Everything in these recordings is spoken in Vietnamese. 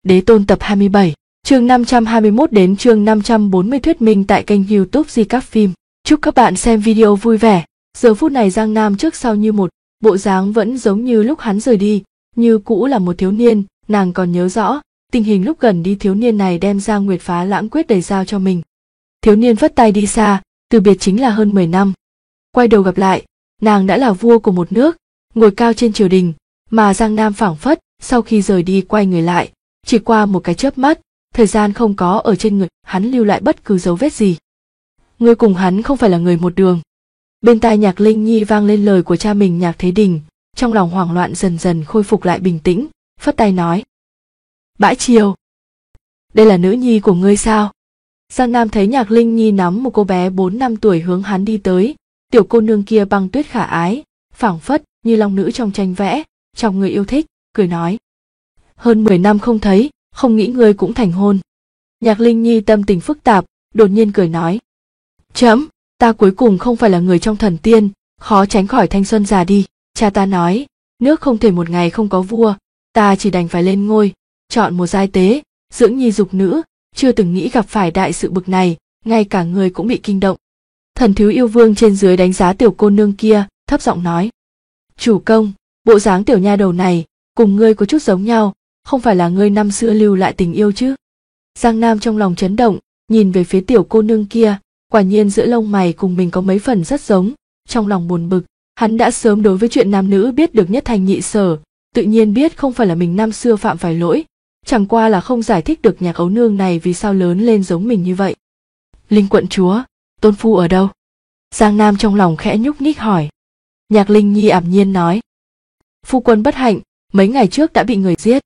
Đế Tôn tập 27, chương 521 đến chương 540 thuyết minh tại kênh YouTube Di Các Phim. Chúc các bạn xem video vui vẻ. Giờ phút này Giang Nam trước sau như một, bộ dáng vẫn giống như lúc hắn rời đi, như cũ là một thiếu niên. Nàng còn nhớ rõ tình hình lúc gần đi, thiếu niên này đem ra Nguyệt Phá Lãng Quyết đầy giao cho mình. Thiếu niên vất tay đi xa, từ biệt chính là hơn 10 năm. Quay đầu gặp lại, nàng đã là vua của một nước, ngồi cao trên triều đình, mà Giang Nam phảng phất sau khi rời đi quay người lại, chỉ qua một cái chớp mắt, thời gian không có ở trên người hắn lưu lại bất cứ dấu vết gì. Ngươi cùng hắn không phải là người một đường. Bên tai Nhạc Linh Nhi vang lên lời của cha mình Nhạc Thế Đình, trong lòng hoảng loạn dần dần khôi phục lại bình tĩnh, phất tay nói: Bãi triều, đây là nữ nhi của ngươi sao? Giang Nam thấy Nhạc Linh Nhi nắm một cô bé 4 năm tuổi hướng hắn đi tới, tiểu cô nương kia băng tuyết khả ái, phảng phất như long nữ trong tranh vẽ, trong người yêu thích, cười nói: Hơn 10 năm không thấy, không nghĩ ngươi cũng thành hôn. Nhạc Linh Nhi tâm tình phức tạp, đột nhiên cười nói: Chấm, ta cuối cùng không phải là người trong thần tiên, khó tránh khỏi thanh xuân già đi. Cha ta nói, nước không thể một ngày không có vua, ta chỉ đành phải lên ngôi, chọn một giai tế, dưỡng nhi dục nữ, chưa từng nghĩ gặp phải đại sự bực này, ngay cả người cũng bị kinh động. Thần thiếu yêu vương trên dưới đánh giá tiểu cô nương kia, thấp giọng nói: Chủ công, bộ dáng tiểu nha đầu này cùng ngươi có chút giống nhau, không phải là ngươi năm xưa lưu lại tình yêu chứ? Giang Nam trong lòng chấn động, nhìn về phía tiểu cô nương kia, quả nhiên giữa lông mày cùng mình có mấy phần rất giống. Trong lòng buồn bực, hắn đã sớm đối với chuyện nam nữ biết được nhất thanh nhị sở, tự nhiên biết không phải là mình năm xưa phạm phải lỗi, chẳng qua là không giải thích được Nhạc ấu nương này vì sao lớn lên giống mình như vậy. Linh quận chúa, tôn phu ở đâu? Giang Nam trong lòng khẽ nhúc nhích hỏi. Nhạc Linh Nhi ảm nhiên nói: Phu quân bất hạnh, mấy ngày trước đã bị người giết.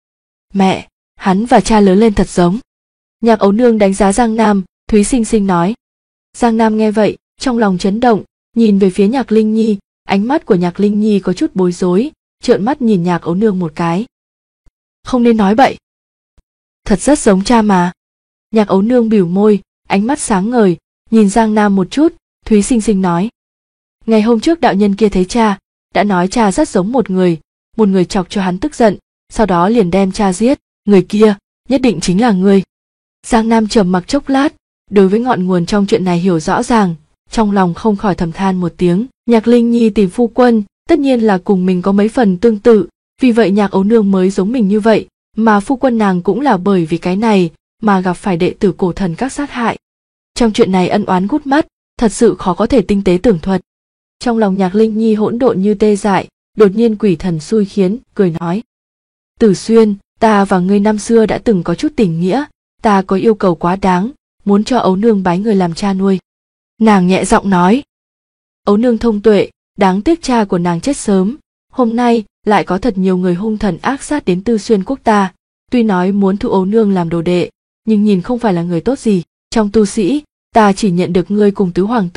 Mẹ, hắn và cha lớn lên thật giống. Nhạc ấu nương đánh giá Giang Nam, Thúy xinh xinh nói. Giang Nam nghe vậy, trong lòng chấn động, nhìn về phía Nhạc Linh Nhi, ánh mắt của Nhạc Linh Nhi có chút bối rối, trợn mắt nhìn Nhạc ấu nương một cái. Không nên nói bậy. Thật rất giống cha mà. Nhạc ấu nương bỉu môi, ánh mắt sáng ngời, nhìn Giang Nam một chút, Thúy xinh xinh nói. Ngày hôm trước đạo nhân kia thấy cha, đã nói cha rất giống một người chọc cho hắn tức giận, sau đó liền đem cha giết, người kia nhất định chính là ngươi. Giang Nam trầm mặc chốc lát, đối với ngọn nguồn trong chuyện này hiểu rõ ràng, trong lòng không khỏi thầm than một tiếng. Nhạc Linh Nhi tìm phu quân, tất nhiên là cùng mình có mấy phần tương tự, vì vậy Nhạc ấu nương mới giống mình như vậy, mà phu quân nàng cũng là bởi vì cái này mà gặp phải đệ tử cổ thần các sát hại. Trong chuyện này ân oán gút mắt, thật sự khó có thể tinh tế tường thuật. Trong lòng Nhạc Linh Nhi hỗn độn như tê dại, đột nhiên quỷ thần xui khiến, cười nói: Tử Xuyên, ta và ngươi năm xưa đã từng có chút tình nghĩa, ta có yêu cầu quá đáng, muốn cho ấu nương bái người làm cha nuôi. Nàng nhẹ giọng nói. Ấu nương thông tuệ, đáng tiếc cha của nàng chết sớm, hôm nay lại có thật nhiều người hung thần ác sát đến Tư Xuyên quốc ta, tuy nói muốn thu ấu nương làm đồ đệ, nhưng nhìn không phải là người tốt gì. Trong tu sĩ, ta chỉ nhận được ngươi cùng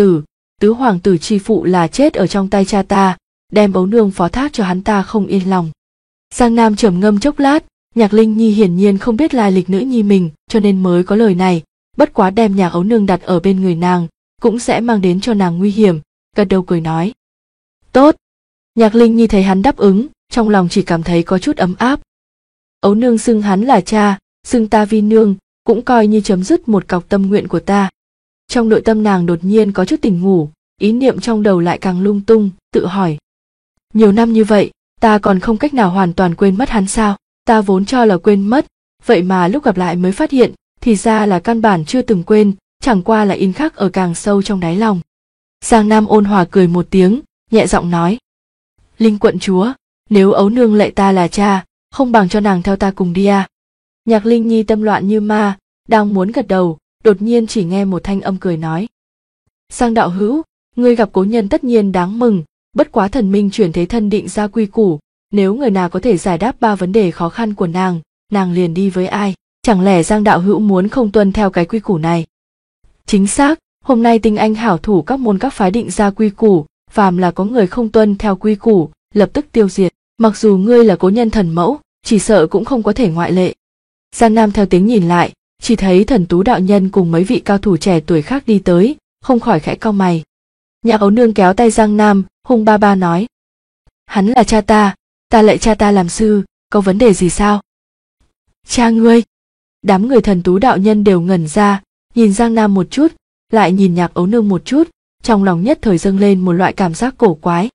tứ hoàng tử chi phụ là chết ở trong tay cha ta, đem ấu nương phó thác cho hắn ta không yên lòng. Giang Nam trầm ngâm chốc lát, Nhạc Linh Nhi hiển nhiên không biết lai lịch nữ nhi mình, cho nên mới có lời này, bất quá đem Nhạc ấu nương đặt ở bên người nàng, cũng sẽ mang đến cho nàng nguy hiểm, gật đầu cười nói. Tốt. Nhạc Linh Nhi thấy hắn đáp ứng, trong lòng chỉ cảm thấy có chút ấm áp. Ấu nương xưng hắn là cha, xưng ta vi nương, cũng coi như chấm dứt một cọc tâm nguyện của ta. Trong nội tâm nàng đột nhiên có chút tỉnh ngủ, ý niệm trong đầu lại càng lung tung, tự hỏi. Nhiều năm như vậy, ta còn không cách nào hoàn toàn quên mất hắn sao? Ta vốn cho là quên mất, vậy mà lúc gặp lại mới phát hiện, thì ra là căn bản chưa từng quên, chẳng qua là in khắc ở càng sâu trong đáy lòng. Giang Nam ôn hòa cười một tiếng, nhẹ giọng nói. Linh quận chúa, nếu ấu nương lệ ta là cha, không bằng cho nàng theo ta cùng đi à? Nhạc Linh Nhi tâm loạn như ma, đang muốn gật đầu, đột nhiên chỉ nghe một thanh âm cười nói. Giang đạo hữu, ngươi gặp cố nhân tất nhiên đáng mừng, bất quá thần minh chuyển thế thân định ra quy củ, nếu người nào có thể giải đáp 3 vấn đề khó khăn của nàng liền đi với ai? Chẳng lẽ Giang đạo hữu muốn không tuân theo cái quy củ này? Chính xác, hôm nay tinh anh hảo thủ các môn các phái định ra quy củ, phàm là có người không tuân theo quy củ, lập tức tiêu diệt, mặc dù ngươi là cố nhân thần mẫu, chỉ sợ cũng không có thể ngoại lệ. Giang Nam theo tiếng nhìn lại, chỉ thấy Thần Tú đạo nhân cùng mấy vị cao thủ trẻ tuổi khác đi tới, không khỏi khẽ cau mày. Nhạc ấu nương kéo tay Giang Nam, hung ba ba nói. Hắn là cha ta lạy cha ta làm sư, có vấn đề gì sao? Cha ngươi! Đám người Thần Tú đạo nhân đều ngẩn ra, nhìn Giang Nam một chút, lại nhìn Nhạc Ấu Nương một chút, trong lòng nhất thời dâng lên một loại cảm giác cổ quái.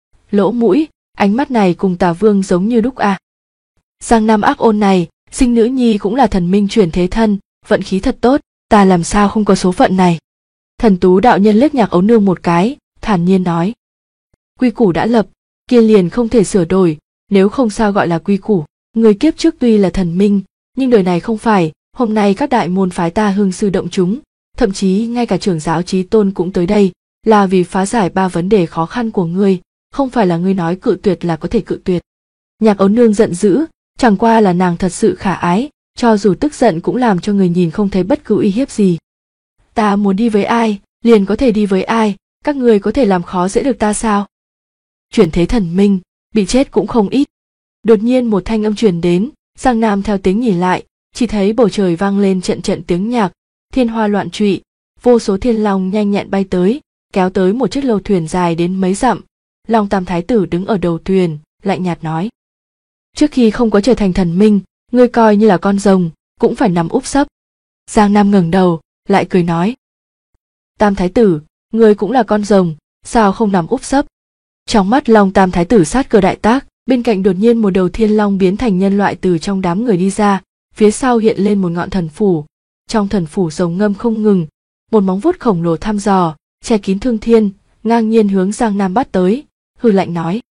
Lỗ mũi, ánh mắt này cùng Tà Vương giống như đúc à. Giang Nam ác ôn này, sinh nữ nhi cũng là thần minh chuyển thế thân, vận khí thật tốt, ta làm sao không có số phận này. Thần Tú đạo nhân liếc Nhạc Ấu Nương một cái, thản nhiên nói. Quy củ đã lập, kia liền không thể sửa đổi, nếu không sao gọi là quy củ. Người kiếp trước tuy là thần minh, nhưng đời này không phải, hôm nay các đại môn phái ta hương sư động chúng, thậm chí ngay cả trưởng giáo Chí Tôn cũng tới đây, là vì phá giải 3 vấn đề khó khăn của ngươi, không phải là ngươi nói cự tuyệt là có thể cự tuyệt. Nhạc Ấu Nương giận dữ, chẳng qua là nàng thật sự khả ái, cho dù tức giận cũng làm cho người nhìn không thấy bất cứ uy hiếp gì. Ta muốn đi với ai, liền có thể đi với ai, các người có thể làm khó dễ được ta sao? Chuyển thế thần minh, bị chết cũng không ít. Đột nhiên một thanh âm truyền đến, Giang Nam theo tiếng nhìn lại, chỉ thấy bầu trời vang lên trận trận tiếng nhạc, thiên hoa loạn trụy, vô số thiên long nhanh nhẹn bay tới, kéo tới một chiếc lâu thuyền dài đến mấy dặm. Long Tam Thái tử đứng ở đầu thuyền, lạnh nhạt nói: trước khi không có trở thành thần minh, ngươi coi như là con rồng, cũng phải nằm úp sấp. Giang Nam ngẩng đầu, lại cười nói: Tam Thái tử, ngươi cũng là con rồng, sao không nằm úp sấp? Trong mắt Long Tam Thái tử sát cơ đại tác, bên cạnh đột nhiên một đầu thiên long biến thành nhân loại từ trong đám người đi ra, phía sau hiện lên một ngọn thần phủ, trong thần phủ rồng ngâm không ngừng, một móng vuốt khổng lồ thăm dò, che kín thương thiên, ngang nhiên hướng Giang Nam bắt tới, hừ lạnh nói: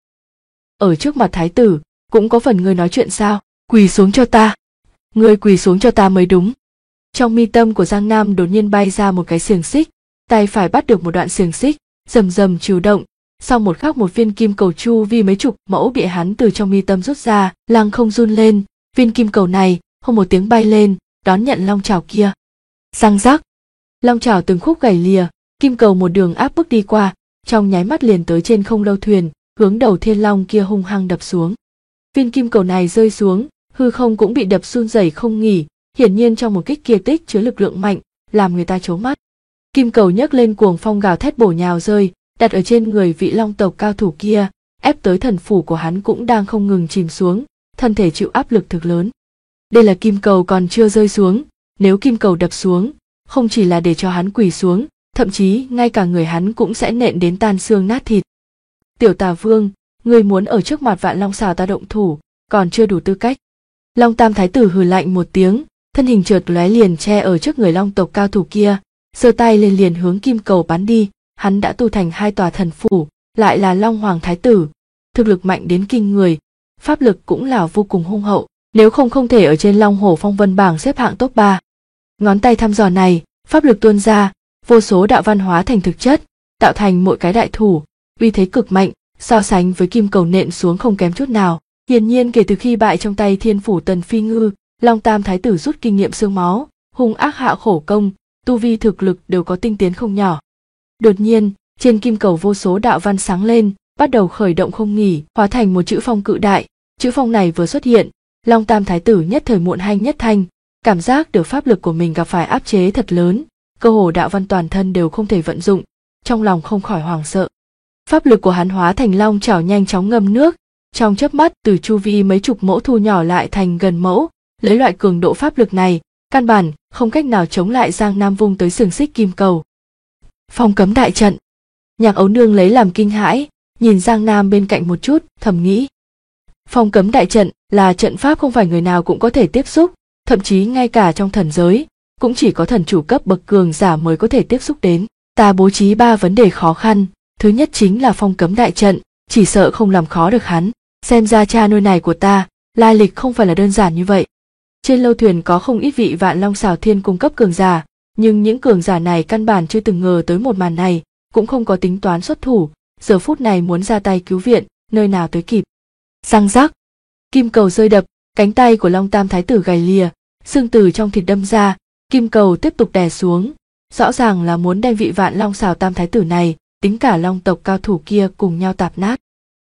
ở trước mặt Thái tử, cũng có phần ngươi nói chuyện sao? Quỳ xuống cho ta! Ngươi quỳ xuống cho ta mới đúng. Trong mi tâm của Giang Nam đột nhiên bay ra một cái xiềng xích, tay phải bắt được một đoạn xiềng xích, rầm rầm chịu động, sau một khắc một viên kim cầu chu vi mấy chục mẫu bị hắn từ trong mi tâm rút ra, lăng không run lên, viên kim cầu này hô một tiếng bay lên, đón nhận long chảo kia. Răng rắc, long chảo từng khúc gãy lìa, kim cầu một đường áp bức đi qua, trong nháy mắt liền tới trên không lâu thuyền, hướng đầu thiên long kia hung hăng đập xuống. Viên kim cầu này rơi xuống, hư không cũng bị đập run rẩy không nghỉ, hiển nhiên trong một kích kia tích chứa lực lượng mạnh, làm người ta chố mắt. Kim cầu nhấc lên cuồng phong gào thét bổ nhào rơi, đặt ở trên người vị long tộc cao thủ kia, ép tới thần phủ của hắn cũng đang không ngừng chìm xuống, thân thể chịu áp lực thực lớn. Đây là kim cầu còn chưa rơi xuống, nếu kim cầu đập xuống, không chỉ là để cho hắn quỳ xuống, thậm chí ngay cả người hắn cũng sẽ nện đến tan xương nát thịt. Tiểu Tà Vương, ngươi muốn ở trước mặt Vạn Long Xào ta động thủ, còn chưa đủ tư cách. Long Tam Thái tử hừ lạnh một tiếng, thân hình chợt lóe liền che ở trước người long tộc cao thủ kia, giơ tay lên liền hướng kim cầu bắn đi. Hắn đã tu thành 2 tòa thần phủ, lại là Long Hoàng Thái tử, thực lực mạnh đến kinh người, pháp lực cũng là vô cùng hung hậu, nếu không thể ở trên Long Hổ Phong Vân bảng xếp hạng top 3. Ngón tay thăm dò này, pháp lực tuôn ra, vô số đạo văn hóa thành thực chất, tạo thành mỗi cái đại thủ, uy thế cực mạnh, so sánh với kim cầu nện xuống không kém chút nào. Hiển nhiên kể từ khi bại trong tay Thiên Phủ Tần Phi Ngư, Long Tam Thái tử rút kinh nghiệm xương máu, hung ác hạ khổ công, tu vi thực lực đều có tinh tiến không nhỏ. Đột nhiên, trên kim cầu vô số đạo văn sáng lên, bắt đầu khởi động không nghỉ, hóa thành một chữ phong cự đại. Chữ phong này vừa xuất hiện, Long Tam Thái tử nhất thời muộn hanh nhất thanh, cảm giác được pháp lực của mình gặp phải áp chế thật lớn, cơ hồ đạo văn toàn thân đều không thể vận dụng, trong lòng không khỏi hoảng sợ. Pháp lực của hắn hóa thành long chảo nhanh chóng ngâm nước, trong chớp mắt từ chu vi mấy chục mẫu thu nhỏ lại thành gần mẫu, lấy loại cường độ pháp lực này, căn bản không cách nào chống lại Giang Nam vung tới xiềng xích kim cầu. Phong cấm đại trận. Nhạc Ấu Nương lấy làm kinh hãi, nhìn Giang Nam bên cạnh một chút, thầm nghĩ. Phong cấm đại trận là trận pháp không phải người nào cũng có thể tiếp xúc, thậm chí ngay cả trong thần giới, cũng chỉ có thần chủ cấp bậc cường giả mới có thể tiếp xúc đến. Ta bố trí 3 vấn đề khó khăn, thứ nhất chính là phong cấm đại trận, chỉ sợ không làm khó được hắn. Xem ra cha nuôi này của ta, lai lịch không phải là đơn giản như vậy. Trên lâu thuyền có không ít vị Vạn Long Xào Thiên cung cấp cường giả, nhưng những cường giả này căn bản chưa từng ngờ tới một màn này, cũng không có tính toán xuất thủ, giờ phút này muốn ra tay cứu viện, nơi nào tới kịp. Răng rắc, kim cầu rơi đập, cánh tay của Long Tam Thái tử gãy lìa, xương từ trong thịt đâm ra, kim cầu tiếp tục đè xuống, rõ ràng là muốn đem vị Vạn Long Xào Tam Thái tử này, tính cả long tộc cao thủ kia cùng nhau tạp nát.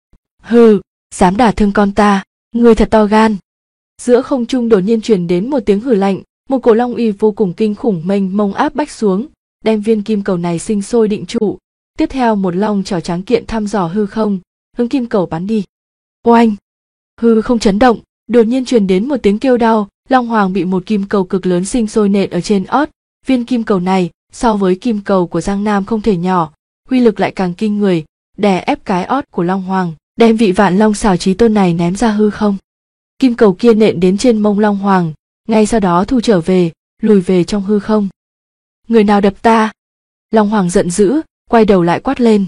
Hừ, dám đả thương con ta, ngươi thật to gan. Giữa không trung đột nhiên truyền đến một tiếng hừ lạnh, một cổ long uy vô cùng kinh khủng mênh mông áp bách xuống, đem viên kim cầu này sinh sôi định trụ. Tiếp theo một long chảo trắng kiện thăm dò hư không, hướng kim cầu bắn đi. Oanh! Hư không chấn động, đột nhiên truyền đến một tiếng kêu đau, Long Hoàng bị một kim cầu cực lớn sinh sôi nện ở trên ót. Viên kim cầu này so với kim cầu của Giang Nam không thể nhỏ, uy lực lại càng kinh người, đè ép cái ót của Long Hoàng, đem vị Vạn Long xảo chí tôn này ném ra hư không. Kim cầu kia nện đến trên mông Long Hoàng, ngay sau đó thu trở về, lùi về trong hư không. Người nào đập ta? Long Hoàng giận dữ, quay đầu lại quát lên.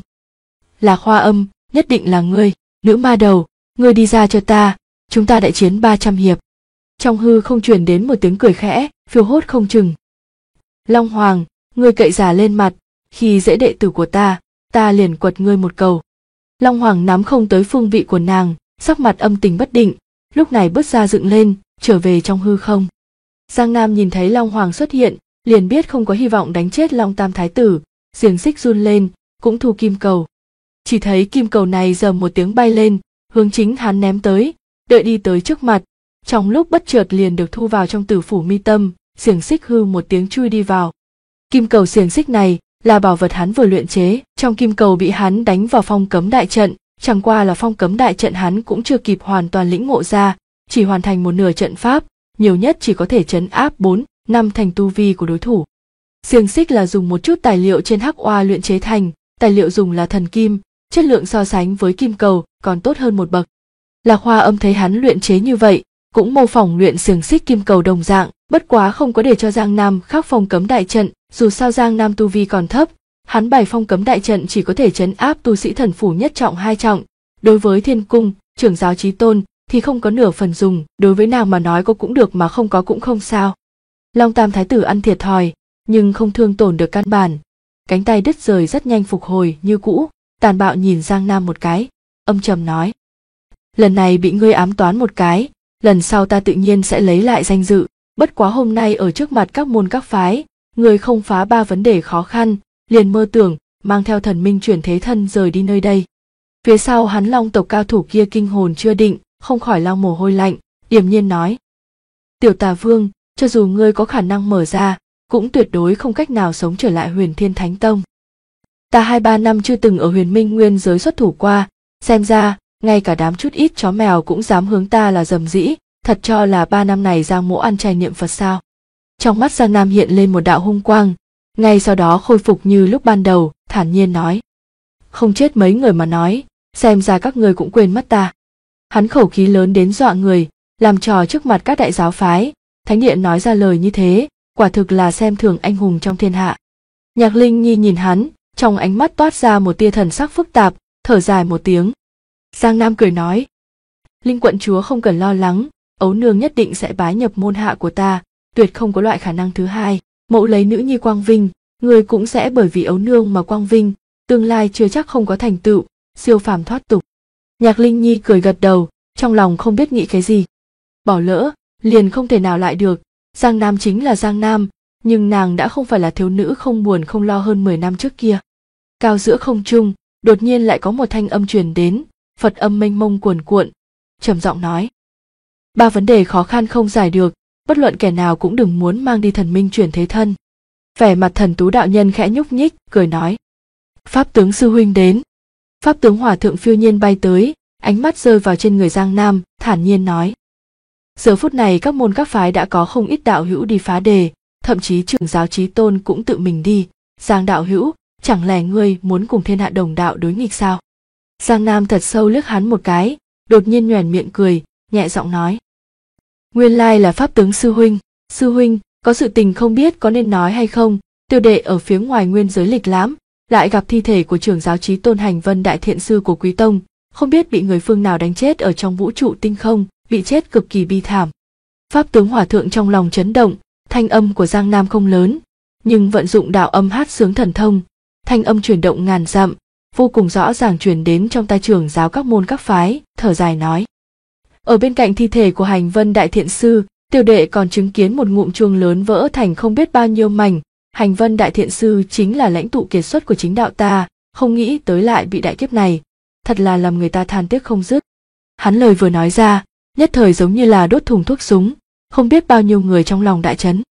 Là Hoa Âm, nhất định là ngươi, nữ ma đầu, ngươi đi ra cho ta, chúng ta đại chiến 300 hiệp. Trong hư không truyền đến một tiếng cười khẽ, phiêu hốt không chừng. Long Hoàng, ngươi cậy giả lên mặt, khi dễ đệ tử của ta liền quật ngươi một cầu. Long Hoàng nắm không tới phương vị của nàng, sắc mặt âm tình bất định, lúc này bứt ra dựng lên, trở về trong hư không. Giang Nam nhìn thấy Long Hoàng xuất hiện, liền biết không có hy vọng đánh chết Long Tam Thái Tử, xiềng xích run lên, cũng thu kim cầu. Chỉ thấy kim cầu này rầm một tiếng bay lên, hướng chính hắn ném tới, đợi đi tới trước mặt, trong lúc bất chợt liền được thu vào trong tử phủ mi tâm, xiềng xích hư một tiếng chui đi vào. Kim cầu xiềng xích này là bảo vật hắn vừa luyện chế, trong kim cầu bị hắn đánh vào phong cấm đại trận, chẳng qua là phong cấm đại trận hắn cũng chưa kịp hoàn toàn lĩnh ngộ ra, chỉ hoàn thành một nửa trận pháp, nhiều nhất chỉ có thể trấn áp 4-5 thành tu vi của đối thủ. Xiềng xích là dùng một chút tài liệu trên hắc oa luyện chế thành, tài liệu dùng là thần kim, chất lượng so sánh với kim cầu còn tốt hơn một bậc. Lạc Hoa Âm thấy hắn luyện chế như vậy, cũng mô phỏng luyện xiềng xích kim cầu đồng dạng, bất quá không có để cho Giang Nam khắc phong cấm đại trận, dù sao Giang Nam tu vi còn thấp, hắn bày phong cấm đại trận chỉ có thể trấn áp tu sĩ thần phủ nhất trọng hai trọng, đối với Thiên Cung, trưởng giáo chí tôn thì không có nửa phần dùng, đối với nàng mà nói có cũng được mà không có cũng không sao. Long Tam Thái Tử ăn thiệt thòi, nhưng không thương tổn được căn bản, cánh tay đứt rời rất nhanh phục hồi như cũ, tàn bạo nhìn Giang Nam một cái, âm trầm nói: lần này bị ngươi ám toán một cái, lần sau ta tự nhiên sẽ lấy lại danh dự, bất quá hôm nay ở trước mặt các môn các phái, ngươi không phá 3 vấn đề khó khăn, liền mơ tưởng mang theo thần minh chuyển thế thân rời đi nơi đây. Phía sau hắn Long tộc cao thủ kia kinh hồn chưa định, không khỏi lau mồ hôi lạnh, điềm nhiên nói: Tiểu Tà Vương, cho dù ngươi có khả năng mở ra, cũng tuyệt đối không cách nào sống trở lại Huyền Thiên Thánh Tông. Ta 2-3 năm chưa từng ở Huyền Minh Nguyên giới xuất thủ qua, xem ra ngay cả đám chút ít chó mèo cũng dám hướng ta là dầm dĩ, thật cho là 3 năm này Giang Mỗ ăn chay niệm Phật sao? Trong mắt Giang Nam hiện lên một đạo hung quang, ngay sau đó khôi phục như lúc ban đầu, thản nhiên nói: không chết mấy người mà nói, xem ra các ngươi cũng quên mất ta. Hắn khẩu khí lớn đến dọa người, làm trò trước mặt các đại giáo phái, thánh điện nói ra lời như thế, quả thực là xem thường anh hùng trong thiên hạ. Nhạc Linh Nhi nhìn hắn, trong ánh mắt toát ra một tia thần sắc phức tạp, thở dài một tiếng. Giang Nam cười nói: Linh quận chúa không cần lo lắng, ấu nương nhất định sẽ bái nhập môn hạ của ta, tuyệt không có loại khả năng thứ hai. Mẫu lấy nữ nhi quang vinh, người cũng sẽ bởi vì ấu nương mà quang vinh, tương lai chưa chắc không có thành tựu, siêu phàm thoát tục. Nhạc Linh Nhi cười gật đầu, trong lòng không biết nghĩ cái gì. Bỏ lỡ, liền không thể nào lại được, Giang Nam chính là Giang Nam, nhưng nàng đã không phải là thiếu nữ không buồn không lo hơn 10 năm trước kia. Cao giữa không trung, đột nhiên lại có một thanh âm truyền đến, Phật âm mênh mông cuồn cuộn, trầm giọng nói: 3 vấn đề khó khăn không giải được, bất luận kẻ nào cũng đừng muốn mang đi thần minh chuyển thế thân. Vẻ mặt Thần Tú đạo nhân khẽ nhúc nhích, cười nói: Pháp tướng sư huynh đến. Pháp tướng Hòa thượng phiêu nhiên bay tới, ánh mắt rơi vào trên người Giang Nam, thản nhiên nói: giờ phút này các môn các phái đã có không ít đạo hữu đi phá đề, thậm chí trưởng giáo chí tôn cũng tự mình đi. Giang đạo hữu, chẳng lẽ ngươi muốn cùng thiên hạ đồng đạo đối nghịch sao? Giang Nam thật sâu liếc hắn một cái, đột nhiên nhoẻn miệng cười, nhẹ giọng nói: nguyên lai là Pháp tướng sư huynh, có sự tình không biết có nên nói hay không? Tiểu đệ ở phía ngoài nguyên giới lịch lãm, lại gặp thi thể của trưởng giáo chí tôn Hành Vân đại thiện sư của Quý Tông, không biết bị người phương nào đánh chết ở trong vũ trụ tinh không, bị chết cực kỳ bi thảm. Pháp tướng Hòa thượng trong lòng chấn động, thanh âm của Giang Nam không lớn, nhưng vận dụng đạo âm hát sướng thần thông, thanh âm chuyển động ngàn dặm, vô cùng rõ ràng truyền đến trong tai trưởng giáo các môn các phái, thở dài nói: ở bên cạnh thi thể của Hành Vân đại thiện sư, tiểu đệ còn chứng kiến một ngụm chuông lớn vỡ thành không biết bao nhiêu mảnh. Hành Vân đại thiện sư chính là lãnh tụ kiệt xuất của chính đạo ta, không nghĩ tới lại bị đại kiếp này, thật là làm người ta than tiếc không dứt. Hắn lời vừa nói ra, nhất thời giống như là đốt thùng thuốc súng, không biết bao nhiêu người trong lòng đại chấn.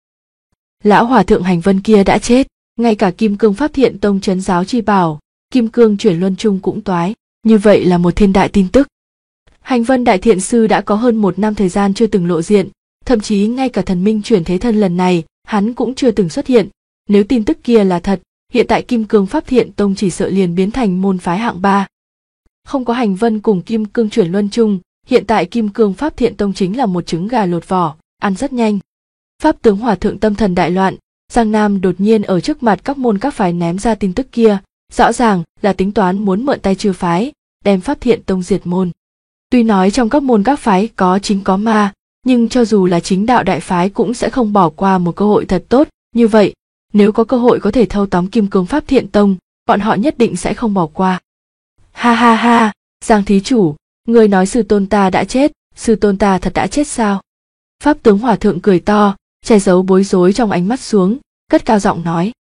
Lão hòa thượng Hành Vân kia đã chết, ngay cả Kim Cương Pháp Thiện Tông trấn giáo chi bảo, Kim Cương chuyển luân trung cũng toái, như vậy là một thiên đại tin tức. Hành Vân đại thiện sư đã có hơn 1 năm thời gian chưa từng lộ diện, thậm chí ngay cả thần minh chuyển thế thân lần này hắn cũng chưa từng xuất hiện. Nếu tin tức kia là thật, hiện tại Kim Cương Pháp Thiện Tông chỉ sợ liền biến thành môn phái hạng 3. Không có hành vân cùng Kim Cương chuyển luân chung, hiện tại Kim Cương Pháp Thiện Tông chính là một trứng gà lột vỏ, ăn rất nhanh. Pháp tướng Hòa Thượng tâm thần đại loạn, Giang Nam đột nhiên ở trước mặt các môn các phái ném ra tin tức kia, rõ ràng là tính toán muốn mượn tay chư phái, đem Pháp Thiện Tông diệt môn. Tuy nói trong các môn các phái có chính có ma, nhưng cho dù là chính đạo đại phái cũng sẽ không bỏ qua một cơ hội thật tốt như vậy. Nếu có cơ hội có thể thâu tóm Kim Cương Pháp Thiện Tông, bọn họ nhất định sẽ không bỏ qua. Ha ha ha, Giang thí chủ, người nói sư tôn ta đã chết, sư tôn ta thật đã chết sao? Pháp tướng Hòa Thượng cười to, che giấu bối rối trong ánh mắt xuống, cất cao giọng nói.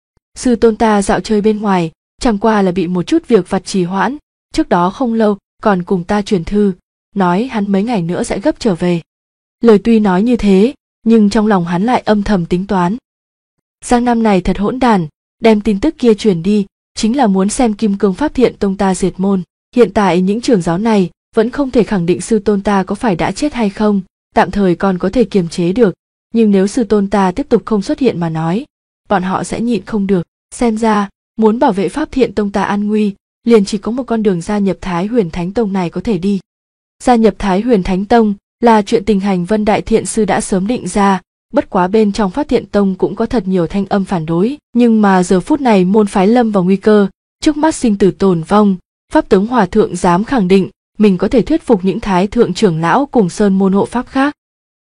Sư tôn ta dạo chơi bên ngoài, chẳng qua là bị một chút việc vặt trì hoãn, trước đó không lâu còn cùng ta truyền thư, nói hắn mấy ngày nữa sẽ gấp trở về. Lời tuy nói như thế, nhưng trong lòng hắn lại âm thầm tính toán. Giang Nam này thật hỗn đản, đem tin tức kia truyền đi, chính là muốn xem Kim Cương Pháp Thiện Tông ta diệt môn. Hiện tại những trưởng giáo này vẫn không thể khẳng định sư tôn ta có phải đã chết hay không, tạm thời còn có thể kiềm chế được, nhưng nếu sư tôn ta tiếp tục không xuất hiện mà nói, bọn họ sẽ nhịn không được. Xem ra, muốn bảo vệ Pháp Thiện Tông ta an nguy, liền chỉ có một con đường gia nhập Thái Huyền Thánh Tông này có thể đi. Gia nhập Thái Huyền Thánh Tông là chuyện tình hành Vân Đại Thiện Sư đã sớm định ra, bất quá bên trong Pháp Thiện Tông cũng có thật nhiều thanh âm phản đối, nhưng mà giờ phút này môn phái lâm vào nguy cơ, trước mắt sinh tử tồn vong, Pháp tướng Hòa Thượng dám khẳng định mình có thể thuyết phục những thái thượng trưởng lão cùng sơn môn hộ pháp khác.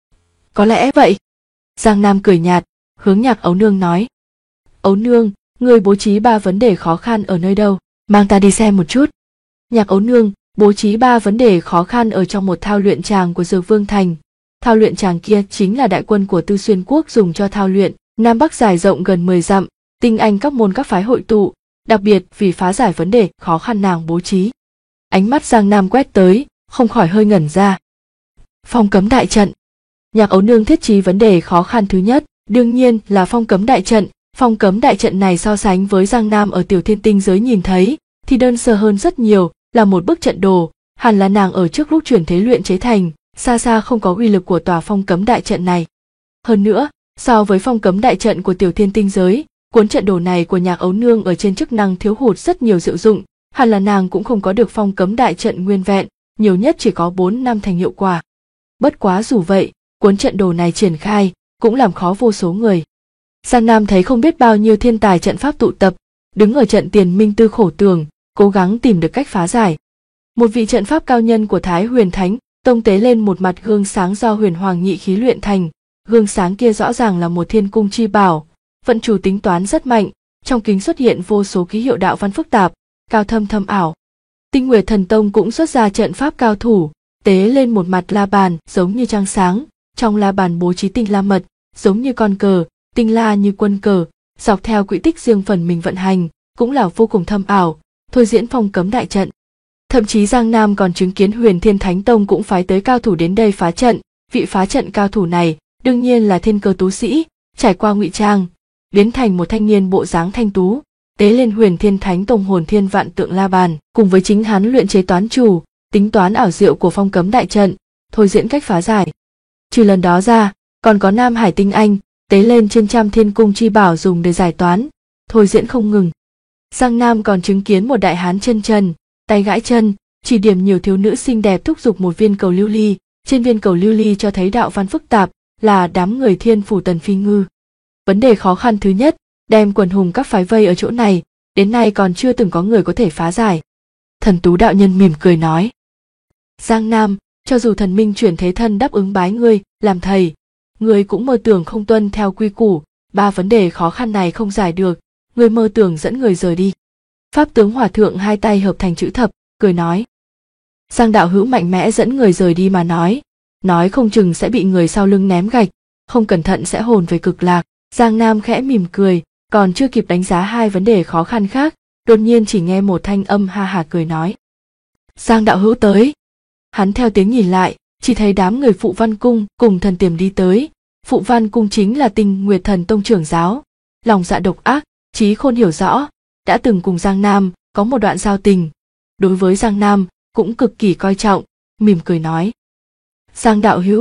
Có lẽ vậy. Giang Nam cười nhạt, hướng Nhạc Ấu Nương nói. Ấu Nương, người bố trí 3 vấn đề khó khăn ở nơi đâu, mang ta đi xem một chút. Nhạc Ấu Nương bố trí 3 vấn đề khó khăn ở trong một thao luyện tràng của Dược Vương Thành. Thao luyện tràng kia chính là đại quân của Tư Xuyên Quốc dùng cho thao luyện, Nam Bắc dài rộng gần 10 dặm, tinh anh các môn các phái hội tụ, đặc biệt vì phá giải vấn đề khó khăn nàng bố trí. Ánh mắt Giang Nam quét tới, không khỏi hơi ngẩn ra. Phong cấm đại trận. Nhạc Ấu Nương thiết trí vấn đề khó khăn thứ nhất, đương nhiên là phong cấm đại trận. Phong cấm đại trận này so sánh với Giang Nam ở Tiểu Thiên Tinh giới nhìn thấy, thì đơn sơ hơn rất nhiều, là một bức trận đồ, hẳn là nàng ở trước lúc chuyển thế luyện chế thành, xa xa không có uy lực của tòa phong cấm đại trận này. Hơn nữa, so với phong cấm đại trận của Tiểu Thiên Tinh giới, cuốn trận đồ này của Nhạc Ấu Nương ở trên chức năng thiếu hụt rất nhiều diệu dụng, hẳn là nàng cũng không có được phong cấm đại trận nguyên vẹn, nhiều nhất chỉ có 4 năm thành hiệu quả. Bất quá dù vậy, cuốn trận đồ này triển khai, cũng làm khó vô số người. Giang Nam thấy không biết bao nhiêu thiên tài trận pháp tụ tập, đứng ở trận tiền minh tư khổ tường, cố gắng tìm được cách phá giải. Một vị trận pháp cao nhân của Thái Huyền Thánh Tông tế lên một mặt gương sáng do huyền hoàng nhị khí luyện thành, gương sáng kia rõ ràng là một thiên cung chi bảo, vận chủ tính toán rất mạnh, trong kính xuất hiện vô số ký hiệu đạo văn phức tạp, cao thâm thâm ảo. Tinh Nguyệt Thần Tông cũng xuất ra trận pháp cao thủ, tế lên một mặt la bàn giống như trăng sáng, trong la bàn bố trí tinh la mật, giống như con cờ, tinh la như quân cờ, dọc theo quỹ tích riêng phần mình vận hành, cũng là vô cùng thâm ảo, thôi diễn phong cấm đại trận. Thậm chí Giang Nam còn chứng kiến Huyền Thiên Thánh Tông cũng phái tới cao thủ đến đây phá trận, vị phá trận cao thủ này đương nhiên là thiên cơ tú sĩ, trải qua ngụy trang, biến thành một thanh niên bộ dáng thanh tú, tế lên Huyền Thiên Thánh Tông hồn thiên vạn tượng la bàn, cùng với chính hắn luyện chế toán chủ, tính toán ảo diệu của phong cấm đại trận, thôi diễn cách phá giải. Trừ lần đó ra, còn có Nam Hải Tinh Anh, tế lên trên trăm thiên cung chi bảo dùng để giải toán, thôi diễn không ngừng. Giang Nam còn chứng kiến một đại hán chân trần, tay gãi chân, chỉ điểm nhiều thiếu nữ xinh đẹp thúc giục một viên cầu lưu ly, trên viên cầu lưu ly cho thấy đạo văn phức tạp, là đám người Thiên Phủ Tần Phi Ngư. Vấn đề khó khăn thứ nhất, đem quần hùng các phái vây ở chỗ này, đến nay còn chưa từng có người có thể phá giải. Thần Tú đạo nhân mỉm cười nói. Giang Nam, cho dù thần minh chuyển thế thân đáp ứng bái ngươi làm thầy, ngươi cũng mơ tưởng không tuân theo quy củ, 3 vấn đề khó khăn này không giải được, ngươi mơ tưởng dẫn người rời đi. Pháp tướng Hòa Thượng hai tay hợp thành chữ thập, cười nói. Giang đạo hữu mạnh mẽ dẫn người rời đi mà nói không chừng sẽ bị người sau lưng ném gạch, không cẩn thận sẽ hồn về cực lạc. Giang Nam khẽ mỉm cười, còn chưa kịp đánh giá 2 vấn đề khó khăn khác, đột nhiên chỉ nghe một thanh âm ha hả cười nói. Giang đạo hữu tới. Hắn theo tiếng nhìn lại, chỉ thấy đám người Phụ Văn Cung cùng Thần Tiềm đi tới. Phụ Văn Cung chính là Tinh Nguyệt Thần Tông trưởng giáo, lòng dạ độc ác, trí khôn hiểu rõ, đã từng cùng Giang Nam có một đoạn giao tình. Đối với Giang Nam cũng cực kỳ coi trọng, mỉm cười nói. Giang đạo hữu,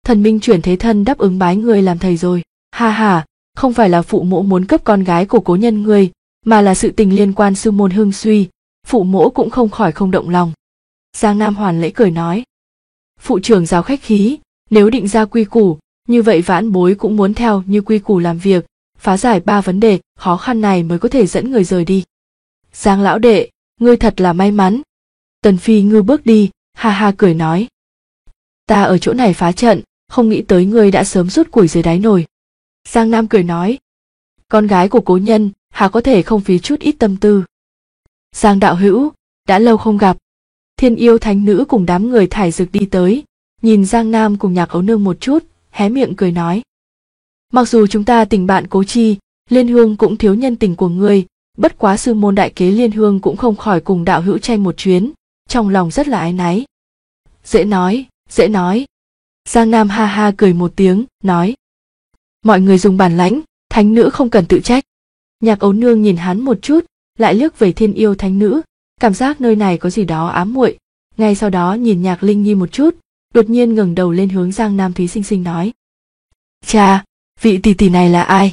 thần minh chuyển thế thân đáp ứng bái ngươi làm thầy rồi. Ha ha, không phải là phụ mẫu muốn cấp con gái của cố nhân ngươi, mà là sự tình liên quan sư môn hưng suy, phụ mẫu cũng không khỏi không động lòng. Giang Nam hoàn lễ cười nói, phụ trưởng giáo khách khí, nếu định ra quy củ, như vậy vãn bối cũng muốn theo như quy củ làm việc, phá giải 3 vấn đề khó khăn này mới có thể dẫn người rời đi. Giang lão đệ, ngươi thật là may mắn. Tần Phi Ngư bước đi, ha ha cười nói, ta ở chỗ này phá trận, không nghĩ tới ngươi đã sớm rút củi dưới đáy nồi. Giang Nam cười nói, con gái của cố nhân hà có thể không phí chút ít tâm tư. Giang đạo hữu, đã lâu không gặp. Thiên Yêu Thánh Nữ cùng đám người thải dược đi tới, nhìn Giang Nam cùng Nhạc Ấu Nương một chút, hé miệng cười nói, mặc dù chúng ta tình bạn cố chi, Liên Hương cũng thiếu nhân tình của ngươi, bất quá sư môn đại kế Liên Hương cũng không khỏi cùng đạo hữu tranh một chuyến, trong lòng rất là áy náy. Dễ nói, dễ nói. Giang Nam ha ha cười một tiếng, nói, mọi người dùng bản lãnh, thánh nữ không cần tự trách. Nhạc Ấu Nương nhìn hắn một chút, lại liếc về Thiên Yêu Thánh Nữ, cảm giác nơi này có gì đó ám muội. Ngay sau đó nhìn Nhạc Linh Nhi một chút, đột nhiên ngẩng đầu lên hướng Giang Nam Thúy Sinh Sinh nói, cha, vị tỷ tỷ này là ai?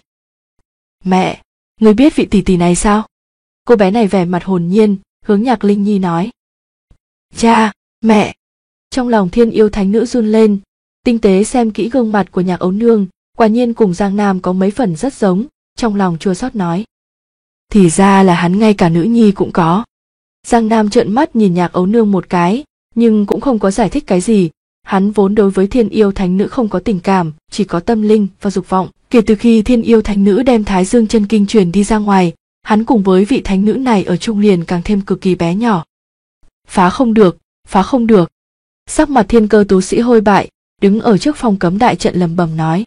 Mẹ, người biết vị tỷ tỷ này sao? Cô bé này vẻ mặt hồn nhiên, hướng Nhạc Linh Nhi nói, cha, mẹ. Trong lòng Thiên Yêu Thánh Nữ run lên, tinh tế xem kỹ gương mặt của Nhạc Ấu Nương, quả nhiên cùng Giang Nam có mấy phần rất giống, trong lòng chua xót nói, thì ra là hắn ngay cả nữ nhi cũng có. Giang Nam trợn mắt nhìn Nhạc Ấu Nương một cái, nhưng cũng không có giải thích cái gì. Hắn vốn đối với Thiên Yêu Thánh Nữ không có tình cảm, chỉ có tâm linh và dục vọng. Kể từ khi Thiên Yêu Thánh Nữ đem Thái Dương chân kinh truyền đi ra ngoài, hắn cùng với vị thánh nữ này ở chung liền càng thêm cực kỳ bé nhỏ. Phá không được, phá không được. Sắc mặt Thiên Cơ tú sĩ hôi bại, đứng ở trước phòng cấm đại trận lẩm bẩm nói,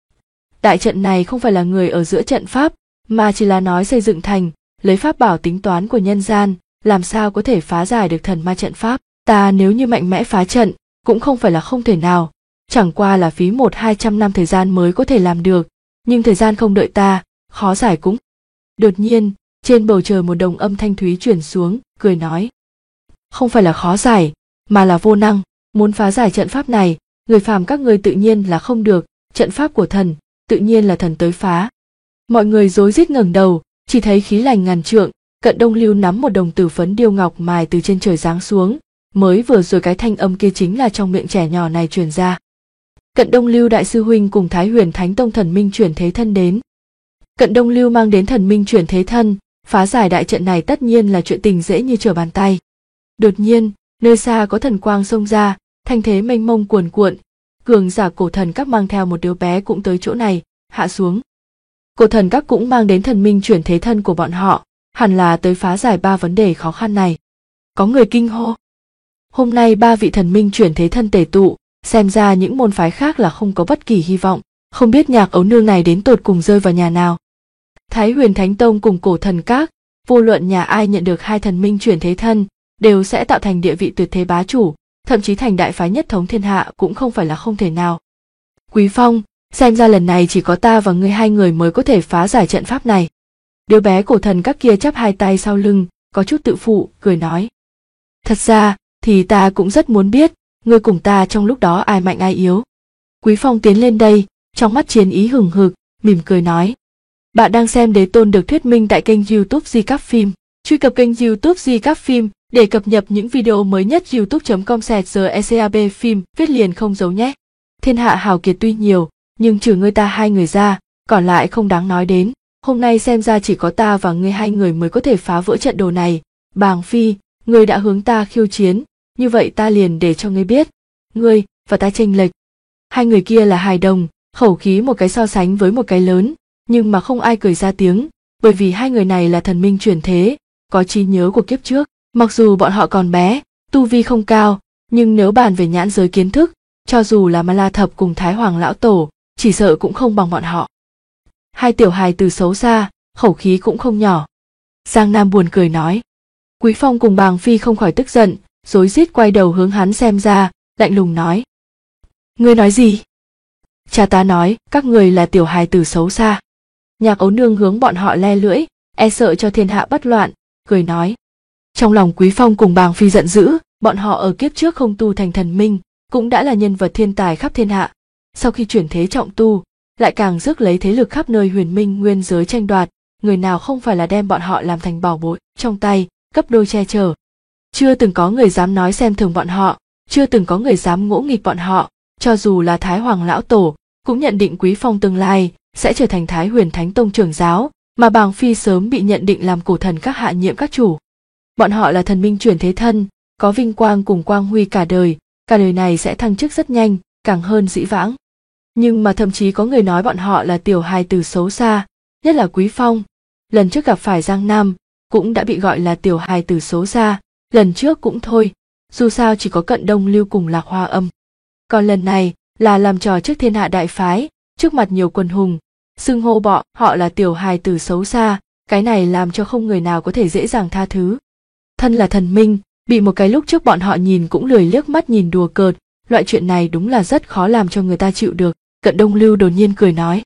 đại trận này không phải là người ở giữa trận pháp, mà chỉ là nói xây dựng thành, lấy pháp bảo tính toán của nhân gian, làm sao có thể phá giải được thần ma trận pháp. Ta nếu như mạnh mẽ phá trận, cũng không phải là không thể nào, chẳng qua là phí 100-200 năm thời gian mới có thể làm được, nhưng thời gian không đợi ta, khó giải cũng. Đột nhiên, trên bầu trời một đồng âm thanh thúy truyền xuống, cười nói, không phải là khó giải, mà là vô năng, muốn phá giải trận pháp này, người phàm các ngươi tự nhiên là không được, trận pháp của thần, tự nhiên là thần tới phá. Mọi người rối rít ngẩng đầu, chỉ thấy khí lành ngàn trượng, Cận Đông Lưu nắm một đồng tử phấn điêu ngọc mài từ trên trời giáng xuống, mới vừa rồi cái thanh âm kia chính là trong miệng trẻ nhỏ này truyền ra. Cận Đông Lưu đại sư huynh cùng Thái Huyền Thánh Tông thần minh chuyển thế thân đến. Cận Đông Lưu mang đến thần minh chuyển thế thân, phá giải đại trận này tất nhiên là chuyện tình dễ như trở bàn tay. Đột nhiên, nơi xa có thần quang xông ra, thanh thế mênh mông cuồn cuộn, cường giả cổ thần các mang theo một đứa bé cũng tới chỗ này, hạ xuống. Cổ thần các cũng mang đến thần minh chuyển thế thân của bọn họ, hẳn là tới phá giải 3 vấn đề khó khăn này. Có người kinh hô, hôm nay 3 vị thần minh chuyển thế thân tề tụ, xem ra những môn phái khác là không có bất kỳ hy vọng, không biết Nhạc Ấu Nương này đến tột cùng rơi vào nhà nào. Thái Huyền Thánh Tông cùng cổ thần các, vô luận nhà ai nhận được 2 thần minh chuyển thế thân, đều sẽ tạo thành địa vị tuyệt thế bá chủ, thậm chí thành đại phái nhất thống thiên hạ cũng không phải là không thể nào. Quý Phong, xem ra lần này chỉ có ta và ngươi 2 người mới có thể phá giải trận pháp này. Đứa bé cổ thần các kia chắp 2 tay sau lưng, có chút tự phụ, cười nói, thật ra thì ta cũng rất muốn biết, ngươi cùng ta trong lúc đó ai mạnh ai yếu. Quý Phong tiến lên đây, trong mắt chiến ý hừng hực, mỉm cười nói, bạn đang xem Đế Tôn được thuyết minh tại kênh YouTube Di Cáp Phim. Truy cập kênh YouTube Di Cáp Phim để cập nhật những video mới nhất. youtube.com/secab phim viết liền không giấu nhé. Thiên hạ hào kiệt tuy nhiều, nhưng trừ ngươi ta 2 người ra, còn lại không đáng nói đến. Hôm nay xem ra chỉ có ta và ngươi 2 người mới có thể phá vỡ trận đồ này. Bàng Phi, ngươi đã hướng ta khiêu chiến, như vậy ta liền để cho ngươi biết, ngươi và ta chênh lệch. 2 người kia là hài đồng, khẩu khí một cái so sánh với một cái lớn, nhưng mà không ai cười ra tiếng, bởi vì 2 người này là thần minh chuyển thế, có trí nhớ của kiếp trước. Mặc dù bọn họ còn bé, tu vi không cao, nhưng nếu bàn về nhãn giới kiến thức, cho dù là Ma La Thập cùng Thái Hoàng Lão Tổ, chỉ sợ cũng không bằng bọn họ. 2 tiểu hài từ xấu xa, khẩu khí cũng không nhỏ. Giang Nam buồn cười nói. Quý Phong cùng Bàng Phi không khỏi tức giận, rối rít quay đầu hướng hắn xem ra, lạnh lùng nói. Ngươi nói gì? Cha ta nói, các người là tiểu hài tử xấu xa. Nhạc Ấu Nương hướng bọn họ le lưỡi, e sợ cho thiên hạ bất loạn, cười nói. Trong lòng Quý Phong cùng Bàng Phi giận dữ, bọn họ ở kiếp trước không tu thành thần minh, cũng đã là nhân vật thiên tài khắp thiên hạ, sau khi chuyển thế trọng tu, lại càng rước lấy thế lực khắp nơi huyền minh nguyên giới tranh đoạt, người nào không phải là đem bọn họ làm thành bảo bối trong tay, gấp đôi che chở. Chưa từng có người dám nói xem thường bọn họ, chưa từng có người dám ngỗ nghịch bọn họ, cho dù là Thái Hoàng Lão Tổ, cũng nhận định Quý Phong tương lai sẽ trở thành Thái Huyền Thánh Tông trưởng giáo, mà Bàng Phi sớm bị nhận định làm cổ thần các hạ nhiệm các chủ. Bọn họ là thần minh chuyển thế thân, có vinh quang cùng quang huy cả đời này sẽ thăng chức rất nhanh, càng hơn dĩ vãng. Nhưng mà thậm chí có người nói bọn họ là tiểu hài tử xấu xa, nhất là Quý Phong. Lần trước gặp phải Giang Nam, cũng đã bị gọi là tiểu hài tử xấu xa, lần trước cũng thôi, dù sao chỉ có Cận Đông Lưu cùng Lạc Hoa Âm. Còn lần này là làm trò trước thiên hạ đại phái, trước mặt nhiều quần hùng, xưng hô họ là tiểu hài tử xấu xa, cái này làm cho không người nào có thể dễ dàng tha thứ. Thân là thần minh, bị một cái lúc trước bọn họ nhìn cũng lười liếc mắt nhìn đùa cợt, loại chuyện này đúng là rất khó làm cho người ta chịu được. Cận Đông Lưu đột nhiên cười nói: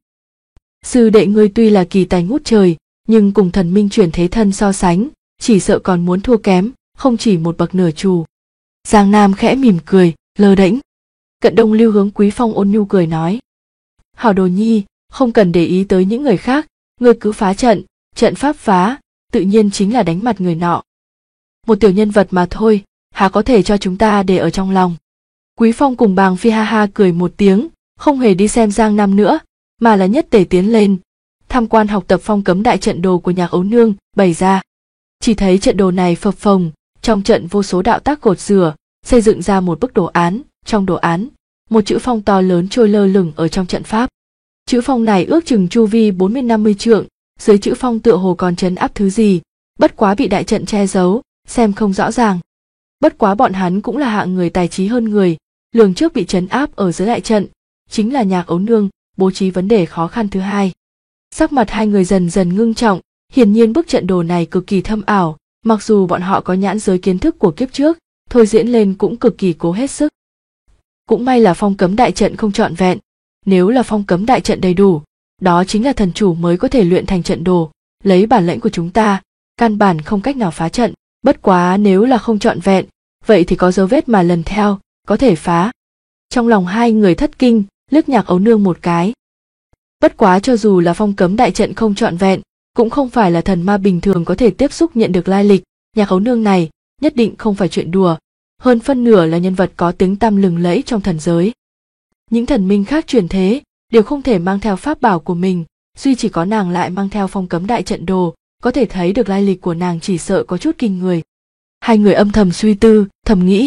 sư đệ ngươi tuy là kỳ tài ngút trời, nhưng cùng thần minh chuyển thế thân so sánh, chỉ sợ còn muốn thua kém, không chỉ một bậc nửa chù. Giang Nam khẽ mỉm cười, lơ đễnh. Cận Đông Lưu hướng Quý Phong ôn nhu cười nói: hảo đồ nhi, không cần để ý tới những người khác, ngươi cứ phá trận pháp phá, tự nhiên chính là đánh mặt người nọ. Một tiểu nhân vật mà thôi, há có thể cho chúng ta để ở trong lòng. Quý Phong cùng Bàng Phi ha ha cười một tiếng, không hề đi xem Giang Nam nữa, mà là nhất tề tiến lên, tham quan học tập phong cấm đại trận đồ của Nhạc Ấu Nương bày ra. Chỉ thấy trận đồ này phập phồng, trong trận vô số đạo tác cột rửa, xây dựng ra một bức đồ án, trong đồ án, một chữ phong to lớn trôi lơ lửng ở trong trận pháp. Chữ phong này ước chừng chu vi 40-50 trượng, dưới chữ phong tựa hồ còn trấn áp thứ gì, bất quá bị đại trận che giấu, xem không rõ ràng. Bất quá bọn hắn cũng là hạng người tài trí hơn người, lường trước bị trấn áp ở dưới đại trận, chính là Nhạc Ấu Nương bố trí vấn đề khó khăn thứ hai. Sắc mặt hai người dần dần ngưng trọng, hiển nhiên bức trận đồ này cực kỳ thâm ảo, mặc dù bọn họ có nhãn giới kiến thức của kiếp trước, thôi diễn lên cũng cực kỳ cố hết sức. Cũng may là phong cấm đại trận không trọn vẹn, nếu là phong cấm đại trận đầy đủ, đó chính là thần chủ mới có thể luyện thành trận đồ, lấy bản lĩnh của chúng ta, căn bản không cách nào phá trận, bất quá nếu là không trọn vẹn, vậy thì có dấu vết mà lần theo, có thể phá. Trong lòng hai người thất kinh, liếc Nhạc Ấu Nương một cái. Bất quá cho dù là phong cấm đại trận không trọn vẹn, cũng không phải là thần ma bình thường có thể tiếp xúc nhận được lai lịch, Nhạc Ấu Nương này nhất định không phải chuyện đùa, hơn phân nửa là nhân vật có tiếng tăm lừng lẫy trong thần giới. Những thần minh khác chuyển thế đều không thể mang theo pháp bảo của mình, duy chỉ có nàng lại mang theo phong cấm đại trận đồ, có thể thấy được lai lịch của nàng chỉ sợ có chút kinh người. Hai người âm thầm suy tư, thầm nghĩ.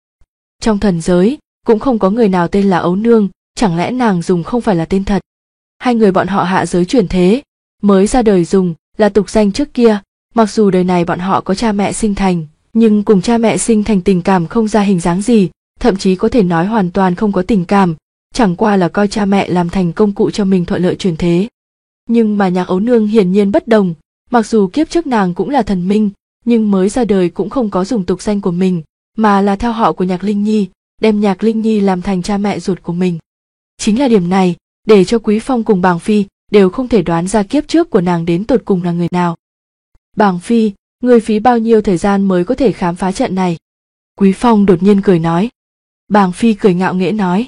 Trong thần giới, cũng không có người nào tên là Ấu Nương, chẳng lẽ nàng dùng không phải là tên thật. Hai người bọn họ hạ giới chuyển thế, mới ra đời dùng là tục danh trước kia, mặc dù đời này bọn họ có cha mẹ sinh thành, nhưng cùng cha mẹ sinh thành tình cảm không ra hình dáng gì, thậm chí có thể nói hoàn toàn không có tình cảm, chẳng qua là coi cha mẹ làm thành công cụ cho mình thuận lợi chuyển thế. Nhưng mà Nhạc Ấu Nương hiển nhiên bất đồng, mặc dù kiếp trước nàng cũng là thần minh, nhưng mới ra đời cũng không có dùng tục danh của mình, mà là theo họ của Nhạc Linh Nhi, đem Nhạc Linh Nhi làm thành cha mẹ ruột của mình. Chính là điểm này, để cho Quý Phong cùng Bàng Phi đều không thể đoán ra kiếp trước của nàng đến tột cùng là người nào. Bàng Phi, người phí bao nhiêu thời gian mới có thể khám phá trận này? Quý Phong đột nhiên cười nói. Bàng Phi cười ngạo nghễ nói.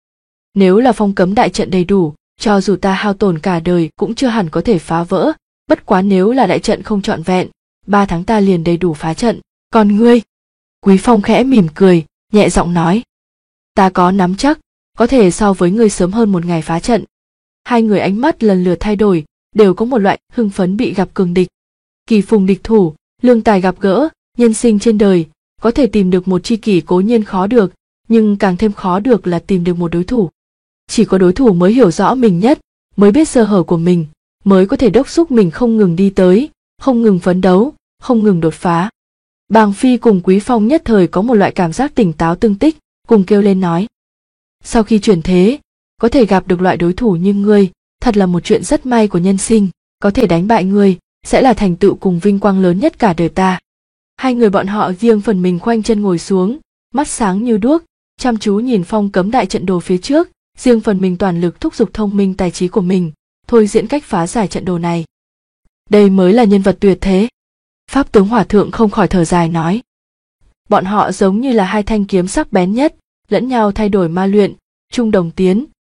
Nếu là phong cấm đại trận đầy đủ, cho dù ta hao tổn cả đời cũng chưa hẳn có thể phá vỡ, bất quá nếu là đại trận không trọn vẹn, 3 tháng ta liền đầy đủ phá trận, còn ngươi? Quý Phong khẽ mỉm cười, nhẹ giọng nói. Ta có nắm chắc, có thể so với ngươi sớm hơn 1 ngày phá trận. Hai người ánh mắt lần lượt thay đổi, đều có một loại hưng phấn bị gặp cường địch. Kỳ phùng địch thủ, lương tài gặp gỡ, nhân sinh trên đời, có thể tìm được một tri kỷ cố nhiên khó được, nhưng càng thêm khó được là tìm được một đối thủ. Chỉ có đối thủ mới hiểu rõ mình nhất, mới biết sơ hở của mình, mới có thể đốc thúc mình không ngừng đi tới, không ngừng phấn đấu, không ngừng đột phá. Bàng Phi cùng Quý Phong nhất thời có một loại cảm giác tỉnh táo tương tích, cùng kêu lên nói. Sau khi chuyển thế, có thể gặp được loại đối thủ như ngươi, thật là một chuyện rất may của nhân sinh, có thể đánh bại ngươi, sẽ là thành tựu cùng vinh quang lớn nhất cả đời ta. Hai người bọn họ riêng phần mình khoanh chân ngồi xuống, mắt sáng như đuốc, chăm chú nhìn phong cấm đại trận đồ phía trước, riêng phần mình toàn lực thúc giục thông minh tài trí của mình, thôi diễn cách phá giải trận đồ này. Đây mới là nhân vật tuyệt thế. Pháp tướng Hòa Thượng không khỏi thở dài nói. Bọn họ giống như là hai thanh kiếm sắc bén nhất, lẫn nhau thay đổi ma luyện, chung đồng tiến,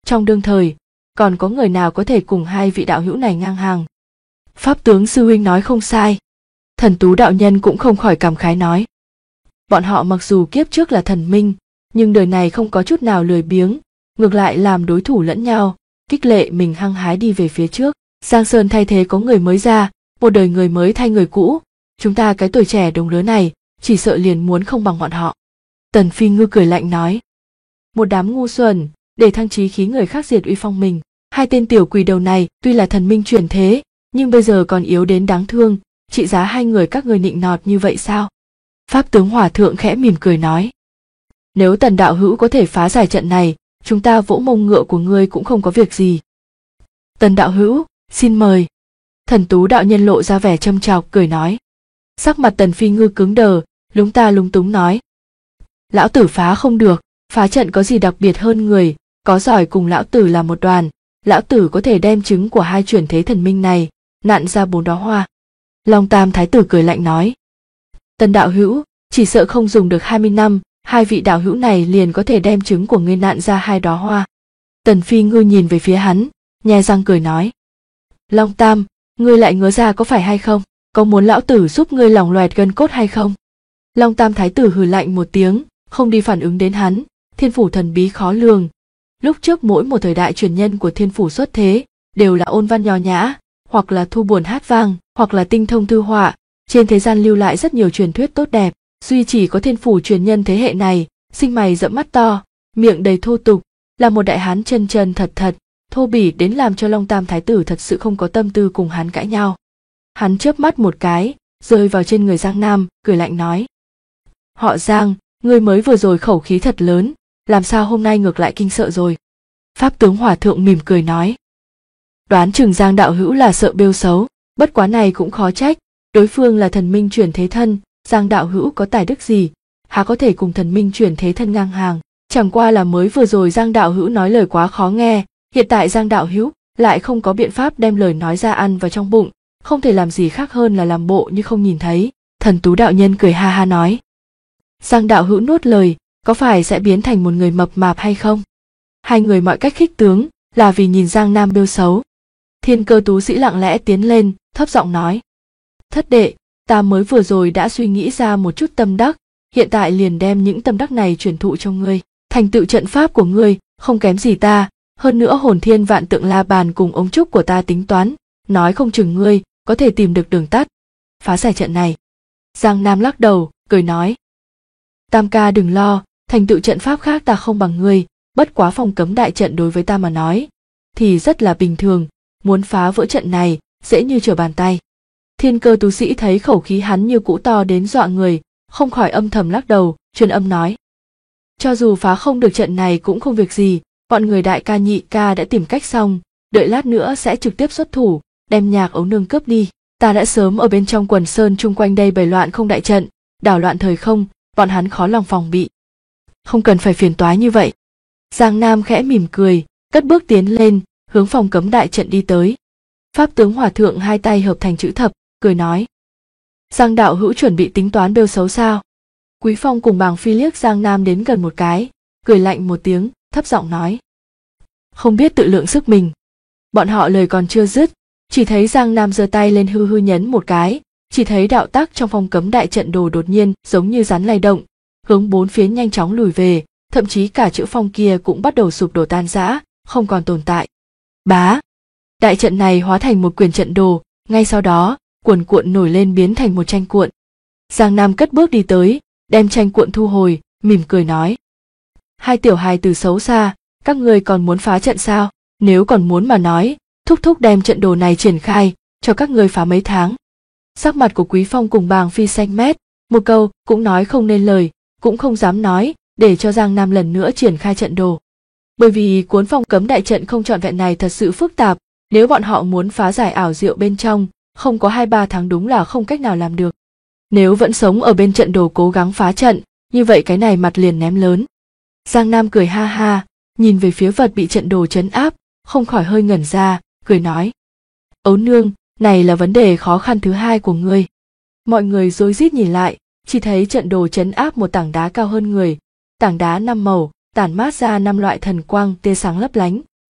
trong đương thời, còn có người nào có thể cùng hai vị đạo hữu này ngang hàng. Pháp tướng sư huynh nói không sai. Thần Tú đạo nhân cũng không khỏi cảm khái nói. Bọn họ mặc dù kiếp trước là thần minh, nhưng đời này không có chút nào lười biếng, ngược lại làm đối thủ lẫn nhau, khích lệ mình hăng hái đi về phía trước. Giang Sơn thay thế có người mới ra, một đời người mới thay người cũ, chúng ta cái tuổi trẻ đồng lứa này, chỉ sợ liền muốn không bằng bọn họ. Tần Phi Ngư cười lạnh nói. Một đám ngu xuẩn, để thăng chí khí người khác diệt uy phong mình. Hai tên tiểu quỷ đầu này tuy là thần minh chuyển thế, nhưng bây giờ còn yếu đến đáng thương, trị giá hai người các người nịnh nọt như vậy sao? Pháp tướng Hòa Thượng khẽ mỉm cười nói. Nếu Tần đạo hữu có thể phá giải trận này, chúng ta vỗ mông ngựa của ngươi cũng không có việc gì. Tần đạo hữu, xin mời. Thần Tú đạo nhân lộ ra vẻ châm chọc cười nói. Sắc mặt Tần Phi Ngư cứng đờ, lúng ta lúng túng nói. Lão tử phá không được, phá trận có gì đặc biệt hơn người, có giỏi cùng lão tử là một đoàn, lão tử có thể đem trứng của hai chuyển thế thần minh này, nặn ra 4 đóa hoa. Long Tam Thái tử cười lạnh nói. Tần đạo hữu, chỉ sợ không dùng được 20 năm, hai vị đạo hữu này liền có thể đem trứng của ngươi nặn ra 2 đóa hoa. Tần Phi Ngư nhìn về phía hắn, nhe răng cười nói. Long Tam, ngươi lại ngớ ra có phải hay không? Có muốn lão tử giúp ngươi lỏng loẹt gân cốt hay không? Long Tam Thái tử hừ lạnh một tiếng, không đi phản ứng đến hắn. Thiên phủ thần bí khó lường. Lúc trước mỗi một thời đại truyền nhân của thiên phủ xuất thế, đều là ôn văn nho nhã, hoặc là thu buồn hát vang, hoặc là tinh thông thư họa. Trên thế gian lưu lại rất nhiều truyền thuyết tốt đẹp, duy chỉ có thiên phủ truyền nhân thế hệ này, sinh mày rậm mắt to, miệng đầy thô tục, là một đại hán chân chân thật thật, thô bỉ đến làm cho Long Tam Thái tử thật sự không có tâm tư cùng hắn cãi nhau. Hắn chớp mắt một cái, rơi vào trên người Giang Nam, cười lạnh nói. Họ Giang, ngươi mới vừa rồi khẩu khí thật lớn, làm sao hôm nay ngược lại kinh sợ rồi? Pháp tướng Hòa Thượng mỉm cười nói. Đoán chừng Giang đạo hữu là sợ bêu xấu, bất quá này cũng khó trách, đối phương là thần minh chuyển thế thân, Giang đạo hữu có tài đức gì, há có thể cùng thần minh chuyển thế thân ngang hàng, chẳng qua là mới vừa rồi Giang đạo hữu nói lời quá khó nghe, hiện tại Giang đạo hữu lại không có biện pháp đem lời nói ra ăn vào trong bụng, không thể làm gì khác hơn là làm bộ như không nhìn thấy. Thần Tú đạo nhân cười ha ha nói. Giang đạo hữu nuốt lời, có phải sẽ biến thành một người mập mạp hay không? Hai người mọi cách khích tướng, là vì nhìn Giang Nam bêu xấu. Thiên Cơ tú sĩ lặng lẽ tiến lên, thấp giọng nói. Thất đệ, ta mới vừa rồi đã suy nghĩ ra một chút tâm đắc, hiện tại liền đem những tâm đắc này truyền thụ cho ngươi. Thành tựu trận pháp của ngươi, không kém gì ta, hơn nữa hồn thiên vạn tượng la bàn cùng ống trúc của ta tính toán, nói không chừng ngươi có thể tìm được đường tắt, phá giải trận này. Giang Nam lắc đầu, cười nói. Tam ca đừng lo, thành tựu trận pháp khác ta không bằng ngươi, bất quá phong cấm đại trận đối với ta mà nói thì rất là bình thường, muốn phá vỡ trận này dễ như trở bàn tay. Thiên Cơ tú sĩ thấy khẩu khí hắn như cũ to đến dọa người, không khỏi âm thầm lắc đầu, truyền âm nói. Cho dù phá không được trận này cũng không việc gì, bọn người đại ca nhị ca đã tìm cách xong, đợi lát nữa sẽ trực tiếp xuất thủ, đem Nhạc Ấu Nương cướp đi. Ta đã sớm ở bên trong quần sơn chung quanh đây bày loạn không đại trận, đảo loạn thời không, bọn hắn khó lòng phòng bị. Không cần phải phiền toái như vậy. Giang Nam khẽ mỉm cười, cất bước tiến lên, hướng phòng cấm đại trận đi tới. Pháp tướng Hòa Thượng hai tay hợp thành chữ thập, cười nói. Giang đạo hữu chuẩn bị tính toán bêu xấu sao? Quý Phong cùng Bàng Phi liếc Giang Nam đến gần một cái, cười lạnh một tiếng, thấp giọng nói. Không biết tự lượng sức mình. Bọn họ lời còn chưa dứt, chỉ thấy Giang Nam giơ tay lên hư hư nhấn một cái, chỉ thấy đạo tắc trong phòng cấm đại trận đồ đột nhiên giống như rắn lay động, hướng bốn phía nhanh chóng lùi về, thậm chí cả chữ phong kia cũng bắt đầu sụp đổ tan rã, không còn tồn tại. Bá! Đại trận này hóa thành một quyển trận đồ, ngay sau đó, cuồn cuộn nổi lên biến thành một tranh cuộn. Giang Nam cất bước đi tới, đem tranh cuộn thu hồi, mỉm cười nói. Hai tiểu hài từ xấu xa, các ngươi còn muốn phá trận sao? Nếu còn muốn mà nói, thúc thúc đem trận đồ này triển khai, cho các ngươi phá mấy tháng. Sắc mặt của Quý Phong cùng Bàng Phi xanh mét, một câu cũng nói không nên lời, cũng không dám nói, để cho Giang Nam lần nữa triển khai trận đồ. Bởi vì cuốn phong cấm đại trận không trọn vẹn này thật sự phức tạp, nếu bọn họ muốn phá giải ảo diệu bên trong, không có 2-3 tháng đúng là không cách nào làm được. Nếu vẫn sống ở bên trận đồ cố gắng phá trận, như vậy cái này mặt liền ném lớn. Giang Nam cười ha ha, nhìn về phía vật bị trận đồ trấn áp, không khỏi hơi ngẩn ra, cười nói. Ấu Nương, này là vấn đề khó khăn thứ hai của ngươi. Mọi người rối rít nhìn lại, chỉ thấy trận đồ trấn áp một tảng đá cao hơn người, tảng đá 5 màu, tản mát ra 5 loại thần quang tia sáng lấp lánh,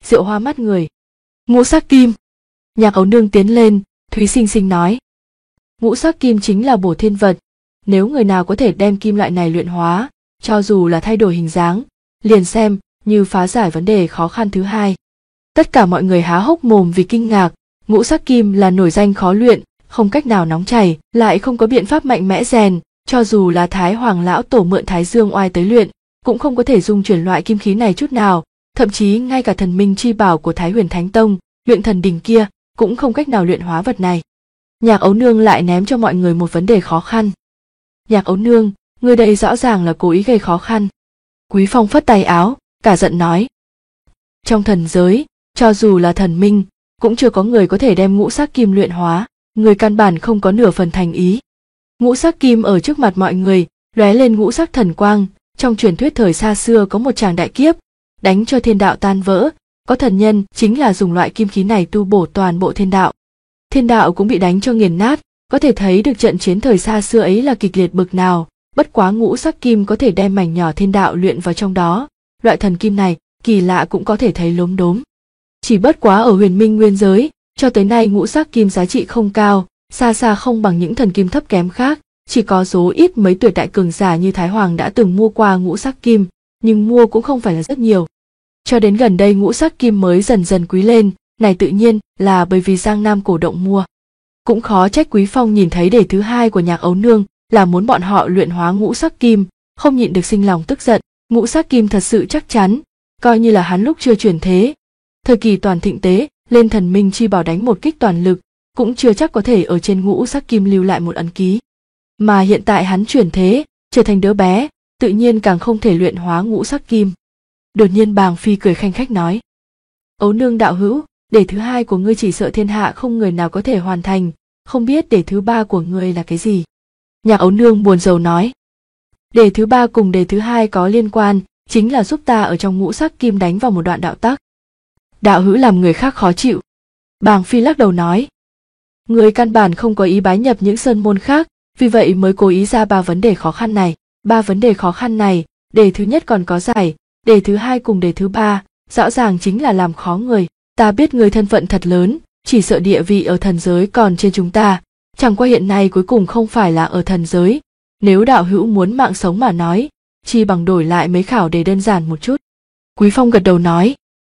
rượu hoa mắt người. Ngũ sắc kim. Nhạc Ấu Nương tiến lên, Thúy Xinh Xinh nói. Ngũ sắc kim chính là bổ thiên vật, nếu người nào có thể đem kim loại này luyện hóa, cho dù là thay đổi hình dáng, liền xem như phá giải vấn đề khó khăn thứ hai. Tất cả mọi người há hốc mồm vì kinh ngạc, ngũ sắc kim là nổi danh khó luyện, không cách nào nóng chảy, lại không có biện pháp mạnh mẽ rèn, cho dù là Thái Hoàng lão tổ mượn Thái Dương oai tới luyện, cũng không có thể dung chuyển loại kim khí này chút nào, thậm chí ngay cả thần minh chi bảo của Thái Huyền Thánh Tông, Luyện Thần Đình kia, cũng không cách nào luyện hóa vật này. Nhạc Ấu Nương lại ném cho mọi người một vấn đề khó khăn. Nhạc Ấu Nương, người đây rõ ràng là cố ý gây khó khăn. Quý Phong phất tay áo, cả giận nói. Trong thần giới, cho dù là thần minh, cũng chưa có người có thể đem ngũ sắc kim luyện hóa, người căn bản không có nửa phần thành ý. Ngũ sắc kim ở trước mặt mọi người, lóe lên ngũ sắc thần quang, trong truyền thuyết thời xa xưa có một tràng đại kiếp, đánh cho thiên đạo tan vỡ, có thần nhân chính là dùng loại kim khí này tu bổ toàn bộ thiên đạo. Thiên đạo cũng bị đánh cho nghiền nát, có thể thấy được trận chiến thời xa xưa ấy là kịch liệt bực nào, bất quá ngũ sắc kim có thể đem mảnh nhỏ thiên đạo luyện vào trong đó, loại thần kim này, kỳ lạ cũng có thể thấy lốm đốm. Chỉ bất quá ở huyền minh nguyên giới, cho tới nay ngũ sắc kim giá trị không cao, xa xa không bằng những thần kim thấp kém khác, chỉ có số ít mấy tuyệt đại cường giả như Thái Hoàng đã từng mua qua ngũ sắc kim, nhưng mua cũng không phải là rất nhiều. Cho đến gần đây ngũ sắc kim mới dần dần quý lên, này tự nhiên là bởi vì Giang Nam cổ động mua. Cũng khó trách Quý Phong nhìn thấy đề thứ hai của Nhạc Ấu Nương là muốn bọn họ luyện hóa ngũ sắc kim, không nhịn được sinh lòng tức giận. Ngũ sắc kim thật sự chắc chắn, coi như là hắn lúc chưa chuyển thế, thời kỳ toàn thịnh tế, lên thần minh chi bảo đánh một kích toàn lực, cũng chưa chắc có thể ở trên ngũ sắc kim lưu lại một ấn ký. Mà hiện tại hắn chuyển thế, trở thành đứa bé, tự nhiên càng không thể luyện hóa ngũ sắc kim. Đột nhiên Bàng Phi cười khanh khách nói. Ấu Nương đạo hữu, đề thứ hai của ngươi chỉ sợ thiên hạ không người nào có thể hoàn thành, không biết đề thứ ba của ngươi là cái gì? Nhạc Ấu Nương buồn rầu nói. Đề thứ ba cùng đề thứ hai có liên quan, chính là giúp ta ở trong ngũ sắc kim đánh vào một đoạn đạo tắc. Đạo hữu làm người khác khó chịu. Bàng Phi lắc đầu nói. Người căn bản không có ý bái nhập những sơn môn khác, vì vậy mới cố ý ra ba vấn đề khó khăn này. Ba vấn đề khó khăn này, đề thứ nhất còn có giải, đề thứ hai cùng đề thứ ba, rõ ràng chính là làm khó người. Ta biết người thân phận thật lớn, chỉ sợ địa vị ở thần giới còn trên chúng ta, chẳng qua hiện nay cuối cùng không phải là ở thần giới. Nếu đạo hữu muốn mạng sống mà nói, chi bằng đổi lại mấy khảo đề đơn giản một chút. Quý Phong gật đầu nói.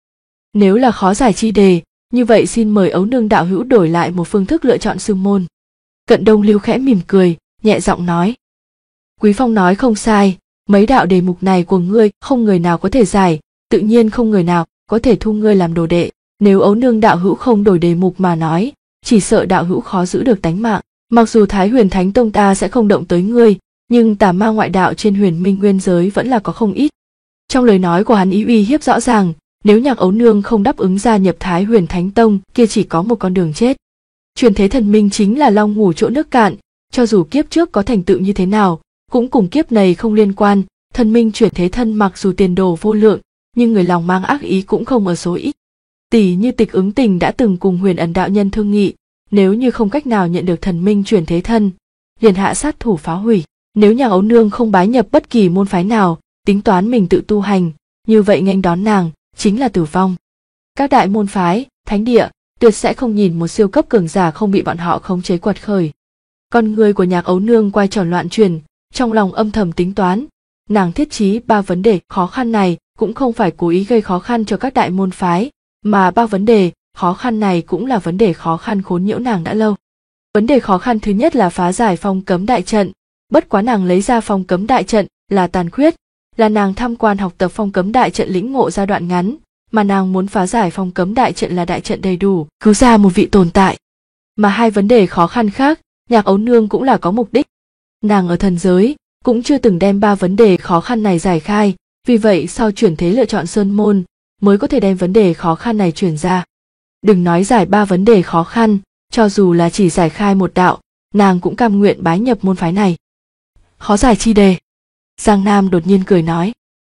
Nếu là khó giải chi đề, như vậy xin mời Ấu Nương đạo hữu đổi lại một phương thức lựa chọn sư môn. Cận Đông Lưu khẽ mỉm cười, nhẹ giọng nói. Quý Phong nói không sai, mấy đạo đề mục này của ngươi không người nào có thể giải, tự nhiên không người nào có thể thu ngươi làm đồ đệ. Nếu Ấu Nương đạo hữu không đổi đề mục mà nói, chỉ sợ đạo hữu khó giữ được tánh mạng. Mặc dù Thái Huyền Thánh Tông ta sẽ không động tới ngươi, nhưng tà ma ngoại đạo trên huyền minh nguyên giới vẫn là có không ít. Trong lời nói của hắn ý uy hiếp rõ ràng, nếu Nhạc Ấu Nương không đáp ứng gia nhập Thái Huyền Thánh Tông kia chỉ có một con đường chết. Truyền thế thần minh chính là long ngủ chỗ nước cạn, cho dù kiếp trước có thành tựu như thế nào, cũng cùng kiếp này không liên quan. Thần minh chuyển thế thân mặc dù tiền đồ vô lượng, nhưng người lòng mang ác ý cũng không ở số ít. Tỷ như Tịch Ứng Tình đã từng cùng Huyền Ẩn đạo nhân thương nghị, nếu như không cách nào nhận được thần minh chuyển thế thân, liền hạ sát thủ phá hủy. Nếu Nhạc Ấu Nương không bái nhập bất kỳ môn phái nào, tính toán mình tự tu hành, như vậy nghênh đón nàng chính là tử vong. Các đại môn phái, thánh địa, tuyệt sẽ không nhìn một siêu cấp cường giả không bị bọn họ khống chế quật khởi. Con người của Nhạc Ấu Nương quay tròn loạn chuyển, trong lòng âm thầm tính toán, nàng thiết trí ba vấn đề khó khăn này cũng không phải cố ý gây khó khăn cho các đại môn phái, mà ba vấn đề khó khăn này cũng là vấn đề khó khăn khốn nhiễu nàng đã lâu. Vấn đề khó khăn thứ nhất là phá giải phong cấm đại trận, bất quá nàng lấy ra phong cấm đại trận là tàn khuyết, là nàng tham quan học tập phong cấm đại trận lĩnh ngộ giai đoạn ngắn, mà nàng muốn phá giải phong cấm đại trận là đại trận đầy đủ, cứu ra một vị tồn tại. Mà hai vấn đề khó khăn khác, Nhạc Ấu Nương cũng là có mục đích. Nàng ở thần giới cũng chưa từng đem ba vấn đề khó khăn này giải khai, vì vậy sau chuyển thế lựa chọn sơn môn mới có thể đem vấn đề khó khăn này chuyển ra. Đừng nói giải ba vấn đề khó khăn, cho dù là chỉ giải khai một đạo, nàng cũng cam nguyện bái nhập môn phái này. Khó giải chi đề. Giang Nam đột nhiên cười nói.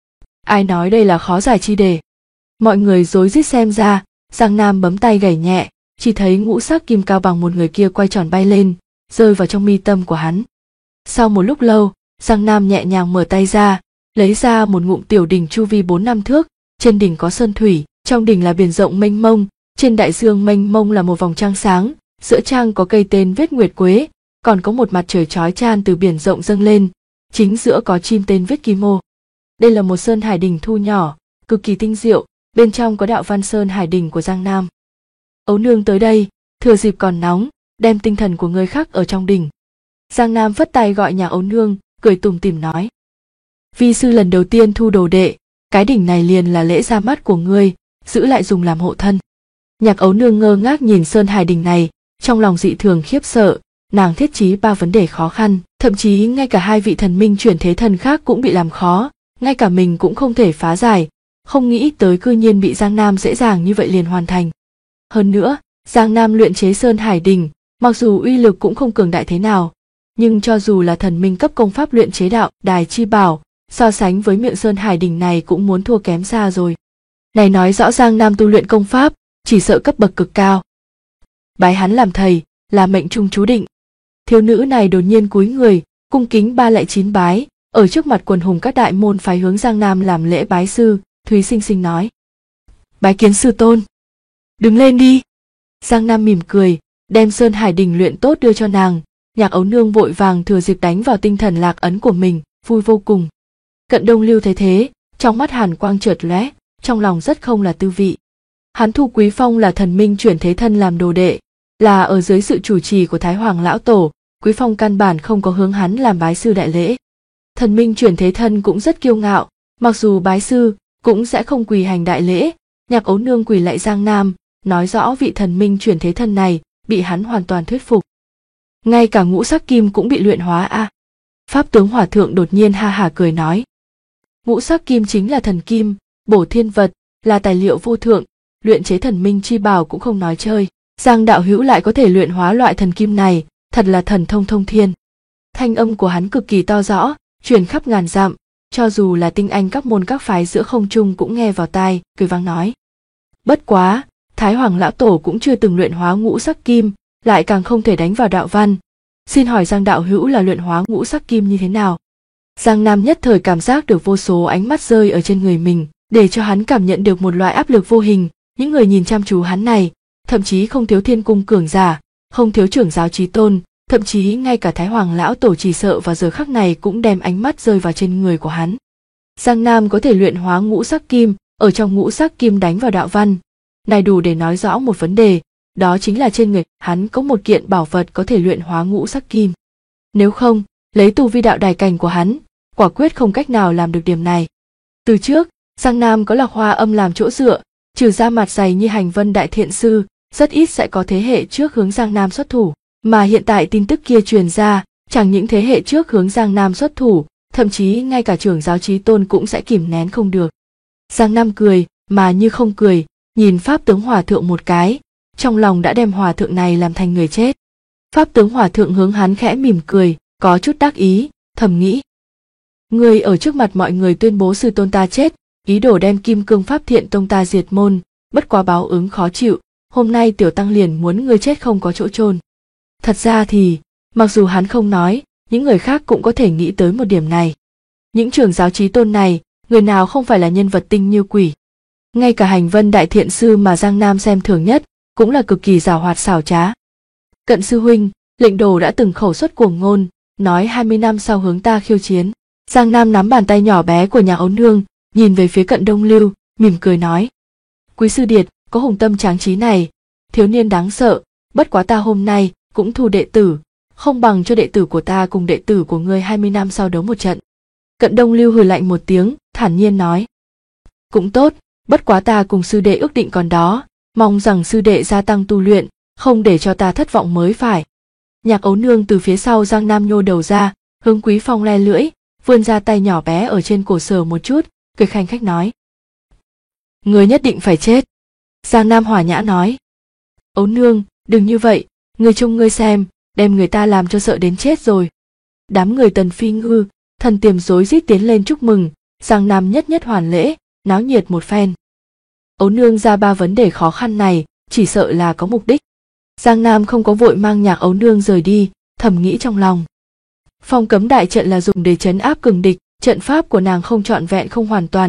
Ai nói đây là khó giải chi đề? Mọi người rối rít xem ra, Giang Nam bấm tay gảy nhẹ, chỉ thấy ngũ sắc kim cao bằng một người kia quay tròn bay lên, rơi vào trong mi tâm của hắn. Sau một lúc lâu, Giang Nam nhẹ nhàng mở tay ra, lấy ra một ngụm tiểu đỉnh chu vi 4-5 thước, trên đỉnh có sơn thủy, Trong đỉnh là biển rộng mênh mông, trên đại dương mênh mông là một vòng trăng sáng, giữa trăng có cây tên vết nguyệt quế, còn có một mặt trời chói chan từ biển rộng dâng lên, chính giữa có chim tên vết kim ô. Đây là một sơn hải đỉnh thu nhỏ, cực kỳ tinh diệu, bên trong có đạo văn sơn hải đỉnh của Giang Nam. Ấu nương tới đây, thừa dịp còn nóng, đem tinh thần của người khác ở trong đỉnh. Giang Nam phất tay gọi nhà Ấu nương, cười tủm tỉm nói: Vi sư lần đầu tiên thu đồ đệ, cái đỉnh này liền là lễ ra mắt của ngươi, giữ lại dùng làm hộ thân. Nhạc Ấu nương ngơ ngác nhìn sơn hải đỉnh này, trong lòng dị thường khiếp sợ, nàng thiết trí 3 vấn đề khó khăn, thậm chí ngay cả 2 vị thần minh chuyển thế thần khác cũng bị làm khó, ngay cả mình cũng không thể phá giải, không nghĩ tới cư nhiên bị Giang Nam dễ dàng như vậy liền hoàn thành. Hơn nữa, Giang Nam luyện chế sơn hải đỉnh, mặc dù uy lực cũng không cường đại thế nào, nhưng cho dù là thần minh cấp công pháp luyện chế đạo đài chi bảo, so sánh với miệng sơn hải đỉnh này cũng muốn thua kém xa rồi. Này nói rõ Giang Nam tu luyện công pháp, chỉ sợ cấp bậc cực cao. Bái hắn làm thầy, là mệnh trung chú định. Thiếu nữ này đột nhiên cúi người, cung kính 3 lạy 9 bái, ở trước mặt quần hùng các đại môn phái hướng Giang Nam làm lễ bái sư. Thúy Sinh Sinh nói: Bái kiến sư tôn. Đứng lên đi. Giang Nam mỉm cười, đem sơn hải đỉnh luyện tốt đưa cho nàng. Nhạc Ấu nương vội vàng thừa dịp đánh vào tinh thần lạc ấn của mình, vui vô cùng. Cận Đông Lưu thấy thế, trong mắt hàn quang chợt lóe, trong lòng rất không là tư vị. Hắn thu Quý Phong là thần minh chuyển thế thân làm đồ đệ, là ở dưới sự chủ trì của Thái Hoàng lão tổ, Quý Phong căn bản không có hướng hắn làm bái sư đại lễ. Thần minh chuyển thế thân cũng rất kiêu ngạo, mặc dù bái sư cũng sẽ không quỳ hành đại lễ. Nhạc Ấu nương quỳ lạy Giang Nam, nói rõ vị thần minh chuyển thế thân này bị hắn hoàn toàn thuyết phục. Ngay cả ngũ sắc kim cũng bị luyện hóa a. Pháp tướng Hòa thượng đột nhiên ha hả cười nói: Ngũ sắc kim chính là thần kim, bổ thiên vật, là tài liệu vô thượng, luyện chế thần minh chi bảo cũng không nói chơi. Giang đạo hữu lại có thể luyện hóa loại thần kim này, thật là thần thông thông thiên. Thanh âm của hắn cực kỳ to rõ, truyền khắp ngàn dặm, cho dù là tinh anh các môn các phái giữa không trung cũng nghe vào tai, cười vang nói: Bất quá, Thái Hoàng lão tổ cũng chưa từng luyện hóa ngũ sắc kim, lại càng không thể đánh vào đạo văn. Xin hỏi Giang đạo hữu là luyện hóa ngũ sắc kim như thế nào? Giang Nam nhất thời cảm giác được vô số ánh mắt rơi ở trên người mình, để cho hắn cảm nhận được một loại áp lực vô hình. Những người nhìn chăm chú hắn này, thậm chí không thiếu thiên cung cường giả, không thiếu trưởng giáo chí tôn, thậm chí ngay cả Thái Hoàng lão tổ chỉ sợ vào giờ khắc này cũng đem ánh mắt rơi vào trên người của hắn. Giang Nam có thể luyện hóa ngũ sắc kim, ở trong ngũ sắc kim đánh vào đạo văn, này đủ để nói rõ một vấn đề, đó chính là trên người hắn có một kiện bảo vật có thể luyện hóa ngũ sắc kim. Nếu không, lấy tu vi đạo đài cảnh của hắn, quả quyết không cách nào làm được điểm này. Từ trước, Giang Nam có Lạc Hoa Âm làm chỗ dựa, trừ ra mặt dày như Hành Vân đại thiện sư, rất ít sẽ có thế hệ trước hướng Giang Nam xuất thủ, mà hiện tại tin tức kia truyền ra, chẳng những thế hệ trước hướng Giang Nam xuất thủ, thậm chí ngay cả trưởng giáo chí tôn cũng sẽ kìm nén không được. Giang Nam cười, mà như không cười, nhìn Pháp tướng Hòa thượng một cái, trong lòng đã đem Hòa thượng này làm thành người chết. Pháp tướng Hòa thượng hướng hắn khẽ mỉm cười, có chút đắc ý, thầm nghĩ: Ngươi ở trước mặt mọi người tuyên bố sư tôn ta chết, ý đồ đem Kim Cương Pháp Thiện Tông ta diệt môn, bất quá báo ứng khó chịu, hôm nay tiểu tăng liền muốn ngươi chết không có chỗ chôn. Thật ra thì, mặc dù hắn không nói, những người khác cũng có thể nghĩ tới một điểm này. Những trưởng giáo chí tôn này, người nào không phải là nhân vật tinh như quỷ. Ngay cả Hành Vân đại thiện sư mà Giang Nam xem thường nhất, cũng là cực kỳ giàu hoạt xảo trá. Cận sư huynh, lệnh đồ đã từng khẩu xuất cuồng ngôn, nói 20 năm sau hướng ta khiêu chiến. Giang Nam nắm bàn tay nhỏ bé của nhà Ấu nương, nhìn về phía Cận Đông Lưu, mỉm cười nói: Quý sư điệt, có hùng tâm tráng trí này, thiếu niên đáng sợ, bất quá ta hôm nay cũng thu đệ tử, không bằng cho đệ tử của ta cùng đệ tử của ngươi 20 năm sau đấu một trận. Cận Đông Lưu hừ lạnh một tiếng, thản nhiên nói: Cũng tốt, bất quá ta cùng sư đệ ước định còn đó, mong rằng sư đệ gia tăng tu luyện, không để cho ta thất vọng mới phải. Nhạc Ấu nương từ phía sau Giang Nam nhô đầu ra, hướng Quý Phong le lưỡi, vươn ra tay nhỏ bé ở trên cổ sờ một chút, cười khanh khách nói: Ngươi nhất định phải chết. Giang Nam hòa nhã nói: Ấu nương, đừng như vậy, ngươi trông ngươi xem, đem người ta làm cho sợ đến chết rồi. Đám người Tần Phi Ngư, Thần Tiềm rối rít tiến lên chúc mừng, Giang Nam nhất nhất hoàn lễ, náo nhiệt một phen. Ấu nương ra 3 vấn đề khó khăn này, chỉ sợ là có mục đích. Giang Nam không có vội mang nhạc Ấu nương rời đi, thầm nghĩ trong lòng. Phong cấm đại trận là dùng để trấn áp cường địch, trận pháp của nàng không trọn vẹn không hoàn toàn,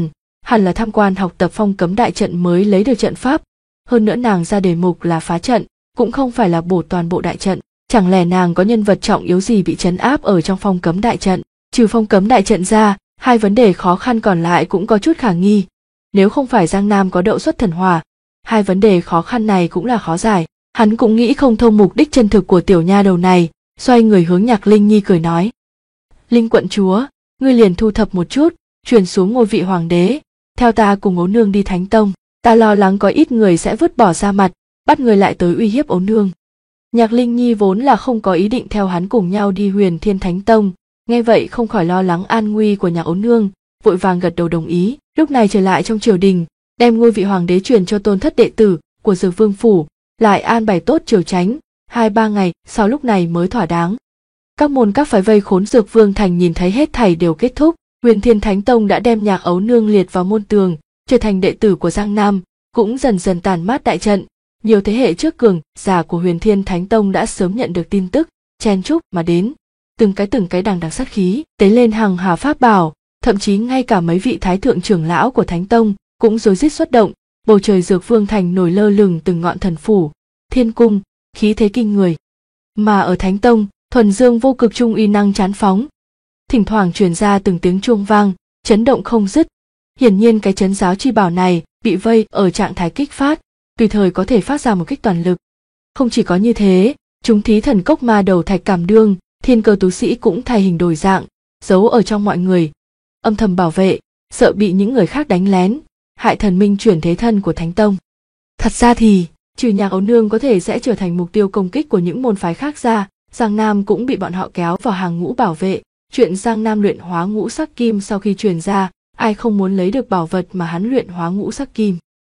hẳn là tham quan học tập phong cấm đại trận mới lấy được trận pháp. Hơn nữa nàng ra đề mục là phá trận, cũng không phải là bổ toàn bộ đại trận. Chẳng lẽ nàng có nhân vật trọng yếu gì bị trấn áp ở trong phong cấm đại trận? Trừ phong cấm đại trận ra, hai vấn đề khó khăn còn lại cũng có chút khả nghi. Nếu không phải Giang Nam có đậu xuất thần hỏa, hai vấn đề khó khăn này cũng là khó giải. Hắn cũng nghĩ không thông mục đích chân thực của tiểu nha đầu này, xoay người hướng Nhạc Linh Nhi cười nói. Linh quận chúa, ngươi liền thu thập một chút, truyền xuống ngôi vị hoàng đế, theo ta cùng Ấu Nương đi Thánh Tông. Ta lo lắng có ít người sẽ vứt bỏ ra mặt, bắt người lại tới uy hiếp Ấu Nương. Nhạc Linh Nhi vốn là không có ý định theo hắn cùng nhau đi Huyền Thiên Thánh Tông, nghe vậy không khỏi lo lắng an nguy của nhà Ấu Nương, vội vàng gật đầu đồng ý. Lúc này trở lại trong triều đình, đem ngôi vị hoàng đế truyền cho tôn thất đệ tử của Dược Vương phủ, lại an bài tốt triều tránh, 2-3 ngày sau lúc này mới thỏa đáng. Các môn các phái vây khốn Dược Vương thành nhìn thấy hết thảy đều kết thúc, Huyền Thiên Thánh Tông đã đem Nhạc Ấu Nương liệt vào môn tường, trở thành đệ tử của Giang Nam, cũng dần dần tàn mát đại trận. Nhiều thế hệ trước cường giả của Huyền Thiên Thánh Tông đã sớm nhận được tin tức, chen chúc mà đến, từng cái đằng đằng sát khí, tế lên hàng hà pháp bảo, thậm chí ngay cả mấy vị thái thượng trưởng lão của Thánh Tông cũng rối rít xuất động. Bầu trời Dược Vương thành nổi lơ lửng từng ngọn thần phủ, thiên cung, khí thế kinh người. Mà ở Thánh Tông, thuần dương vô cực trung uy năng chán phóng, thỉnh thoảng truyền ra từng tiếng chuông vang, chấn động không dứt. Hiển nhiên cái trấn giáo chi bảo này bị vây ở trạng thái kích phát, tùy thời có thể phát ra một kích toàn lực. Không chỉ có như thế, chúng thí thần cốc ma đầu Thạch Cảm Đương, Thiên Cơ tú sĩ cũng thay hình đổi dạng, giấu ở trong mọi người, âm thầm bảo vệ, sợ bị những người khác đánh lén, hại thần minh chuyển thế thân của Thánh Tông. Thật ra thì, trừ Nhạc Ấu Nương có thể sẽ trở thành mục tiêu công kích của những môn phái khác ra, Giang Nam cũng bị bọn họ kéo vào hàng ngũ bảo vệ. Chuyện Giang Nam luyện hóa ngũ sắc kim sau khi truyền ra, ai không muốn lấy được bảo vật mà hắn luyện hóa ngũ sắc kim.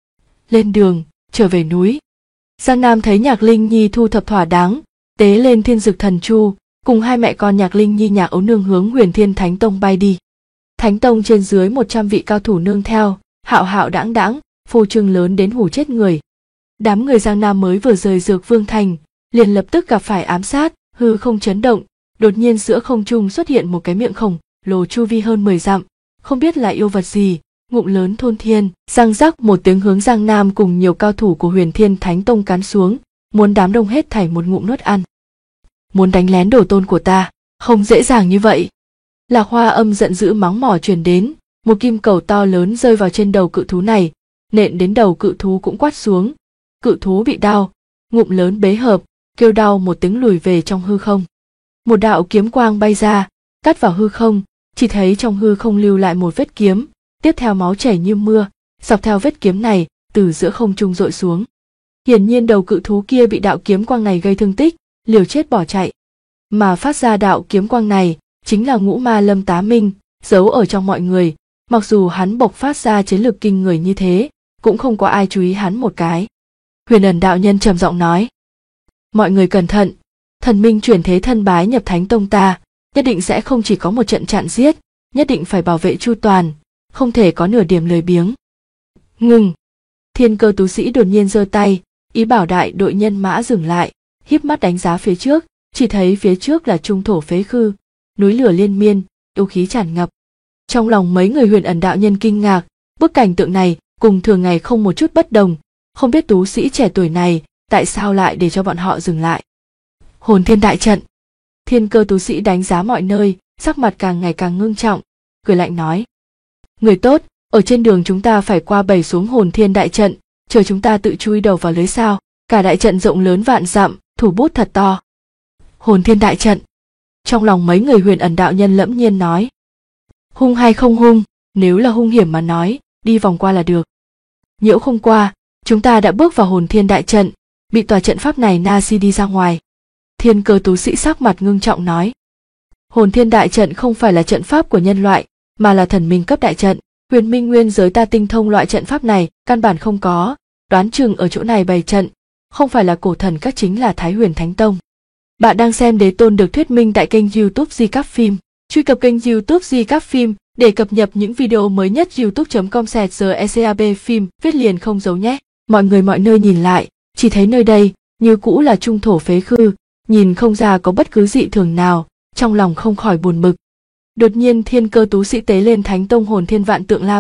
Lên đường, trở về núi. Giang Nam thấy Nhạc Linh Nhi thu thập thỏa đáng, tế lên Thiên Dực Thần Chu, cùng hai mẹ con Nhạc Linh Nhi Nhạc Ấu Nương hướng Huyền Thiên Thánh Tông bay đi. Thánh Tông trên dưới 100 vị cao thủ nương theo, hạo hạo đãng đãng, phô trương lớn đến hù chết người. Đám người Giang Nam mới vừa rời Dược Vương thành, liền lập tức gặp phải ám sát, hư không chấn động, đột nhiên giữa không trung xuất hiện một cái miệng khổng lồ chu vi hơn 10 dặm, không biết là yêu vật gì, ngụm lớn thôn thiên, răng rắc một tiếng hướng Giang Nam cùng nhiều cao thủ của Huyền Thiên Thánh Tông cắn xuống, muốn đám đông hết thảy một ngụm nuốt ăn. Muốn đánh lén đồ tôn của ta, không dễ dàng như vậy. Lạc Hoa âm giận dữ mắng mỏ truyền đến, một kim cầu to lớn rơi vào trên đầu cự thú này, nện đến đầu cự thú cũng quát xuống. Cự thú bị đau, ngụm lớn bế hợp, kêu đau một tiếng lùi về trong hư không. Một đạo kiếm quang bay ra, cắt vào hư không, chỉ thấy trong hư không lưu lại một vết kiếm, tiếp theo máu chảy như mưa, dọc theo vết kiếm này, từ giữa không trung dội xuống. Hiển nhiên đầu cự thú kia bị đạo kiếm quang này gây thương tích, liều chết bỏ chạy. Mà phát ra đạo kiếm quang này, chính là Ngũ Ma Lâm Tá Minh, giấu ở trong mọi người, mặc dù hắn bộc phát ra chiến lực kinh người như thế, cũng không có ai chú ý hắn một cái. Huyền Ẩn đạo nhân trầm giọng nói: mọi người cẩn thận, thần minh chuyển thế thân bái nhập Thánh Tông ta, nhất định sẽ không chỉ có một trận chặn giết, nhất định phải bảo vệ chu toàn, không thể có nửa điểm lười biếng. Ngừng! Thiên Cơ tú sĩ đột nhiên giơ tay, ý bảo đại đội nhân mã dừng lại, híp mắt đánh giá phía trước, chỉ thấy phía trước là trung thổ phế khư, núi lửa liên miên, yêu khí tràn ngập. Trong lòng mấy người Huyền Ẩn đạo nhân kinh ngạc, bức cảnh tượng này cùng thường ngày không một chút bất đồng, không biết tú sĩ trẻ tuổi này tại sao lại để cho bọn họ dừng lại. Hồn Thiên đại trận. Thiên Cơ tú sĩ đánh giá mọi nơi, sắc mặt càng ngày càng ngưng trọng, cười lạnh nói: người tốt, ở trên đường chúng ta phải qua bày xuống Hồn Thiên đại trận, chờ chúng ta tự chui đầu vào lưới sao? Cả đại trận rộng lớn vạn dặm, thủ bút thật to. Hồn Thiên đại trận. Trong lòng mấy người Huyền Ẩn đạo nhân lẫm nhiên nói: hung hay không hung, nếu là hung hiểm mà nói, đi vòng qua là được. Nhiễu không qua, chúng ta đã bước vào Hồn Thiên đại trận, bị tòa trận pháp này nasi đi ra ngoài. Thiên Cơ tú sĩ sắc mặt ngưng trọng nói: Hồn Thiên đại trận không phải là trận pháp của nhân loại, mà là thần minh cấp đại trận. Huyền Minh nguyên giới ta tinh thông loại trận pháp này căn bản không có, đoán chừng ở chỗ này bày trận, không phải là cổ thần các chính là Thái Huyền Thánh Tông. Bạn đang xem Đế Tôn được thuyết minh tại kênh YouTube Di Cáp Phim. Truy cập kênh YouTube Di Cáp Phim để cập nhật những video mới nhất. youtube.com/GECAB phim viết liền không giấu nhé. Mọi người mọi nơi nhìn lại, chỉ thấy nơi đây như cũ là trung thổ phế khư, nhìn không ra có bất cứ dị thường nào, trong lòng không khỏi buồn bực. Đột nhiên Thiên Cơ tú sĩ tế lên Thánh Tông Hồn Thiên Vạn Tượng La Bàn,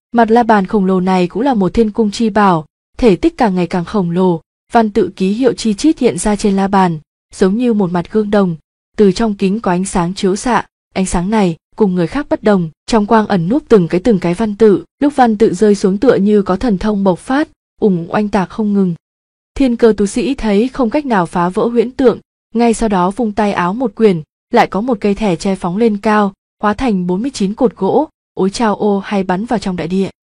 Mặt la bàn khổng lồ này cũng là một thiên cung chi bảo, thể tích càng ngày càng khổng lồ, văn tự ký hiệu chi chít hiện ra trên la bàn, giống như một mặt gương đồng, từ trong kính có ánh sáng chiếu xạ, ánh sáng này cùng người khác bất đồng, trong quang ẩn núp từng cái văn tự, lúc văn tự rơi xuống tựa như có thần thông bộc phát, oanh tạc không ngừng. Thiên Cơ tu sĩ thấy không cách nào phá vỡ huyễn tượng, ngay sau đó vung tay áo một quyền, lại có một cây thẻ tre phóng lên cao, hóa thành 49 cột gỗ, ối chao ô hay bắn vào trong đại địa.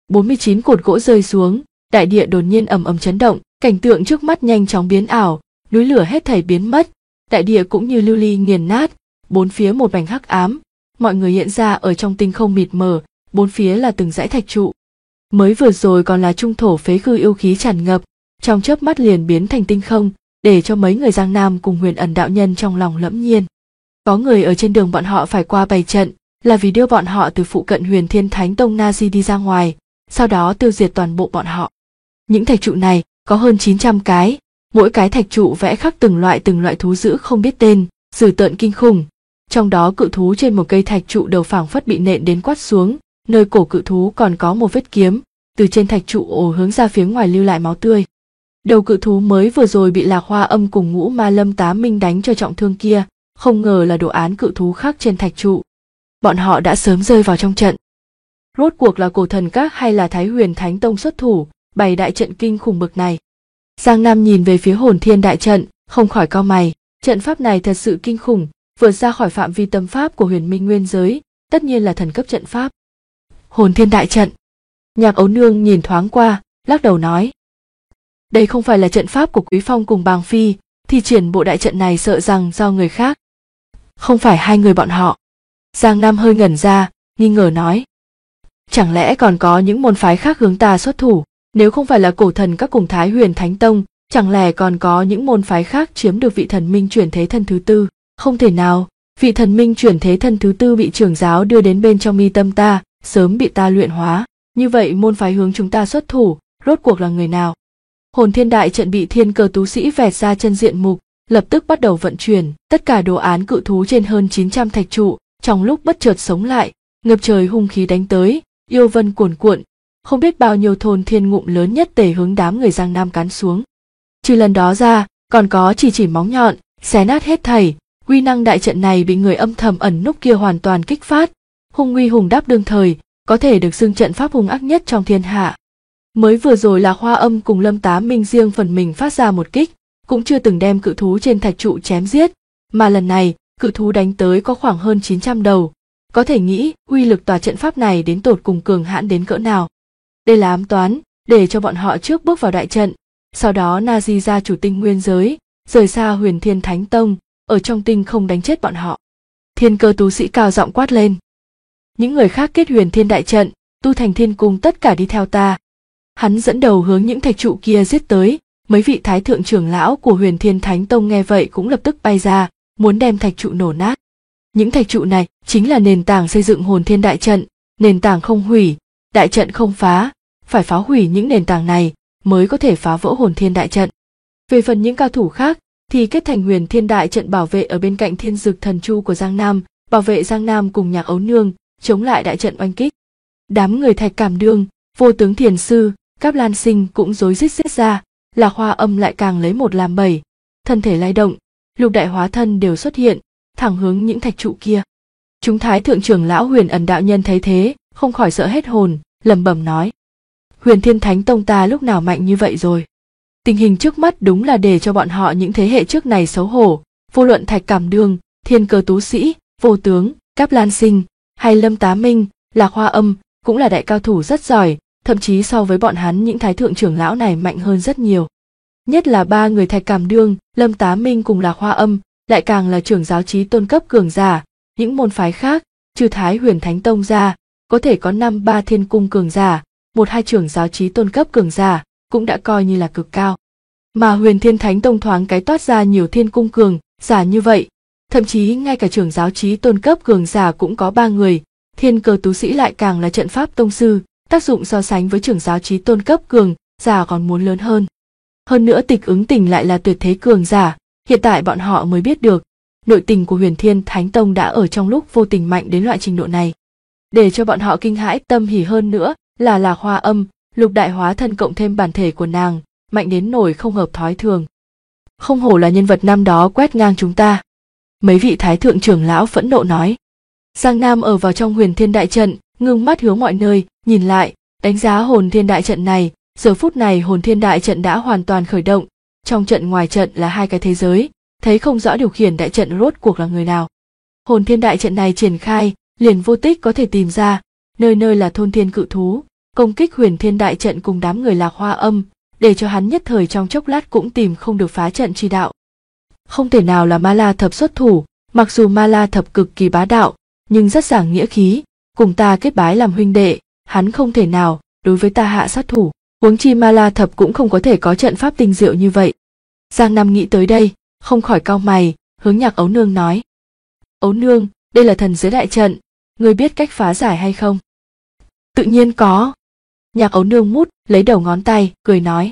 49 cột gỗ rơi xuống, đại địa đột nhiên ầm ầm chấn động, cảnh tượng trước mắt nhanh chóng biến ảo, núi lửa hết thảy biến mất, đại địa cũng như lưu ly nghiền nát, bốn phía một mảnh hắc ám, mọi người hiện ra ở trong tinh không mịt mờ, bốn phía là từng dãy thạch trụ. Mới vừa rồi còn là trung thổ phế khư yêu khí tràn ngập, trong chớp mắt liền biến thành tinh không, để cho mấy người Giang Nam cùng Huyền Ẩn đạo nhân trong lòng lẫm nhiên. Có người ở trên đường bọn họ phải qua bày trận, là vì đưa bọn họ từ phụ cận Huyền Thiên Thánh Tông Nazi đi ra ngoài, sau đó tiêu diệt toàn bộ bọn họ. Những thạch trụ này có hơn 900 cái, mỗi cái thạch trụ vẽ khắc từng loại thú dữ không biết tên, dữ tợn kinh khủng. Trong đó cự thú trên một cây thạch trụ đầu phảng phất bị nện đến quát xuống, nơi cổ cự thú còn có một vết kiếm, từ trên thạch trụ ồ hướng ra phía ngoài lưu lại máu tươi. Đầu cự thú mới vừa rồi bị Lạc Hoa Âm cùng Ngũ Ma Lâm Tá Minh đánh cho trọng thương kia, không ngờ là đồ án cự thú khắc trên thạch trụ. Bọn họ đã sớm rơi vào trong trận. Rốt cuộc là Cổ Thần Các hay là Thái Huyền Thánh Tông xuất thủ, bày đại trận kinh khủng bực này. Giang Nam nhìn về phía Hồn Thiên đại trận, không khỏi cau mày, trận pháp này thật sự kinh khủng, vượt ra khỏi phạm vi tâm pháp của Huyền Minh Nguyên giới, tất nhiên là thần cấp trận pháp. Hồn Thiên đại trận. Nhạc Ấu Nương nhìn thoáng qua, lắc đầu nói: đây không phải là trận pháp của Quý Phong cùng Bàng Phi, thì triển bộ đại trận này sợ rằng do người khác. Không phải hai người bọn họ. Giang Nam hơi ngẩn ra, nghi ngờ nói: chẳng lẽ còn có những môn phái khác hướng ta xuất thủ? Nếu không phải là Cổ Thần Các cùng Thái Huyền Thánh Tông, chẳng lẽ còn có những môn phái khác chiếm được vị thần minh chuyển thế thân thứ tư? Không thể nào, vị thần minh chuyển thế thân thứ tư bị trưởng giáo đưa đến bên trong mi tâm ta, sớm bị ta luyện hóa. Như vậy môn phái hướng chúng ta xuất thủ, rốt cuộc là người nào? Hồn Thiên đại trận bị Thiên Cơ tu sĩ vẹt ra chân diện mục, lập tức bắt đầu vận chuyển, tất cả đồ án cự thú trên hơn 900 thạch trụ, trong lúc bất chợt sống lại, ngập trời hung khí đánh tới, yêu vân cuồn cuộn, không biết bao nhiêu thôn thiên ngụm lớn nhất tề hướng đám người Giang Nam cắn xuống. Trừ lần đó ra, còn có chỉ móng nhọn, xé nát hết thảy, uy năng đại trận này bị người âm thầm ẩn núp kia hoàn toàn kích phát, hung uy hùng đáp đương thời, có thể được xưng trận pháp hung ác nhất trong thiên hạ. Mới vừa rồi là Hoa Âm cùng Lâm Tá Minh riêng phần mình phát ra một kích, cũng chưa từng đem cự thú trên thạch trụ chém giết, mà lần này, cự thú đánh tới có khoảng hơn 900 đầu. Có thể nghĩ, uy lực tòa trận pháp này đến tột cùng cường hãn đến cỡ nào. Đây là ám toán, để cho bọn họ trước bước vào đại trận, sau đó Nazi gia chủ tinh nguyên giới, rời xa Huyền Thiên Thánh Tông, ở trong tinh không đánh chết bọn họ. Thiên Cơ tu sĩ cao giọng quát lên: những người khác kết Huyền Thiên đại trận, tu thành thiên cung tất cả đi theo ta. Hắn dẫn đầu hướng những thạch trụ kia giết tới, mấy vị thái thượng trưởng lão của Huyền Thiên Thánh Tông nghe vậy cũng lập tức bay ra, muốn đem thạch trụ nổ nát. Những thạch trụ này chính là nền tảng xây dựng Hồn Thiên đại trận, nền tảng không hủy, đại trận không phá, phải phá hủy những nền tảng này mới có thể phá vỡ Hồn Thiên đại trận. Về phần những cao thủ khác thì kết thành Huyền Thiên đại trận bảo vệ ở bên cạnh Thiên Dực Thần Chu của Giang Nam, bảo vệ Giang Nam cùng Nhạc Ấu Nương, chống lại đại trận oanh kích. Đám người Thạch Cảm Đương, Vô Tướng Thiền Sư, Cáp Lan Sinh cũng rối rít giết ra, Lạc Hoa Âm lại càng lấy một làm bảy, thân thể lay động, lục đại hóa thân đều xuất hiện, thẳng hướng những thạch trụ kia. Chúng thái thượng trưởng lão Huyền Ẩn đạo nhân thấy thế, không khỏi sợ hết hồn, lẩm bẩm nói: Huyền Thiên Thánh Tông ta lúc nào mạnh như vậy rồi? Tình hình trước mắt đúng là để cho bọn họ những thế hệ trước này xấu hổ, vô luận Thạch Cảm Đương, Thiên Cơ tú sĩ, Vô Tướng, Cáp Lan Sinh, hay Lâm Tá Minh, Lạc Hoa Âm cũng là đại cao thủ rất giỏi, thậm chí so với bọn hắn những thái thượng trưởng lão này mạnh hơn rất nhiều. Nhất là ba người Thạch Cảm Đương, Lâm Tá Minh cùng Lạc Hoa Âm, lại càng là trưởng giáo chí tôn cấp cường giả, những môn phái khác, trừ Thái Huyền Thánh Tông ra, có thể có 5-3 thiên cung cường giả, 1-2 trưởng giáo chí tôn cấp cường giả, cũng đã coi như là cực cao. Mà Huyền Thiên Thánh Tông thoáng cái toát ra nhiều thiên cung cường giả như vậy, thậm chí ngay cả trưởng giáo chí tôn cấp cường giả cũng có 3 người, Thiên Cơ tú sĩ lại càng là trận pháp tông sư, tác dụng so sánh với trưởng giáo chí tôn cấp cường giả còn muốn lớn hơn. Hơn nữa Tịch Ứng Tình lại là tuyệt thế cường giả, hiện tại bọn họ mới biết được, nội tình của Huyền Thiên Thánh Tông đã ở trong lúc vô tình mạnh đến loại trình độ này. Để cho bọn họ kinh hãi tâm hỉ hơn nữa là Lạc Hoa Âm, lục đại hóa thân cộng thêm bản thể của nàng, mạnh đến nỗi không hợp thói thường. Không hổ là nhân vật năm đó quét ngang chúng ta. Mấy vị thái thượng trưởng lão phẫn nộ nói. Giang Nam ở vào trong Huyền Thiên Đại Trận, ngưng mắt hướng mọi nơi, nhìn lại, đánh giá Hồn Thiên Đại Trận này. Giờ phút này Hồn Thiên Đại Trận đã hoàn toàn khởi động, trong trận ngoài trận là hai cái thế giới, thấy không rõ điều khiển đại trận rốt cuộc là người nào. Hồn Thiên Đại Trận này triển khai, liền vô tích có thể tìm ra, nơi nơi là thôn thiên cự thú, công kích Huyền Thiên Đại Trận cùng đám người Lạc Hoa Âm, để cho hắn nhất thời trong chốc lát cũng tìm không được phá trận chi đạo. Không thể nào là Ma La Thập xuất thủ, mặc dù Ma La Thập cực kỳ bá đạo, nhưng rất giảng nghĩa khí, cùng ta kết bái làm huynh đệ, hắn không thể nào đối với ta hạ sát thủ, huống chi Ma La Thập cũng không có thể có trận pháp tinh diệu như vậy. Giang Nam nghĩ tới đây, không khỏi cau mày, hướng Nhạc Ấu Nương nói. Ấu Nương, đây là thần giới đại trận, ngươi biết cách phá giải hay không? Tự nhiên có. Nhạc Ấu Nương mút lấy đầu ngón tay, cười nói.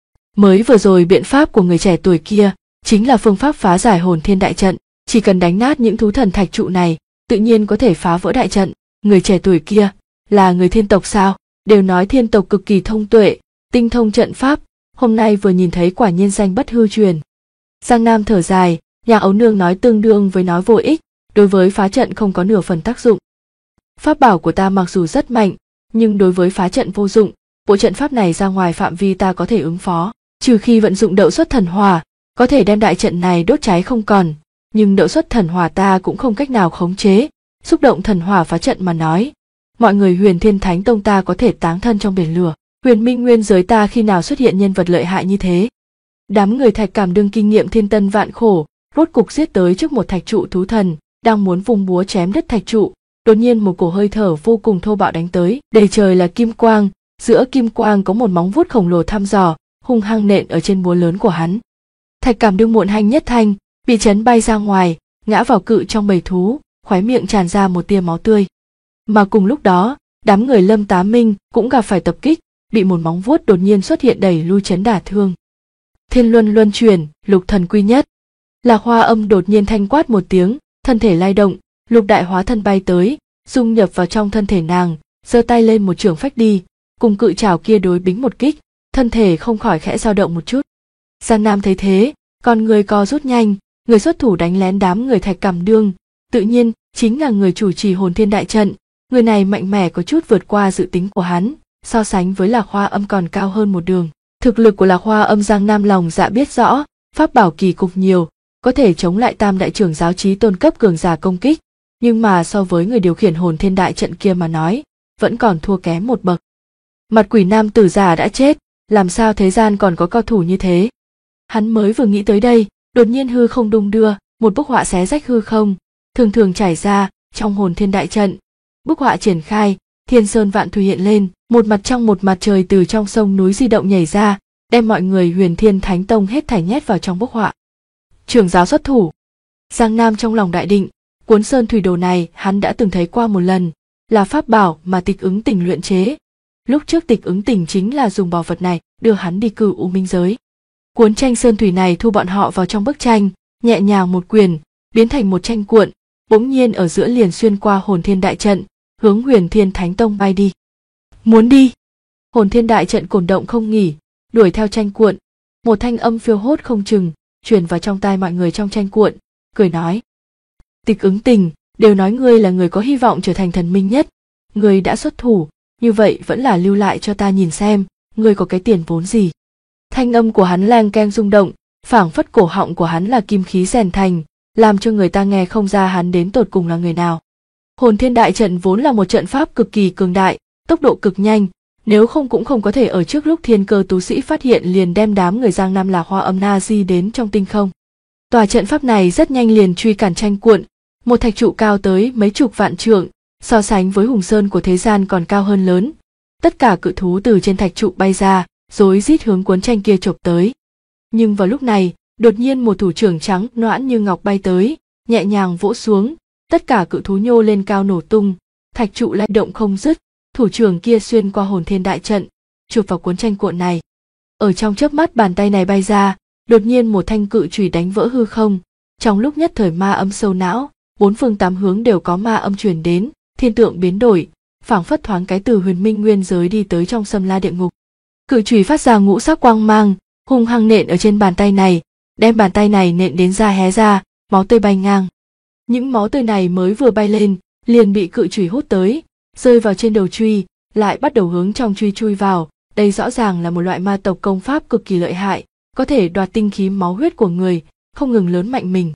Mới vừa rồi biện pháp của người trẻ tuổi kia, chính là phương pháp phá giải Hồn Thiên Đại Trận, chỉ cần đánh nát những thú thần thạch trụ này, tự nhiên có thể phá vỡ đại trận. Người trẻ tuổi kia, là người thiên tộc sao? Đều nói thiên tộc cực kỳ thông tuệ, tinh thông trận pháp, hôm nay vừa nhìn thấy quả nhiên danh bất hư truyền. Giang Nam thở dài, Nhạc Ấu Nương nói tương đương với nói vô ích, đối với phá trận không có nửa phần tác dụng. Pháp bảo của ta mặc dù rất mạnh, nhưng đối với phá trận vô dụng, bộ trận pháp này ra ngoài phạm vi ta có thể ứng phó, trừ khi vận dụng Đậu Xuất Thần Hỏa, có thể đem đại trận này đốt cháy không còn, nhưng Đậu Xuất Thần Hỏa ta cũng không cách nào khống chế, xúc động thần hỏa phá trận mà nói, mọi người Huyền Thiên Thánh Tông ta có thể táng thân trong biển lửa, Huyền Minh Nguyên giới ta khi nào xuất hiện nhân vật lợi hại như thế. Đám người Thạch Cảm đương kinh nghiệm thiên tân vạn khổ, rốt cục giết tới trước một thạch trụ thú thần, đang muốn vùng búa chém đứt thạch trụ, đột nhiên một cổ hơi thở vô cùng thô bạo đánh tới, đầy trời là kim quang, giữa kim quang có một móng vuốt khổng lồ thăm dò, hung hăng nện ở trên búa lớn của hắn. Thạch Cảm đương muộn hanh nhất thanh, bị chấn bay ra ngoài, ngã vào cự trong bầy thú, khóe miệng tràn ra một tia máu tươi. Mà cùng lúc đó, đám người Lâm Tá Minh cũng gặp phải tập kích, bị một móng vuốt đột nhiên xuất hiện đẩy lui chấn đả thương. Thiên luân luân chuyển, lục thần quy nhất. Lạc Hoa Âm đột nhiên thanh quát một tiếng, thân thể lay động, lục đại hóa thân bay tới, dung nhập vào trong thân thể nàng, giơ tay lên một chưởng phách đi, cùng cự trảo kia đối bính một kích, thân thể không khỏi khẽ dao động một chút. Giang Nam thấy thế, con người co rút nhanh, người xuất thủ đánh lén đám người Thạch Cảm đương, tự nhiên chính là người chủ trì Hồn Thiên Đại Trận. Người này mạnh mẽ có chút vượt qua dự tính của hắn, so sánh với Lạc Hoa Âm còn cao hơn một đường. Thực lực của Lạc Hoa Âm Giang Nam lòng dạ biết rõ, pháp bảo kỳ cục nhiều, có thể chống lại tam đại trưởng giáo chí tôn cấp cường giả công kích, nhưng mà so với người điều khiển Hồn Thiên Đại Trận kia mà nói, vẫn còn thua kém một bậc. Mặt quỷ nam tử già đã chết, làm sao thế gian còn có cao thủ như thế? Hắn mới vừa nghĩ tới đây, đột nhiên hư không đung đưa, một bức họa xé rách hư không, thường thường trải ra trong Hồn Thiên Đại Trận. Bức họa triển khai, thiên sơn vạn thủy hiện lên, một mặt trăng một mặt trời từ trong sông núi di động nhảy ra, đem mọi người Huyền Thiên Thánh Tông hết thảy nhét vào trong bức họa. Trưởng giáo xuất thủ. Giang Nam trong lòng đại định, cuốn sơn thủy đồ này hắn đã từng thấy qua một lần, là pháp bảo mà Tịch Ứng Tình luyện chế. Lúc trước Tịch Ứng Tình chính là dùng bảo vật này đưa hắn đi cử U Minh giới. Cuốn tranh sơn thủy này thu bọn họ vào trong bức tranh, nhẹ nhàng một quyền, biến thành một tranh cuộn, bỗng nhiên ở giữa liền xuyên qua Hồn Thiên Đại Trận, hướng Huyền Thiên Thánh Tông bay đi. Muốn đi? Hồn Thiên Đại Trận cổn động không nghỉ, đuổi theo tranh cuộn. Một thanh âm phiêu hốt không chừng truyền vào trong tai mọi người trong tranh cuộn, cười nói: Tịch Ứng Tình, đều nói ngươi là người có hy vọng trở thành thần minh nhất, ngươi đã xuất thủ, như vậy vẫn là lưu lại cho ta nhìn xem, ngươi có cái tiền vốn gì. Thanh âm của hắn leng keng rung động, phảng phất cổ họng của hắn là kim khí rèn thành, làm cho người ta nghe không ra hắn đến tột cùng là người nào. Hồn Thiên Đại Trận vốn là một trận pháp cực kỳ cường đại, tốc độ cực nhanh, nếu không cũng không có thể ở trước lúc thiên cơ tú sĩ phát hiện liền đem đám người Giang Nam Lạc Hoa Âm Na Di đến trong tinh không. Tòa trận pháp này rất nhanh liền truy cản tranh cuộn, một thạch trụ cao tới mấy chục vạn trượng, so sánh với hùng sơn của thế gian còn cao hơn lớn. Tất cả cự thú từ trên thạch trụ bay ra, rối rít hướng cuốn tranh kia chộp tới. Nhưng vào lúc này, đột nhiên một thủ trưởng trắng noãn như ngọc bay tới, nhẹ nhàng vỗ xuống, tất cả cự thú nhô lên cao nổ tung, thạch trụ lay động không dứt, thủ trưởng kia xuyên qua Hồn Thiên Đại Trận, chụp vào cuốn tranh cuộn này. Ở trong chớp mắt bàn tay này bay ra, đột nhiên một thanh cự chùy đánh vỡ hư không, trong lúc nhất thời ma âm sâu não, bốn phương tám hướng đều có ma âm truyền đến, thiên tượng biến đổi, phảng phất thoáng cái từ huyền minh nguyên giới đi tới trong xâm la địa ngục. Cự chùy phát ra ngũ sắc quang mang, hung hăng nện ở trên bàn tay này, đem bàn tay này nện đến da hé ra, máu tươi bay ngang. Những máu tươi này mới vừa bay lên, liền bị cự chùy hút tới, rơi vào trên đầu chùy, lại bắt đầu hướng trong chùy chui vào. Đây rõ ràng là một loại ma tộc công pháp cực kỳ lợi hại, có thể đoạt tinh khí máu huyết của người, không ngừng lớn mạnh mình.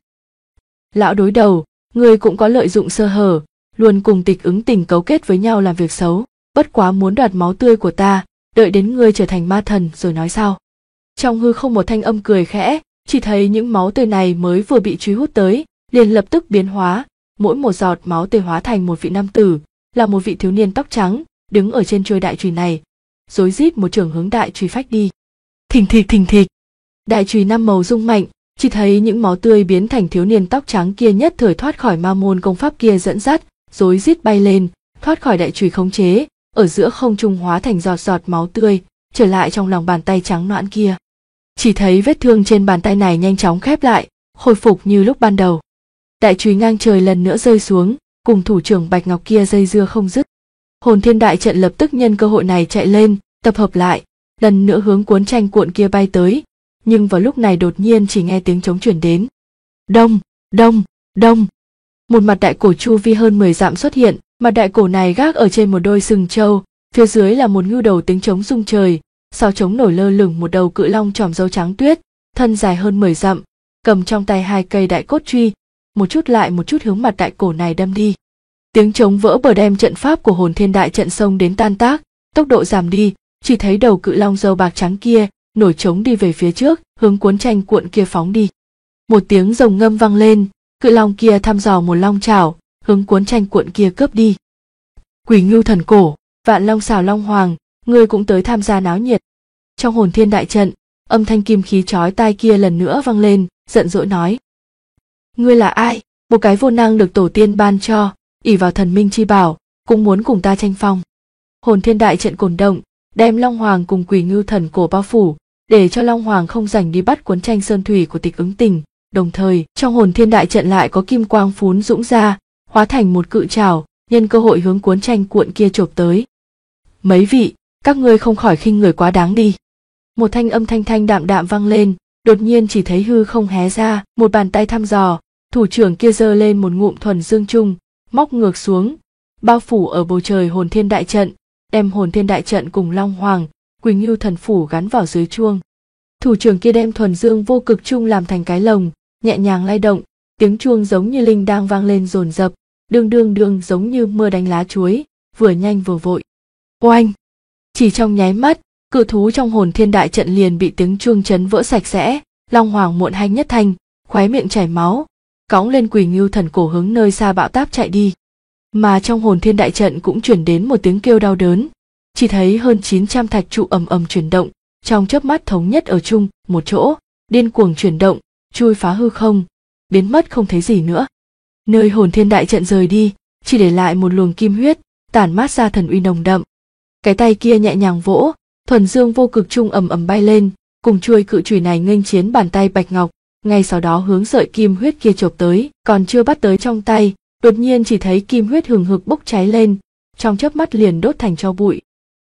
Lão đối đầu, người cũng có lợi dụng sơ hở, luôn cùng Tịch Ứng Tình cấu kết với nhau làm việc xấu, bất quá muốn đoạt máu tươi của ta, đợi đến ngươi trở thành ma thần rồi nói sao. Trong hư không một thanh âm cười khẽ, chỉ thấy những máu tươi này mới vừa bị truy hút tới, liền lập tức biến hóa, mỗi một giọt máu tươi hóa thành một vị nam tử, là một vị thiếu niên tóc trắng, đứng ở trên chuôi đại chùy này, rối rít một chưởng hướng đại chùy phách đi. Thình thịch, đại chùy năm màu rung mạnh, chỉ thấy những máu tươi biến thành thiếu niên tóc trắng kia nhất thời thoát khỏi ma môn công pháp kia dẫn dắt, rối rít bay lên, thoát khỏi đại chùy khống chế, ở giữa không trung hóa thành giọt giọt máu tươi, trở lại trong lòng bàn tay trắng nõn kia. Chỉ thấy vết thương trên bàn tay này nhanh chóng khép lại, khôi phục như lúc ban đầu. Đại chùy ngang trời lần nữa rơi xuống, cùng thủ trưởng Bạch Ngọc kia dây dưa không dứt. Hồn Thiên Đại Trận lập tức nhân cơ hội này chạy lên, tập hợp lại, lần nữa hướng cuốn tranh cuộn kia bay tới, nhưng vào lúc này đột nhiên chỉ nghe tiếng trống truyền đến. Đông, đông, đông. Một mặt đại cổ chu vi hơn 10 dặm xuất hiện, mặt đại cổ này gác ở trên một đôi sừng trâu, phía dưới là một ngưu đầu tiếng trống rung trời, sau trống nổi lơ lửng một đầu cự long tròm râu trắng tuyết, thân dài hơn 10 dặm, cầm trong tay 2 cây đại cốt truy, một chút lại một chút hướng mặt đại cổ này đâm đi. Tiếng trống vỡ bờ đem trận pháp của Hồn Thiên Đại Trận xông đến tan tác, tốc độ giảm đi, chỉ thấy đầu cự long râu bạc trắng kia nổi trống đi về phía trước, hướng cuốn tranh cuộn kia phóng đi. Một tiếng rồng ngâm vang lên, cự long kia thăm dò một long chảo, hướng cuốn tranh cuộn kia cướp đi. Quỷ Ngưu Thần Cổ, Vạn Long Xào Long Hoàng, ngươi cũng tới tham gia náo nhiệt. Trong Hồn Thiên Đại Trận, âm thanh kim khí chói tai kia lần nữa vang lên, giận dỗi nói: ngươi là ai? Một cái vô năng được tổ tiên ban cho, ỷ vào thần minh chi bảo, cũng muốn cùng ta tranh phong. Hồn Thiên Đại Trận cồn động, đem Long Hoàng cùng Quỷ Ngưu Thần Cổ bao phủ, để cho Long Hoàng không rảnh đi bắt cuốn tranh sơn thủy của Tịch Ứng Tình. Đồng thời, trong Hồn Thiên Đại Trận lại có kim quang phún dũng ra, hóa thành một cự trảo, nhân cơ hội hướng cuốn tranh cuộn kia chộp tới. Mấy vị, các ngươi không khỏi khinh người quá đáng đi. Một thanh âm thanh thanh đạm đạm vang lên, đột nhiên chỉ thấy hư không hé ra, một bàn tay thăm dò, thủ trưởng kia giơ lên một ngụm thuần dương chung, móc ngược xuống, bao phủ ở bầu trời Hồn Thiên Đại Trận, đem Hồn Thiên Đại Trận cùng Long Hoàng, Quỳnh Ngưu Thần Phủ gắn vào dưới chuông. Thủ trưởng kia đem thuần dương vô cực chung làm thành cái lồng, nhẹ nhàng lay động, tiếng chuông giống như linh đang vang lên dồn dập, đương đương đương giống như mưa đánh lá chuối, vừa nhanh vừa vội. Oanh! Chỉ trong nháy mắt, cự thú trong Hồn Thiên Đại Trận liền bị tiếng chuông chấn vỡ sạch sẽ. Long Hoàng muộn hanh nhất thanh, khóe miệng chảy máu, cõng lên Quỷ Ngưu Thần Cổ hướng nơi xa bão táp chạy đi. Mà trong Hồn Thiên Đại Trận cũng truyền đến một tiếng kêu đau đớn, chỉ thấy hơn 900 thạch trụ ầm ầm chuyển động, trong chớp mắt thống nhất ở chung một chỗ, điên cuồng chuyển động, chui phá hư không, biến mất không thấy gì nữa. Nơi Hồn Thiên Đại Trận rời đi, chỉ để lại một luồng kim huyết, tản mát ra thần uy nồng đậm. Cái tay kia nhẹ nhàng vỗ, thuần dương vô cực trung ầm ầm bay lên, cùng chuôi cự chùy này nghênh chiến bàn tay Bạch Ngọc, ngay sau đó hướng sợi kim huyết kia chộp tới, còn chưa bắt tới trong tay, đột nhiên chỉ thấy kim huyết hừng hực bốc cháy lên, trong chớp mắt liền đốt thành tro bụi.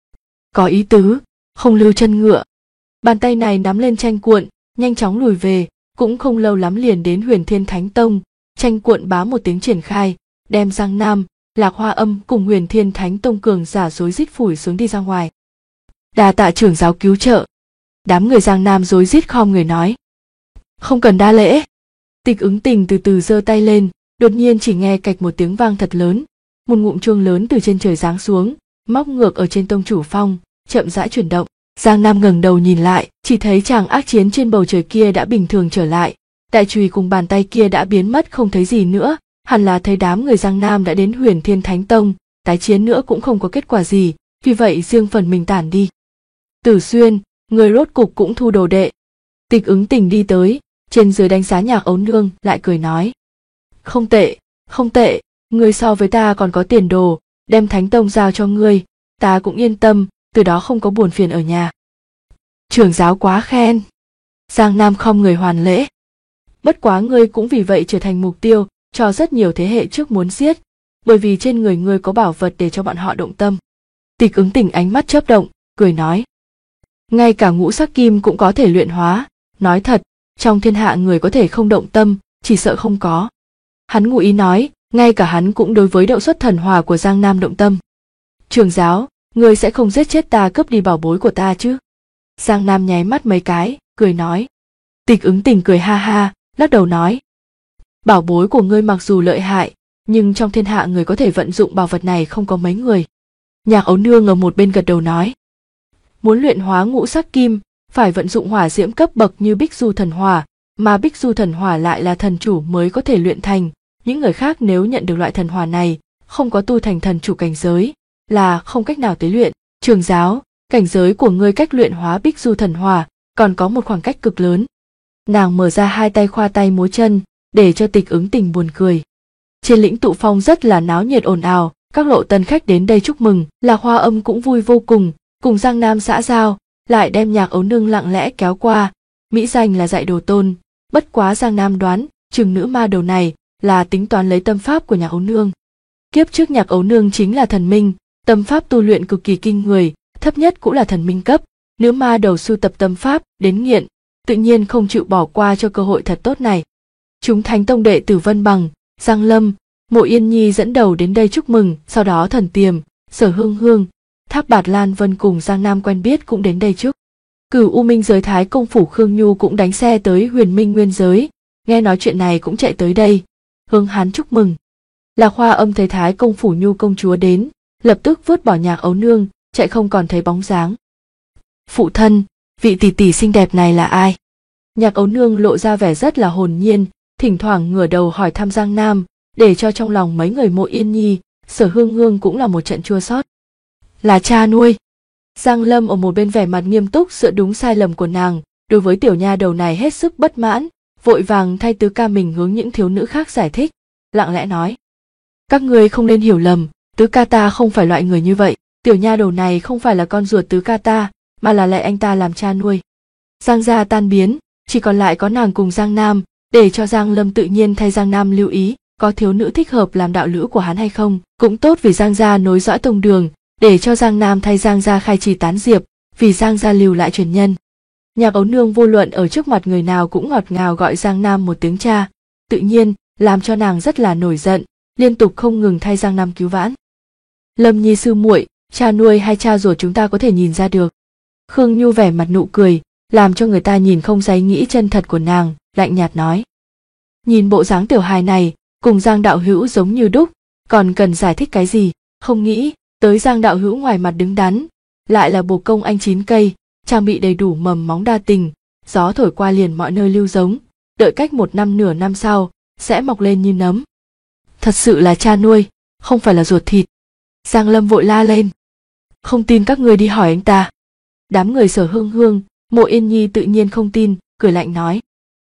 Có ý tứ, không lưu chân ngựa. Bàn tay này nắm lên tranh cuộn, nhanh chóng lùi về, cũng không lâu lắm liền đến Huyền Thiên Thánh Tông, tranh cuộn bá một tiếng triển khai, đem Giang Nam, Lạc Hoa Âm cùng Huyền Thiên Thánh Tông cường giả rối rít phủi xuống đi ra ngoài. Đa tạ trưởng giáo cứu trợ. Đám người Giang Nam rối rít khom người nói. Không cần đa lễ. Tịch Ứng Tình từ từ giơ tay lên, đột nhiên chỉ nghe cạch một tiếng vang thật lớn, một ngụm chuông lớn từ trên trời giáng xuống, móc ngược ở trên tông chủ phong, chậm rãi chuyển động. Giang Nam ngẩng đầu nhìn lại, chỉ thấy chàng ác chiến trên bầu trời kia đã bình thường trở lại, đại chùy cùng bàn tay kia đã biến mất không thấy gì nữa, hẳn là thấy đám người Giang Nam đã đến Huyền Thiên Thánh Tông, tái chiến nữa cũng không có kết quả gì, vì vậy riêng phần mình tản đi. Tử Xuyên, người rốt cục cũng thu đồ đệ. Tịch Ứng Tình đi tới, trên dưới đánh giá Nhạc Ấu Nương, lại cười nói: Không tệ, không tệ, ngươi so với ta còn có tiền đồ, đem Thánh Tông giao cho ngươi, ta cũng yên tâm, từ đó không có buồn phiền ở nhà. Trưởng giáo quá khen. Giang Nam khom người hoàn lễ. Bất quá ngươi cũng vì vậy trở thành mục tiêu cho rất nhiều thế hệ trước muốn giết, bởi vì trên người ngươi có bảo vật để cho bọn họ động tâm. Tịch Ứng Tình ánh mắt chớp động, cười nói. Ngay cả ngũ sắc kim cũng có thể luyện hóa, nói thật, trong thiên hạ người có thể không động tâm, chỉ sợ không có. Hắn ngụ ý nói, ngay cả hắn cũng đối với đậu xuất thần hỏa của Giang Nam động tâm. Trưởng giáo, ngươi sẽ không giết chết ta cướp đi bảo bối của ta chứ? Giang Nam nháy mắt mấy cái, cười nói. Tịch Ứng Tình cười ha ha, lắc đầu nói. Bảo bối của ngươi mặc dù lợi hại, nhưng trong thiên hạ người có thể vận dụng bảo vật này không có mấy người. Nhạc Ấu Nương ở một bên gật đầu nói. Muốn luyện hóa ngũ sắc kim, phải vận dụng hỏa diễm cấp bậc như Bích Du Thần Hỏa, mà Bích Du Thần Hỏa lại là thần chủ mới có thể luyện thành. Những người khác nếu nhận được loại thần hỏa này, không có tu thành thần chủ cảnh giới, là không cách nào tế luyện. Trưởng giáo, cảnh giới của ngươi cách luyện hóa Bích Du Thần Hỏa còn có một khoảng cách cực lớn. Nàng mở ra hai tay khoa tay múa chân, để cho Tịch Ứng Tình buồn cười. Trên lĩnh Tụ Phong rất là náo nhiệt ồn ào, các lộ tân khách đến đây chúc mừng, Lạc Hoa Âm cũng vui vô cùng, cùng Giang Nam xã giao, lại đem Nhạc Ấu Nương lặng lẽ kéo qua, mỹ danh là dạy đồ tôn. Bất quá Giang Nam đoán, chừng nữ ma đầu này là tính toán lấy tâm pháp của Nhạc Ấu Nương. Kiếp trước Nhạc Ấu Nương chính là thần minh, tâm pháp tu luyện cực kỳ kinh người, thấp nhất cũng là thần minh cấp. Nữ ma đầu sưu tập tâm pháp đến nghiện, tự nhiên không chịu bỏ qua cho cơ hội thật tốt này. Chúng Thánh Tông đệ tử Vân Bằng, Giang Lâm, Mộ Yên Nhi dẫn đầu đến đây chúc mừng, sau đó Thần Tiềm, Sở Hương Hương, Tháp Bạt Lan Vân cùng Giang Nam quen biết cũng đến đây chúc. Cửu U Minh giới Thái công phủ Khương Nhu cũng đánh xe tới Huyền Minh Nguyên giới, nghe nói chuyện này cũng chạy tới đây, hướng hắn chúc mừng. Lạc Hoa Âm thấy Thái công phủ Nhu công chúa đến, lập tức vứt bỏ Nhạc Ấu Nương, chạy không còn thấy bóng dáng. Phụ thân, vị tỷ tỷ xinh đẹp này là ai? Nhạc Ấu Nương lộ ra vẻ rất là hồn nhiên, thỉnh thoảng ngửa đầu hỏi thăm Giang Nam, để cho trong lòng mấy người Mộ Yên Nhi, Sở Hương Hương cũng là một trận chua xót. Là cha nuôi. Giang Lâm ở một bên vẻ mặt nghiêm túc sửa đúng sai lầm của nàng, đối với tiểu nha đầu này hết sức bất mãn, vội vàng thay tứ ca mình hướng những thiếu nữ khác giải thích, lặng lẽ nói. Các ngươi không nên hiểu lầm, tứ ca ta không phải loại người như vậy, tiểu nha đầu này không phải là con ruột tứ ca ta, mà là lại anh ta làm cha nuôi. Giang gia tan biến, chỉ còn lại có nàng cùng Giang Nam, để cho Giang Lâm tự nhiên thay Giang Nam lưu ý, có thiếu nữ thích hợp làm đạo lữ của hắn hay không, cũng tốt vì Giang gia nối dõi tông đường, để cho Giang Nam thay Giang gia khai trì tán diệp, vì Giang gia lưu lại truyền nhân. Nhạc Ấu Nương vô luận ở trước mặt người nào cũng ngọt ngào gọi Giang Nam một tiếng cha, tự nhiên làm cho nàng rất là nổi giận, liên tục không ngừng thay Giang Nam cứu vãn. Lâm Nhi sư muội, cha nuôi hay cha ruột chúng ta có thể nhìn ra được. Khương Nhu vẻ mặt nụ cười, làm cho người ta nhìn không ra ý nghĩ chân thật của nàng, lạnh nhạt nói. Nhìn bộ dáng tiểu hài này, cùng Giang đạo hữu giống như đúc, còn cần giải thích cái gì, không nghĩ, tới Giang đạo hữu ngoài mặt đứng đắn, lại là bồ công anh 9 cây, trang bị đầy đủ mầm móng đa tình, gió thổi qua liền mọi nơi lưu giống, đợi cách 1 năm nửa năm sau, sẽ mọc lên như nấm. Thật sự là cha nuôi, không phải là ruột thịt. Giang Lâm vội la lên. Không tin các ngươi đi hỏi anh ta. Đám người Sở Hương Hương, Mộ Yên Nhi tự nhiên không tin, cười lạnh nói.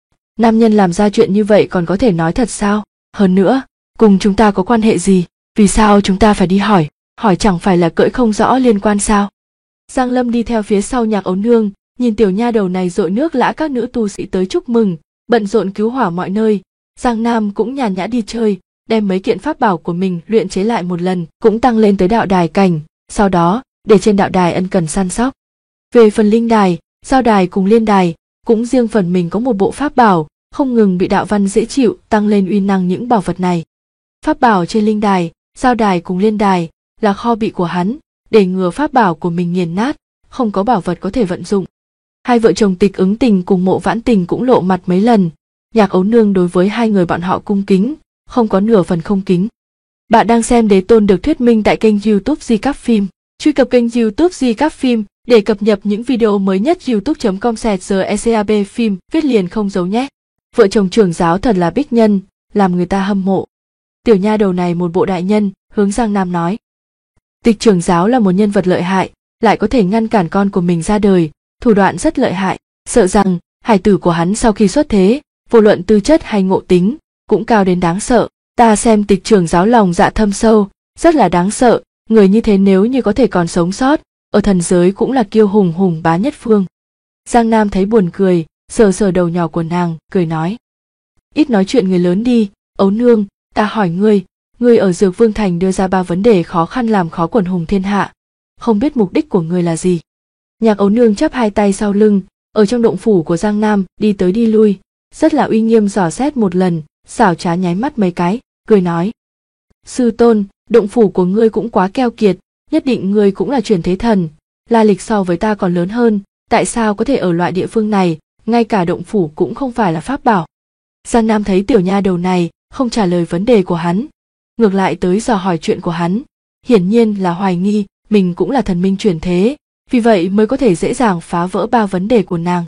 Nam nhân làm ra chuyện như vậy còn có thể nói thật sao? Hơn nữa, cùng chúng ta có quan hệ gì? Vì sao chúng ta phải đi hỏi? Hỏi chẳng phải là cỡi không rõ liên quan sao? Giang Lâm đi theo phía sau Nhạc Ấu Nương, nhìn tiểu nha đầu này dội nước lã các nữ tu sĩ tới chúc mừng, bận rộn cứu hỏa mọi nơi. Giang Nam cũng nhàn nhã đi chơi, đem mấy kiện pháp bảo của mình luyện chế lại một lần, cũng tăng lên tới đạo đài cảnh, sau đó để trên đạo đài ân cần săn sóc. Về phần linh đài, giao đài cùng liên đài, cũng riêng phần mình có một bộ pháp bảo, không ngừng bị đạo văn dễ chịu tăng lên uy năng những bảo vật này. Pháp bảo trên linh đài, giao đài cùng liên đài là kho bị của hắn, để ngừa pháp bảo của mình nghiền nát, không có bảo vật có thể vận dụng. Hai vợ chồng Tịch Ứng Tình cùng Mộ Vãn Tình cũng lộ mặt mấy lần, Nhạc Ấu Nương đối với hai người bọn họ cung kính, không có nửa phần không kính. Bạn đang xem Đế Tôn được thuyết minh tại kênh YouTube Di Cáp Phim. Truy cập kênh YouTube Di Cáp Phim để cập nhật những video mới nhất. youtube.com/GECAB phim viết liền không giấu nhé. Vợ chồng trưởng giáo thật là bích nhân, làm người ta hâm mộ. Tiểu nha đầu này một bộ đại nhân, hướng Giang Nam nói. Tịch trưởng giáo là một nhân vật lợi hại, lại có thể ngăn cản con của mình ra đời, thủ đoạn rất lợi hại, sợ rằng hải tử của hắn sau khi xuất thế, vô luận tư chất hay ngộ tính, cũng cao đến đáng sợ. Ta xem Tịch trưởng giáo lòng dạ thâm sâu, rất là đáng sợ, người như thế nếu như có thể còn sống sót, ở thần giới cũng là kiêu hùng hùng bá nhất phương. Giang Nam thấy buồn cười, sờ sờ đầu nhỏ của nàng, cười nói. Ít nói chuyện người lớn đi, Ấu Nương, ta hỏi ngươi, ngươi ở Dược Vương Thành đưa ra 3 vấn đề khó khăn làm khó quần hùng thiên hạ, không biết mục đích của ngươi là gì. Nhạc Ấu Nương chắp hai tay sau lưng, ở trong động phủ của Giang Nam đi tới đi lui, rất là uy nghiêm dò xét một lần, xảo trá nháy mắt mấy cái, cười nói: sư tôn, động phủ của ngươi cũng quá keo kiệt, nhất định ngươi cũng là chuyển thế thần, la lịch so với ta còn lớn hơn, tại sao có thể ở loại địa phương này, ngay cả động phủ cũng không phải là pháp bảo. Giang Nam thấy tiểu nha đầu này không trả lời vấn đề của hắn, ngược lại tới dò hỏi chuyện của hắn, hiển nhiên là hoài nghi mình cũng là thần minh chuyển thế, vì vậy mới có thể dễ dàng phá vỡ 3 vấn đề của nàng.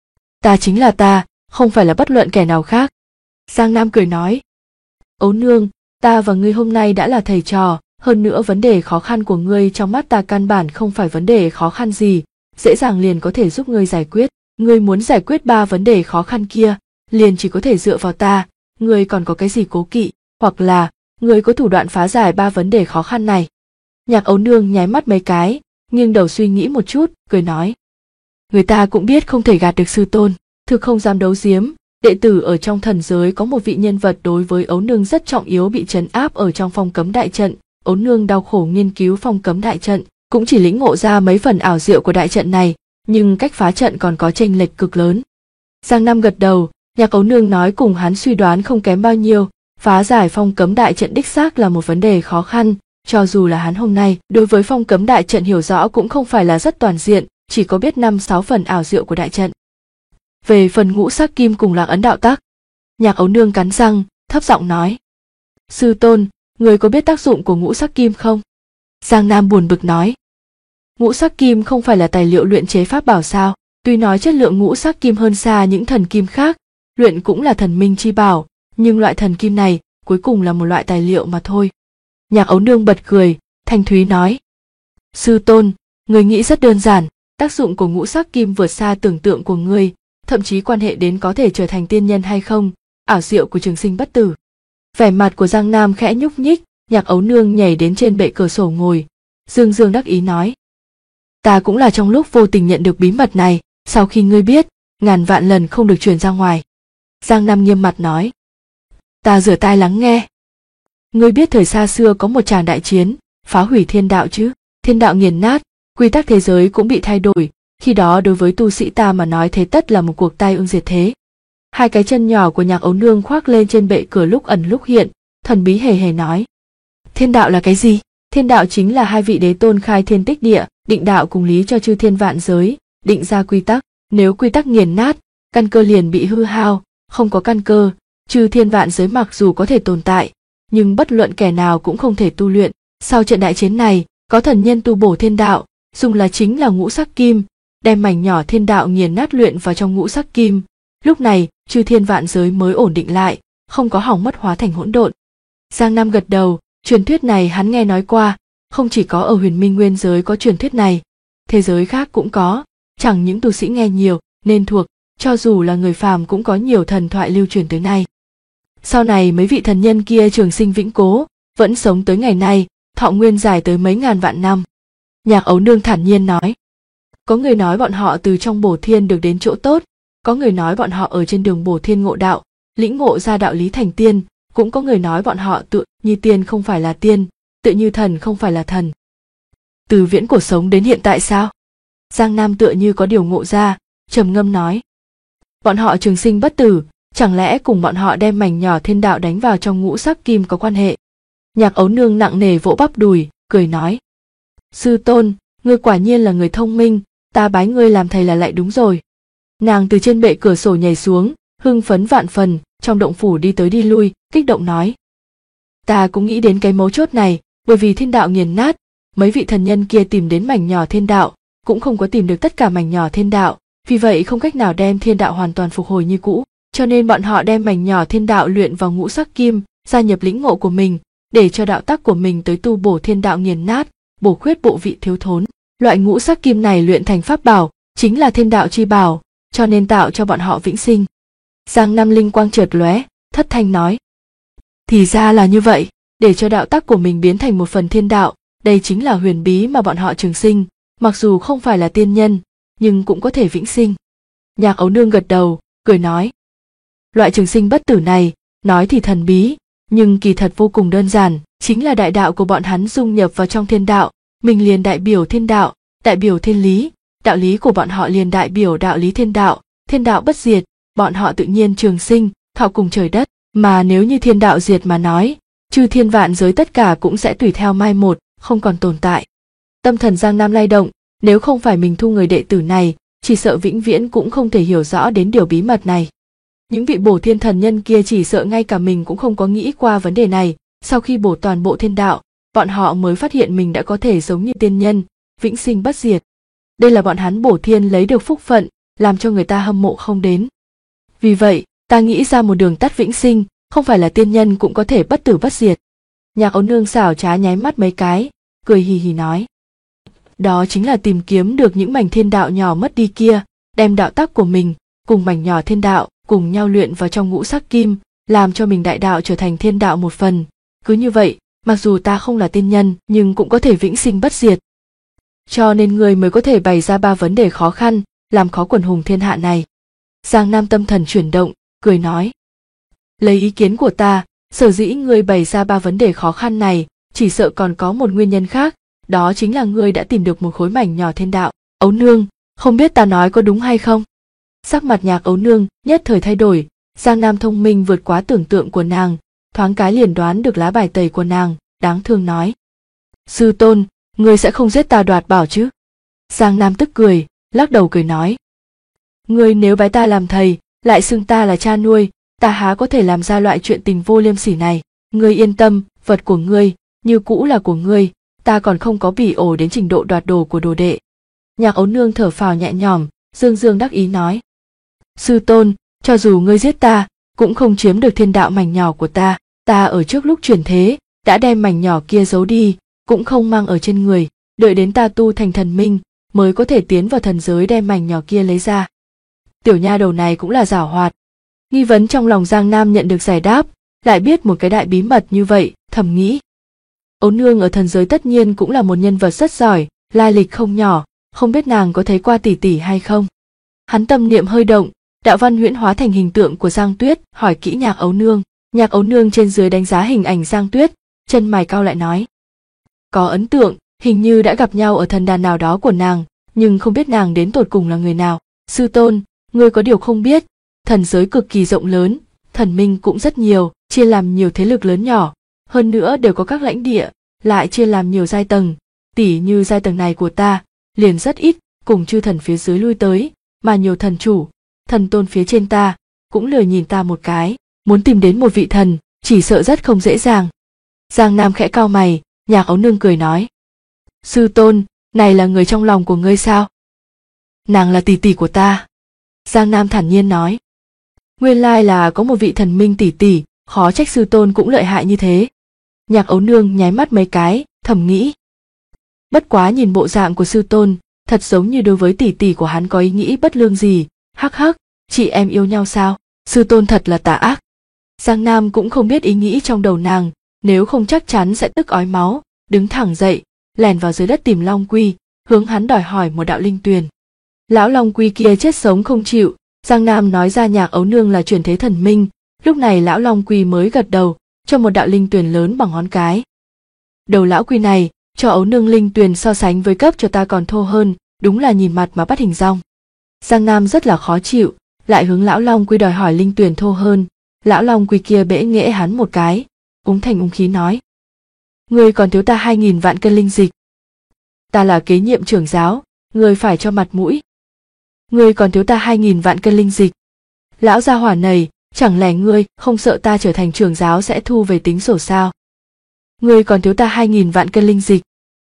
Ta chính là ta, không phải là bất luận kẻ nào khác. Giang Nam cười nói: Ấu Nương, ta và ngươi hôm nay đã là thầy trò, hơn nữa vấn đề khó khăn của ngươi trong mắt ta căn bản không phải vấn đề khó khăn gì, dễ dàng liền có thể giúp ngươi giải quyết. Ngươi muốn giải quyết 3 vấn đề khó khăn kia, liền chỉ có thể dựa vào ta, ngươi còn có cái gì cố kỵ, hoặc là ngươi có thủ đoạn phá giải 3 vấn đề khó khăn này. Nhạc Ấu Nương nháy mắt mấy cái, nghiêng đầu suy nghĩ một chút, cười nói: người ta cũng biết không thể gạt được sư tôn, thực không dám đấu giếm, đệ tử ở trong thần giới có một vị nhân vật đối với Ấu Nương rất trọng yếu bị trấn áp ở trong phong cấm đại trận. Ấu Nương đau khổ nghiên cứu phong cấm đại trận, cũng chỉ lĩnh ngộ ra mấy phần ảo diệu của đại trận này, nhưng cách phá trận còn có chênh lệch cực lớn. Giang Nam gật đầu, Nhạc Ấu Nương nói cùng hắn suy đoán không kém bao nhiêu, phá giải phong cấm đại trận đích xác là một vấn đề khó khăn, cho dù là hắn hôm nay đối với phong cấm đại trận hiểu rõ cũng không phải là rất toàn diện, chỉ có biết 5-6 phần ảo diệu của đại trận. Về phần ngũ sắc kim cùng Lạc Ấn đạo tắc, Nhạc Ấu Nương cắn răng, thấp giọng nói: sư tôn, người có biết tác dụng của ngũ sắc kim không? Giang Nam buồn bực nói: ngũ sắc kim không phải là tài liệu luyện chế pháp bảo sao? Tuy nói chất lượng ngũ sắc kim hơn xa những thần kim khác, luyện cũng là thần minh chi bảo, nhưng loại thần kim này cuối cùng là một loại tài liệu mà thôi. Nhạc Ấu Nương bật cười, thanh thúy nói: sư tôn, người nghĩ rất đơn giản, tác dụng của ngũ sắc kim vượt xa tưởng tượng của ngươi, thậm chí quan hệ đến có thể trở thành tiên nhân hay không, ảo diệu của trường sinh bất tử. Vẻ mặt của Giang Nam khẽ nhúc nhích, Nhạc Ấu Nương nhảy đến trên bệ cửa sổ ngồi, dương dương đắc ý nói: ta cũng là trong lúc vô tình nhận được bí mật này, sau khi ngươi biết, ngàn vạn lần không được truyền ra ngoài. Giang Nam nghiêm mặt nói: ta rửa tai lắng nghe. Ngươi biết thời xa xưa có một tràng đại chiến, phá hủy thiên đạo chứ? Thiên đạo nghiền nát, quy tắc thế giới cũng bị thay đổi, khi đó đối với tu sĩ ta mà nói thế tất là một cuộc tai ương diệt thế. Hai cái chân nhỏ của Nhạc Ấu Nương khoác lên trên bệ cửa lúc ẩn lúc hiện, thần bí hề hề nói: thiên đạo là cái gì? Thiên đạo chính là 2 vị đế tôn khai thiên tích địa, định đạo cùng lý cho chư thiên vạn giới, định ra quy tắc, nếu quy tắc nghiền nát, căn cơ liền bị hư hao, không có căn cơ, chư thiên vạn giới mặc dù có thể tồn tại, nhưng bất luận kẻ nào cũng không thể tu luyện. Sau trận đại chiến này, có thần nhân tu bổ thiên đạo, dùng là chính là ngũ sắc kim, đem mảnh nhỏ thiên đạo nghiền nát luyện vào trong ngũ sắc kim. Lúc này, chư thiên vạn giới mới ổn định lại, không có hỏng mất hóa thành hỗn độn. Giang Nam gật đầu, truyền thuyết này hắn nghe nói qua, không chỉ có ở Huyền Minh Nguyên giới có truyền thuyết này, thế giới khác cũng có, chẳng những tu sĩ nghe nhiều nên thuộc, cho dù là người phàm cũng có nhiều thần thoại lưu truyền tới nay. Sau này mấy vị thần nhân kia trường sinh vĩnh cố, vẫn sống tới ngày nay, thọ nguyên dài tới mấy ngàn vạn năm. Nhạc Ấu Nương thản nhiên nói: có người nói bọn họ từ trong bổ thiên được đến chỗ tốt, có người nói bọn họ ở trên đường bổ thiên ngộ đạo, lĩnh ngộ ra đạo lý thành tiên, cũng có người nói bọn họ tựa như tiên không phải là tiên, tựa như thần không phải là thần. Từ viễn cổ sống đến hiện tại sao? Giang Nam tựa như có điều ngộ ra, trầm ngâm nói: bọn họ trường sinh bất tử, chẳng lẽ cùng bọn họ đem mảnh nhỏ thiên đạo đánh vào trong ngũ sắc kim có quan hệ? Nhạc Ấu Nương nặng nề vỗ bắp đùi, cười nói: sư tôn, ngươi quả nhiên là người thông minh, ta bái ngươi làm thầy là lại đúng rồi. Nàng từ trên bệ cửa sổ nhảy xuống, hưng phấn vạn phần, trong động phủ đi tới đi lui, kích động nói: ta cũng nghĩ đến cái mấu chốt này, bởi vì thiên đạo nghiền nát, mấy vị thần nhân kia tìm đến mảnh nhỏ thiên đạo, cũng không có tìm được tất cả mảnh nhỏ thiên đạo, vì vậy không cách nào đem thiên đạo hoàn toàn phục hồi như cũ, cho nên bọn họ đem mảnh nhỏ thiên đạo luyện vào ngũ sắc kim, gia nhập lĩnh ngộ của mình, để cho đạo tắc của mình tới tu bổ thiên đạo nghiền nát, bổ khuyết bộ vị thiếu thốn. Loại ngũ sắc kim này luyện thành pháp bảo, chính là thiên đạo chi bảo, cho nên tạo cho bọn họ vĩnh sinh. Giang Nam linh quang chợt lóe, thất thanh nói: thì ra là như vậy, để cho đạo tắc của mình biến thành một phần thiên đạo, đây chính là huyền bí mà bọn họ trường sinh, mặc dù không phải là tiên nhân, nhưng cũng có thể vĩnh sinh. Nhạc Ấu Nương gật đầu, cười nói: loại trường sinh bất tử này, nói thì thần bí, nhưng kỳ thật vô cùng đơn giản, chính là đại đạo của bọn hắn dung nhập vào trong thiên đạo, mình liền đại biểu thiên đạo, đại biểu thiên lý, đạo lý của bọn họ liền đại biểu đạo lý thiên đạo bất diệt, bọn họ tự nhiên trường sinh, thọ cùng trời đất, mà nếu như thiên đạo diệt mà nói, chư thiên vạn giới tất cả cũng sẽ tùy theo mai một, không còn tồn tại. Tâm thần Giang Nam lay động, nếu không phải mình thu người đệ tử này, chỉ sợ vĩnh viễn cũng không thể hiểu rõ đến điều bí mật này. Những vị bổ thiên thần nhân kia chỉ sợ ngay cả mình cũng không có nghĩ qua vấn đề này, sau khi bổ toàn bộ thiên đạo, bọn họ mới phát hiện mình đã có thể giống như tiên nhân, vĩnh sinh bất diệt. Đây là bọn hắn bổ thiên lấy được phúc phận, làm cho người ta hâm mộ không đến. Vì vậy, ta nghĩ ra một đường tắt vĩnh sinh, không phải là tiên nhân cũng có thể bất tử bất diệt. Nhạc Ấu Nương xảo trá nháy mắt mấy cái, cười hì hì nói. Đó chính là tìm kiếm được những mảnh thiên đạo nhỏ mất đi kia, đem đạo tắc của mình, cùng mảnh nhỏ thiên đạo, cùng nhau luyện vào trong ngũ sắc kim, làm cho mình đại đạo trở thành thiên đạo một phần. Cứ như vậy, mặc dù ta không là tiên nhân, nhưng cũng có thể vĩnh sinh bất diệt. Cho nên người mới có thể bày ra 3 vấn đề khó khăn, làm khó quần hùng thiên hạ này. Giang Nam tâm thần chuyển động, cười nói. Lấy ý kiến của ta, sở dĩ ngươi bày ra 3 vấn đề khó khăn này, chỉ sợ còn có một nguyên nhân khác, đó chính là ngươi đã tìm được một khối mảnh nhỏ thiên đạo. Ấu Nương, không biết ta nói có đúng hay không? Sắc mặt Nhạc Ấu Nương nhất thời thay đổi, Giang Nam thông minh vượt quá tưởng tượng của nàng, thoáng cái liền đoán được lá bài tẩy của nàng, đáng thương nói. Sư tôn, ngươi sẽ không giết ta đoạt bảo chứ? Giang Nam tức cười, lắc đầu cười nói. Ngươi nếu bái ta làm thầy, lại xưng ta là cha nuôi, ta há có thể làm ra loại chuyện tình vô liêm sỉ này. Ngươi yên tâm, vật của ngươi, như cũ là của ngươi, ta còn không có bỉ ổi đến trình độ đoạt đồ của đồ đệ. Nhạc Ấu Nương thở phào nhẹ nhõm, dương dương đắc ý nói. Sư tôn, cho dù ngươi giết ta, cũng không chiếm được thiên đạo mảnh nhỏ của ta, ta ở trước lúc chuyển thế, đã đem mảnh nhỏ kia giấu đi, cũng không mang ở trên người, đợi đến ta tu thành thần minh, mới có thể tiến vào thần giới đem mảnh nhỏ kia lấy ra. Tiểu nha đầu này cũng là giảo hoạt. Nghi vấn trong lòng Giang Nam nhận được giải đáp, lại biết một cái đại bí mật như vậy, thầm nghĩ. Ấu Nương ở thần giới tất nhiên cũng là một nhân vật rất giỏi, lai lịch không nhỏ, không biết nàng có thấy qua tỷ tỷ hay không. Hắn tâm niệm hơi động, đạo văn huyễn hóa thành hình tượng của Giang Tuyết, hỏi kỹ Nhạc Ấu Nương. Nhạc Ấu Nương trên dưới đánh giá hình ảnh Giang Tuyết, chân mày cau lại nói. Có ấn tượng, hình như đã gặp nhau ở thần đàn nào đó của nàng, nhưng không biết nàng đến tột cùng là người nào. Sư tôn, ngươi có điều không biết, thần giới cực kỳ rộng lớn, thần minh cũng rất nhiều, chia làm nhiều thế lực lớn nhỏ, hơn nữa đều có các lãnh địa, lại chia làm nhiều giai tầng, tỉ như giai tầng này của ta, liền rất ít, cùng chư thần phía dưới lui tới, mà nhiều thần chủ, thần tôn phía trên ta, cũng lười nhìn ta một cái, muốn tìm đến một vị thần, chỉ sợ rất không dễ dàng. Giang Nam khẽ cau mày, Nhạc Ấu Nương cười nói. Sư tôn, này là người trong lòng của ngươi sao? Nàng là tỷ tỷ của ta. Giang Nam thản nhiên nói. Nguyên lai là có một vị thần minh tỷ tỷ, khó trách sư tôn cũng lợi hại như thế. Nhạc Ấu Nương nháy mắt mấy cái, thầm nghĩ. Bất quá nhìn bộ dạng của sư tôn, thật giống như đối với tỷ tỷ của hắn có ý nghĩ bất lương gì, hắc hắc, chị em yêu nhau sao? Sư tôn thật là tà ác. Giang Nam cũng không biết ý nghĩ trong đầu nàng, nếu không chắc chắn sẽ tức ói máu, đứng thẳng dậy, lèn vào dưới đất tìm Long Quy, hướng hắn đòi hỏi một đạo linh tuyền. Lão Long Quy kia chết sống không chịu, Giang Nam nói ra Nhạc Ấu Nương là chuyển thế thần minh, lúc này lão Long Quy mới gật đầu, cho một đạo linh tuyền lớn bằng ngón cái. Đầu lão Quy này, cho Ấu Nương linh tuyền so sánh với cấp cho ta còn thô hơn, đúng là nhìn mặt mà bắt hình dong. Giang Nam rất là khó chịu, lại hướng lão Long Quy đòi hỏi linh tuyền thô hơn, lão Long Quy kia bẽ nghễ hắn một cái, úng thành úng khí nói. Ngươi còn thiếu ta 2000 vạn cân linh dịch. Ta là kế nhiệm trưởng giáo, ngươi phải cho mặt mũi. Ngươi còn thiếu ta 2000 vạn cân linh dịch. Lão gia hỏa này, chẳng lẽ ngươi không sợ ta trở thành trưởng giáo sẽ thu về tính sổ sao? Ngươi còn thiếu ta 2000 vạn cân linh dịch.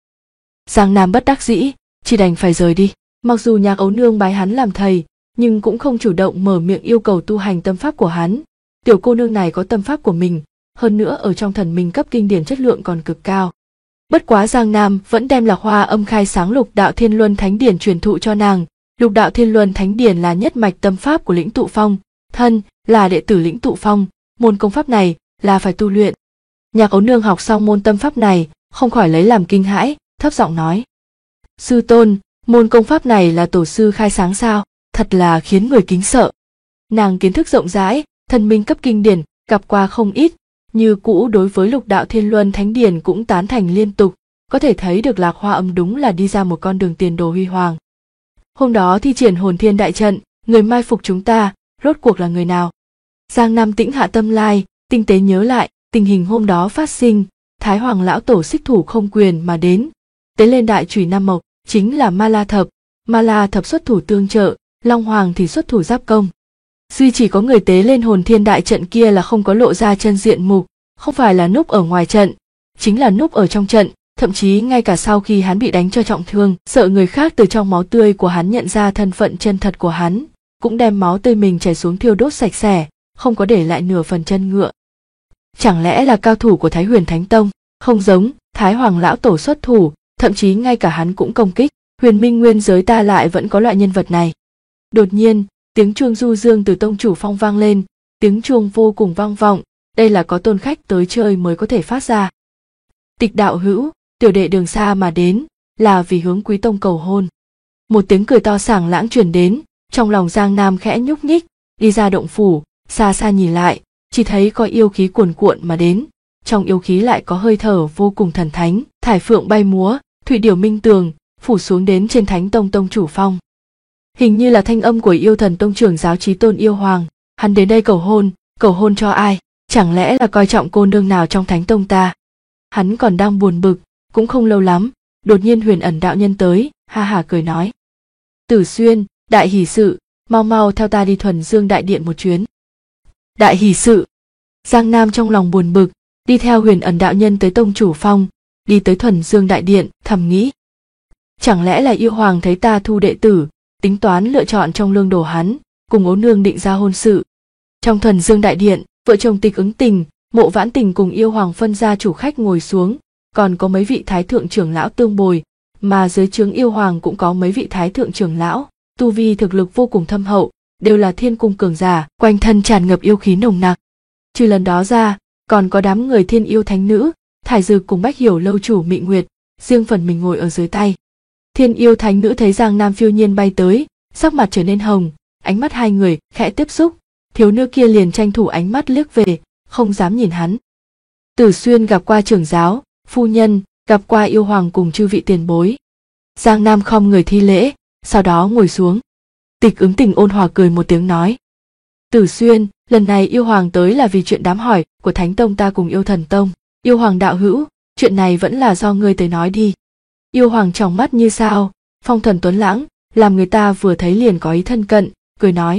Giang Nam bất đắc dĩ, chỉ đành phải rời đi. Mặc dù Nhạc Ấu Nương bái hắn làm thầy, nhưng cũng không chủ động mở miệng yêu cầu tu hành tâm pháp của hắn. Tiểu cô nương này có tâm pháp của mình, hơn nữa ở trong thần minh cấp kinh điển chất lượng còn cực cao. Bất quá Giang Nam vẫn đem Lạc Hoa Âm khai sáng Lục Đạo Thiên Luân Thánh Điển truyền thụ cho nàng. Lục Đạo Thiên Luân Thánh Điển là nhất mạch tâm pháp của Lĩnh Tụ Phong, thân là đệ tử Lĩnh Tụ Phong, môn công pháp này là phải tu luyện. Nhạc Ấu Nương học xong môn tâm pháp này, không khỏi lấy làm kinh hãi, thấp giọng nói: "Sư tôn, môn công pháp này là tổ sư khai sáng sao? Thật là khiến người kính sợ." Nàng kiến thức rộng rãi, thần minh cấp kinh điển gặp qua không ít, Như cũ đối với Lục Đạo Thiên Luân Thánh Điển cũng tán thành liên tục, có thể thấy được Lạc Hoa Âm đúng là đi ra một con đường tiền đồ huy hoàng. Hôm đó thi triển Hồn Thiên đại trận, người mai phục chúng ta, rốt cuộc là người nào? Giang Nam tĩnh hạ tâm lai, tinh tế nhớ lại tình hình hôm đó phát sinh. Thái Hoàng lão tổ xích thủ không quyền mà đến, tế lên đại chùy Nam Mộc, chính là Ma La Thập xuất thủ tương trợ, Long Hoàng thì xuất thủ giáp công. Duy chỉ có người tế lên Hồn Thiên đại trận kia là không có lộ ra chân diện mục, không phải là núp ở ngoài trận, chính là núp ở trong trận, thậm chí ngay cả sau khi hắn bị đánh cho trọng thương, sợ người khác từ trong máu tươi của hắn nhận ra thân phận chân thật của hắn, cũng đem máu tươi mình chảy xuống thiêu đốt sạch sẽ, không có để lại nửa phần chân ngựa. Chẳng lẽ là cao thủ của Thái Huyền Thánh Tông? Không giống, Thái Hoàng lão tổ xuất thủ, thậm chí ngay cả hắn cũng công kích. Huyền Minh nguyên giới ta lại vẫn có loại nhân vật này. Đột nhiên, tiếng chuông du dương từ tông chủ phong vang lên, tiếng chuông vô cùng vang vọng, đây là có tôn khách tới chơi mới có thể phát ra. Tịch đạo hữu, tiểu đệ đường xa mà đến, là vì hướng quý tông cầu hôn. Một tiếng cười to sảng lãng truyền đến, trong lòng Giang Nam khẽ nhúc nhích, đi ra động phủ, xa xa nhìn lại, chỉ thấy có yêu khí cuồn cuộn mà đến, trong yêu khí lại có hơi thở vô cùng thần thánh, thải phượng bay múa, thủy điểu minh tường, phủ xuống đến trên Thánh Tông tông chủ phong. Hình như là thanh âm của Yêu Thần Tông trưởng giáo Chí Tôn Yêu Hoàng, hắn đến đây cầu hôn cho ai? Chẳng lẽ là coi trọng cô nương nào trong Thánh Tông ta? Hắn còn đang buồn bực, cũng không lâu lắm, đột nhiên Huyền Ẩn đạo nhân tới, ha ha cười nói: Tử Xuyên, đại hỷ sự, mau mau theo ta đi Thuần Dương đại điện một chuyến. Đại hỷ sự. Giang Nam trong lòng buồn bực, đi theo Huyền Ẩn đạo nhân tới tông chủ phong, đi tới Thuần Dương đại điện, thầm nghĩ: chẳng lẽ là Yêu Hoàng thấy ta thu đệ tử, tính toán lựa chọn trong lương đồ hắn, cùng Ố nương định ra hôn sự. Trong Thuần Dương đại điện, vợ chồng Tịch Ứng Tình, Mộ Vãn Tình cùng Yêu Hoàng phân ra chủ khách ngồi xuống, còn có mấy vị thái thượng trưởng lão tương bồi, mà dưới trướng Yêu Hoàng cũng có mấy vị thái thượng trưởng lão, tu vi thực lực vô cùng thâm hậu, đều là thiên cung cường giả, quanh thân tràn ngập yêu khí nồng nặc. Trừ lần đó ra, còn có đám người Thiên Yêu Thánh Nữ, Thải Dực cùng Bách Hiểu lâu chủ Mị Nguyệt, riêng phần mình ngồi ở dưới tay. Thiên Yêu Thánh Nữ thấy Giang Nam phiêu nhiên bay tới, sắc mặt trở nên hồng, ánh mắt hai người khẽ tiếp xúc, thiếu nữ kia liền tranh thủ ánh mắt liếc về, không dám nhìn hắn. Tử Xuyên gặp qua trưởng giáo, phu nhân, gặp qua Yêu Hoàng cùng chư vị tiền bối. Giang Nam khom người thi lễ, sau đó ngồi xuống. Tịch Ứng Tình ôn hòa cười một tiếng nói: Tử Xuyên, lần này Yêu Hoàng tới là vì chuyện đám hỏi của Thánh Tông ta cùng Yêu Thần Tông. Yêu Hoàng đạo hữu, chuyện này vẫn là do ngươi tới nói đi. Yêu Hoàng tròng mắt như sao, phong thần tuấn lãng, làm người ta vừa thấy liền có ý thân cận, cười nói: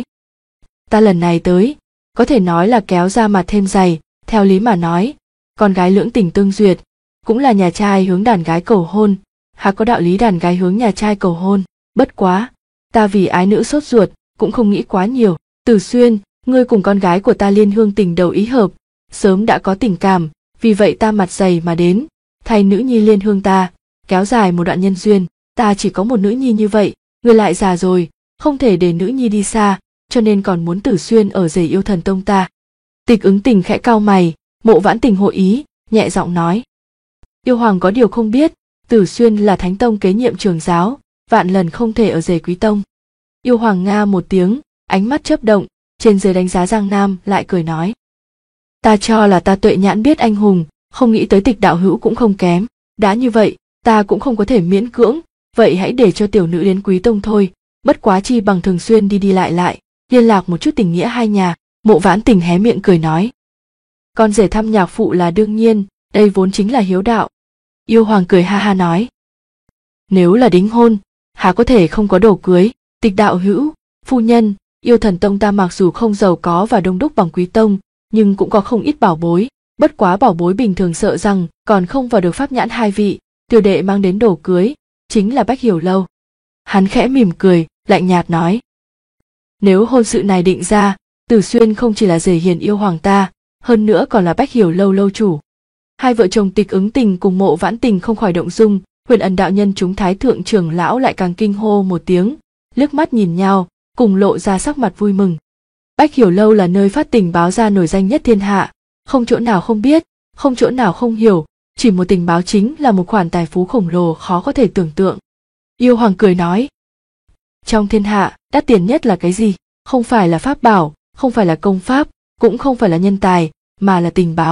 ta lần này tới, có thể nói là kéo ra mặt thêm dày, theo lý mà nói, con gái lưỡng tình tương duyệt, cũng là nhà trai hướng đàn gái cầu hôn, há có đạo lý đàn gái hướng nhà trai cầu hôn, bất quá, ta vì ái nữ sốt ruột, cũng không nghĩ quá nhiều. Tử Xuyên, ngươi cùng con gái của ta liên hương tình đầu ý hợp, sớm đã có tình cảm, vì vậy ta mặt dày mà đến, thay nữ nhi liên hương ta, kéo dài một đoạn nhân duyên, ta chỉ có một nữ nhi như vậy, ngươi lại già rồi, không thể để nữ nhi đi xa, cho nên còn muốn Tử Xuyên ở rể Yêu Thần Tông ta. Tịch Ứng Tình khẽ cau mày, Mộ Vãn Tình hội ý, nhẹ giọng nói: Yêu Hoàng có điều không biết, Tử Xuyên là Thánh Tông kế nhiệm trưởng giáo, vạn lần không thể ở rể Quý Tông. Yêu Hoàng nga một tiếng, ánh mắt chớp động, trên dưới đánh giá Giang Nam, lại cười nói: ta cho là ta tuệ nhãn biết anh hùng, không nghĩ tới Tịch đạo hữu cũng không kém, đã như vậy, ta cũng không có thể miễn cưỡng, vậy hãy để cho tiểu nữ đến Quý Tông thôi, bất quá chi bằng thường xuyên đi đi lại, liên lạc một chút tình nghĩa hai nhà. Mộ Vãn Tình hé miệng cười nói: con rể thăm nhạc phụ là đương nhiên, đây vốn chính là hiếu đạo. Yêu Hoàng cười ha ha nói: nếu là đính hôn, há có thể không có đồ cưới. Tịch đạo hữu, phu nhân, Yêu Thần Tông ta mặc dù không giàu có và đông đúc bằng Quý Tông, nhưng cũng có không ít bảo bối, bất quá bảo bối bình thường sợ rằng còn không vào được pháp nhãn hai vị, tiểu đệ mang đến đồ cưới, chính là Bách Hiểu lâu. Hắn khẽ mỉm cười, lạnh nhạt nói: nếu hôn sự này định ra, Tử Xuyên không chỉ là rể hiền Yêu Hoàng ta, hơn nữa còn là Bách Hiểu lâu lâu chủ. Hai vợ chồng Tịch Ứng Tình cùng Mộ Vãn Tình không khỏi động dung, Huyền Ẩn đạo nhân chúng thái thượng trưởng lão lại càng kinh hô một tiếng, liếc mắt nhìn nhau, cùng lộ ra sắc mặt vui mừng. Bách Hiểu lâu là nơi phát tình báo ra nổi danh nhất thiên hạ, không chỗ nào không biết, không chỗ nào không hiểu, chỉ một tình báo chính là một khoản tài phú khổng lồ khó có thể tưởng tượng. Yêu Hoàng cười nói: trong thiên hạ, đắt tiền nhất là cái gì? Không phải là pháp bảo, không phải là công pháp, cũng không phải là nhân tài, mà là tình báo.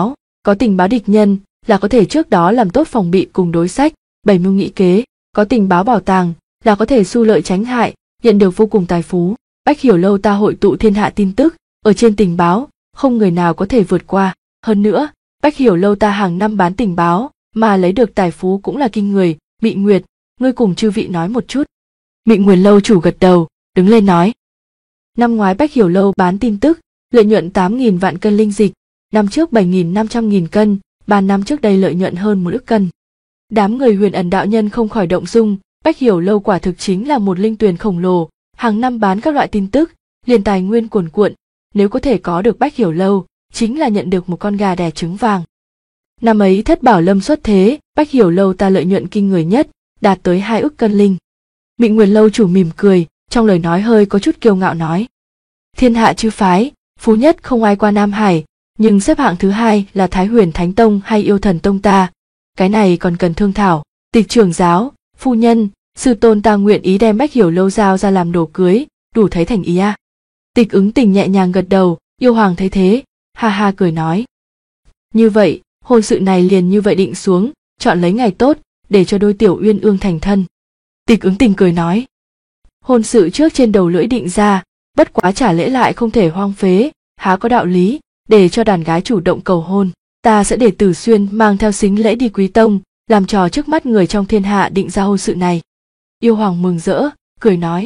Có tình báo địch nhân là có thể trước đó làm tốt phòng bị cùng đối sách, bày mưu nghĩ kế, có tình báo bảo tàng là có thể xu lợi tránh hại, nhận được vô cùng tài phú. Bách Hiểu Lâu ta hội tụ thiên hạ tin tức, ở trên tình báo, không người nào có thể vượt qua. Hơn nữa, Bách Hiểu Lâu ta hàng năm bán tình báo, mà lấy được tài phú cũng là kinh người. Mị Nguyệt, ngươi cùng chư vị nói một chút. Mị Nguyệt lâu chủ gật đầu, đứng lên nói. Năm ngoái Bách Hiểu Lâu bán tin tức, lợi nhuận 8.000 vạn cân linh dịch, năm trước 7.500.000 cân, 3 năm trước đây lợi nhuận hơn 1 ức cân. Đám người Huyền Ẩn đạo nhân không khỏi động dung, Bách Hiểu Lâu quả thực chính là một linh tuyền khổng lồ, hàng năm bán các loại tin tức, liền tài nguyên cuồn cuộn, nếu có thể có được Bách Hiểu Lâu, chính là nhận được một con gà đẻ trứng vàng. Năm ấy Thất Bảo Lâm xuất thế, Bách Hiểu Lâu ta lợi nhuận kinh người nhất, đạt tới 2 ức cân linh. Mị Nguyệt lâu chủ mỉm cười, trong lời nói hơi có chút kiêu ngạo nói: Thiên hạ chư phái, phú nhất không ai qua Nam Hải, nhưng xếp hạng thứ hai là Thái Huyền Thánh Tông hay Yêu Thần Tông ta. Cái này còn cần thương thảo. Tịch trưởng giáo, phu nhân, sư tôn ta nguyện ý đem Bách Hiểu Lâu giao ra làm đồ cưới, đủ thấy thành ý à? Tịch Ứng Tình nhẹ nhàng gật đầu, Yêu Hoàng thấy thế, ha ha cười nói: Như vậy, hôn sự này liền như vậy định xuống, chọn lấy ngày tốt, để cho đôi tiểu uyên ương thành thân. Tịch Ứng Tình cười nói: Hôn sự trước trên đầu lưỡi định ra, bất quá trả lễ lại không thể hoang phế, há có đạo lý, để cho đàn gái chủ động cầu hôn. Ta sẽ để Tử Xuyên mang theo sính lễ đi Quý Tông, làm trò trước mắt người trong thiên hạ định ra hôn sự này. Yêu Hoàng mừng rỡ, cười nói: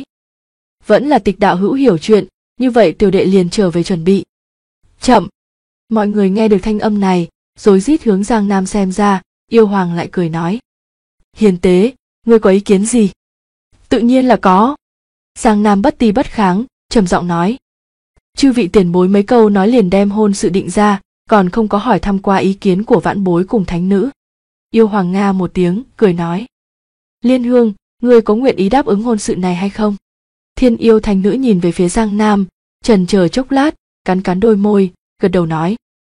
Vẫn là Tịch đạo hữu hiểu chuyện, như vậy tiểu đệ liền trở về chuẩn bị. Chậm! Mọi người nghe được thanh âm này, rối rít hướng Giang Nam xem ra, Yêu Hoàng lại cười nói: Hiền tế, ngươi có ý kiến gì? Tự nhiên là có. Giang Nam bất ti bất kháng, trầm giọng nói: Chư vị tiền bối mấy câu nói liền đem hôn sự định ra, còn không có hỏi thăm qua ý kiến của vãn bối cùng thánh nữ. Yêu Hoàng nga một tiếng, cười nói: Liên Hương, ngươi có nguyện ý đáp ứng hôn sự này hay không? Thiên Yêu thánh nữ nhìn về phía Giang Nam, chần chờ chốc lát, cắn cắn đôi môi, gật đầu nói: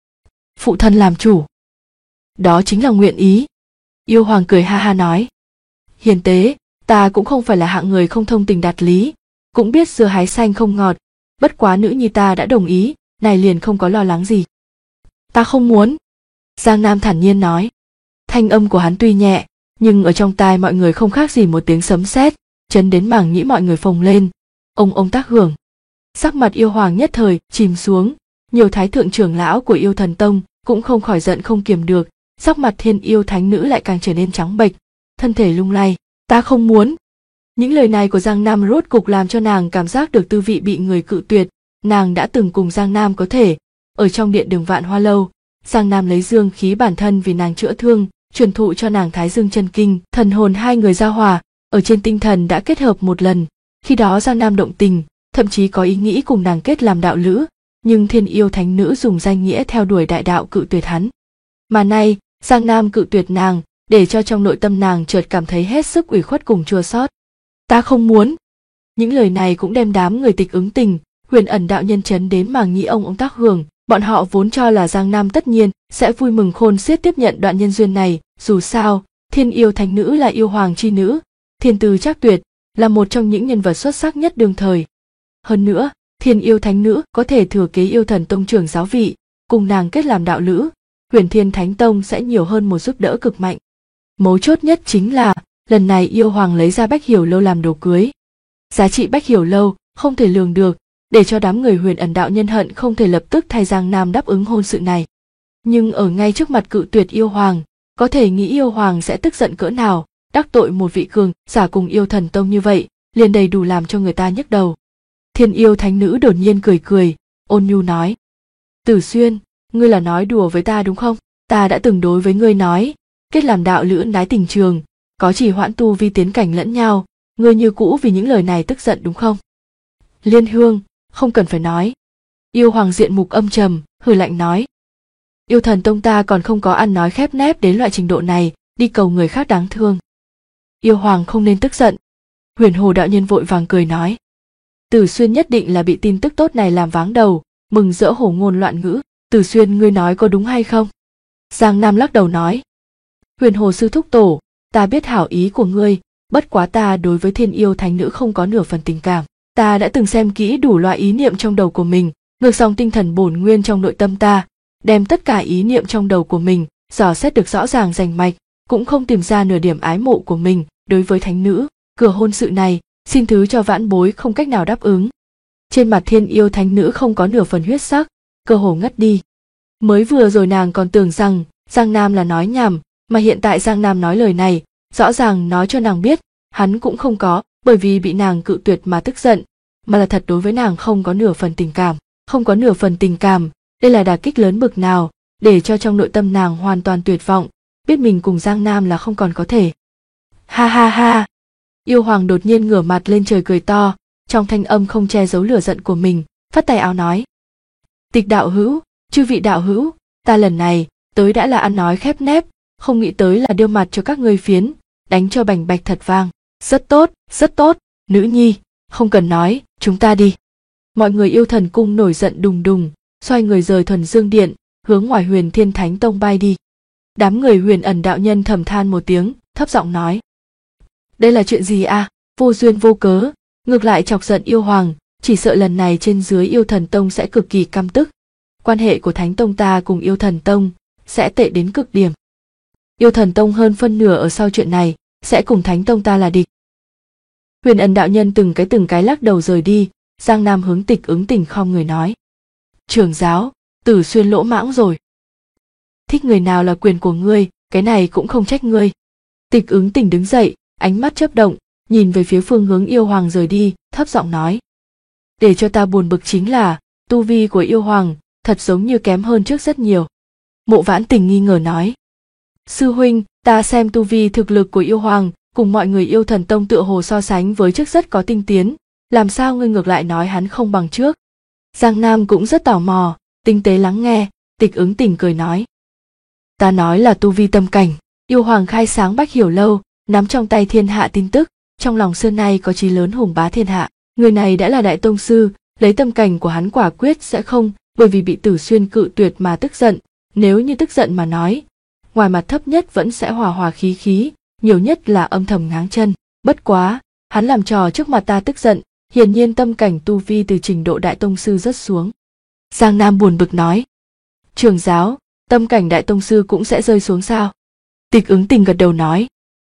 Phụ thân làm chủ. Đó chính là nguyện ý. Yêu Hoàng cười ha ha nói: Hiền tế, ta cũng không phải là hạng người không thông tình đạt lý, cũng biết dưa hái xanh không ngọt, bất quá nữ nhi ta đã đồng ý, này liền không có lo lắng gì. Ta không muốn. Giang Nam thản nhiên nói. Thanh âm của hắn tuy nhẹ, nhưng ở trong tai mọi người không khác gì một tiếng sấm sét, chấn đến màng nhĩ mọi người phồng lên. Ông tác hưởng. Sắc mặt Yêu Hoàng nhất thời chìm xuống, nhiều thái thượng trưởng lão của Yêu Thần Tông cũng không khỏi giận không kiềm được, sắc mặt Thiên Yêu thánh nữ lại càng trở nên trắng bệch, thân thể lung lay. Ta không muốn. Những lời này của Giang Nam rốt cục làm cho nàng cảm giác được tư vị bị người cự tuyệt. Nàng đã từng cùng Giang Nam có thể ở trong điện Đường Vạn Hoa lâu, Giang Nam lấy dương khí bản thân vì nàng chữa thương, truyền thụ cho nàng Thái Dương chân kinh, thần hồn hai người giao hòa, ở trên tinh thần đã kết hợp một lần. Khi đó Giang Nam động tình, thậm chí có ý nghĩ cùng nàng kết làm đạo lữ, nhưng Thiên Yêu thánh nữ dùng danh nghĩa theo đuổi đại đạo cự tuyệt hắn. Mà nay, Giang Nam cự tuyệt nàng, để cho trong nội tâm nàng chợt cảm thấy hết sức ủy khuất cùng chua xót. Ta không muốn. Những lời này cũng đem đám người Tịch Ứng Tình, Huyền Ẩn đạo nhân chấn đến màng nhĩ ông tác hưởng. Bọn họ vốn cho là Giang Nam tất nhiên sẽ vui mừng khôn xiết tiếp nhận đoạn nhân duyên này, dù sao, Thiên Yêu thánh nữ là yêu hoàng chi nữ, thiên tư trác tuyệt, là một trong những nhân vật xuất sắc nhất đương thời. Hơn nữa, Thiên Yêu thánh nữ có thể thừa kế Yêu Thần Tông trưởng giáo vị, cùng nàng kết làm đạo lữ, Huyền Thiên Thánh Tông sẽ nhiều hơn một giúp đỡ cực mạnh. Mấu chốt nhất chính là, lần này Yêu Hoàng lấy ra Bách Hiểu Lâu làm đồ cưới. Giá trị Bách Hiểu Lâu không thể lường được, để cho đám người Huyền Ẩn đạo nhân hận không thể lập tức thay Giang Nam đáp ứng hôn sự này. Nhưng ở ngay trước mặt cự tuyệt Yêu Hoàng, có thể nghĩ Yêu Hoàng sẽ tức giận cỡ nào, đắc tội một vị cường giả cùng Yêu Thần Tông như vậy, liền đầy đủ làm cho người ta nhức đầu. Thiên Yêu thánh nữ đột nhiên cười, ôn nhu nói: Tử Xuyên, ngươi là nói đùa với ta đúng không? Ta đã từng đối với ngươi nói, kết làm đạo lữ nái tình trường, có chỉ hoãn tu vi tiến cảnh lẫn nhau, ngươi như cũ vì những lời này tức giận đúng không? Liên Hương, không cần phải nói. Yêu Hoàng diện mục âm trầm, hừ lạnh nói: Yêu Thần Tông ta còn không có ăn nói khép nép đến loại trình độ này, đi cầu người khác đáng thương. Yêu Hoàng không nên tức giận. Huyền Hồ đạo nhân vội vàng cười nói: Tử Xuyên nhất định là bị tin tức tốt này làm váng đầu, mừng rỡ hổ ngôn loạn ngữ. Tử Xuyên, ngươi nói có đúng hay không? Giang Nam lắc đầu nói: Huyền Hồ sư thúc tổ, ta biết hảo ý của ngươi, bất quá ta đối với Thiên Yêu thánh nữ không có nửa phần tình cảm. Ta đã từng xem kỹ đủ loại ý niệm trong đầu của mình, ngược dòng tinh thần bổn nguyên trong nội tâm ta, đem tất cả ý niệm trong đầu của mình dò xét được rõ ràng rành mạch, cũng không tìm ra nửa điểm ái mộ của mình đối với thánh nữ. Cửa hôn sự này, xin thứ cho vãn bối không cách nào đáp ứng. Trên mặt thiên yêu thánh nữ không có nửa phần huyết sắc, cơ hồ ngất đi. Mới vừa rồi nàng còn tưởng rằng Giang Nam là nói nhảm, mà hiện tại Giang Nam nói lời này, rõ ràng nói cho nàng biết, hắn cũng không có, bởi vì bị nàng cự tuyệt mà tức giận, mà là thật đối với nàng không có nửa phần tình cảm. Không có nửa phần tình cảm, đây là đả kích lớn bực nào, để cho trong nội tâm nàng hoàn toàn tuyệt vọng, biết mình cùng Giang Nam là không còn có thể. Ha ha ha! Yêu hoàng đột nhiên ngửa mặt lên trời cười to, trong thanh âm không che giấu lửa giận của mình, phất tay áo nói. Tịch đạo hữu, chư vị đạo hữu, ta lần này tới đã là ăn nói khép nép, không nghĩ tới là điêu mặt cho các ngươi phiến, đánh cho bành bạch thật vang. Rất tốt, nữ nhi, không cần nói, chúng ta đi. Mọi người yêu thần cung nổi giận đùng đùng, xoay người rời Thuần Dương Điện, hướng ngoài Huyền Thiên Thánh Tông bay đi. Đám người Huyền Ẩn đạo nhân thầm than một tiếng, thấp giọng nói. Đây là chuyện gì à, vô duyên vô cớ, ngược lại chọc giận yêu hoàng, chỉ sợ lần này trên dưới yêu thần tông sẽ cực kỳ căm tức. Quan hệ của Thánh Tông ta cùng yêu thần tông sẽ tệ đến cực điểm. Yêu thần tông hơn phân nửa ở sau chuyện này sẽ cùng Thánh Tông ta là địch. Huyền Ẩn đạo nhân từng cái lắc đầu rời đi. Giang Nam hướng Tịch Ứng Tình khom người nói. Trưởng giáo, Tử Xuyên lỗ mãng rồi. Thích người nào là quyền của ngươi, cái này cũng không trách ngươi. Tịch Ứng Tình đứng dậy, ánh mắt chớp động, nhìn về phía phương hướng yêu hoàng rời đi, thấp giọng nói. Để cho ta buồn bực chính là, tu vi của yêu hoàng, thật giống như kém hơn trước rất nhiều. Mộ Vãn Tình nghi ngờ nói. Sư huynh, ta xem tu vi thực lực của yêu hoàng, cùng mọi người yêu thần tông tựa hồ so sánh với trước rất có tinh tiến. Làm sao ngươi ngược lại nói hắn không bằng trước? Giang Nam cũng rất tò mò, tinh tế lắng nghe, Tịch Ứng Tình cười nói. Ta nói là tu vi tâm cảnh, yêu hoàng khai sáng Bách Hiểu Lâu, nắm trong tay thiên hạ tin tức, trong lòng xưa nay có chí lớn hùng bá thiên hạ. Người này đã là đại tông sư, lấy tâm cảnh của hắn quả quyết sẽ không, bởi vì bị Tử Xuyên cự tuyệt mà tức giận, nếu như tức giận mà nói, ngoài mặt thấp nhất vẫn sẽ hòa hòa khí khí, nhiều nhất là âm thầm ngáng chân, bất quá, hắn làm trò trước mặt ta tức giận. Hiển nhiên tâm cảnh tu vi từ trình độ đại tông sư rất xuống. Giang Nam buồn bực nói. Trưởng giáo, tâm cảnh đại tông sư cũng sẽ rơi xuống sao? Tịch Ứng Tình gật đầu nói.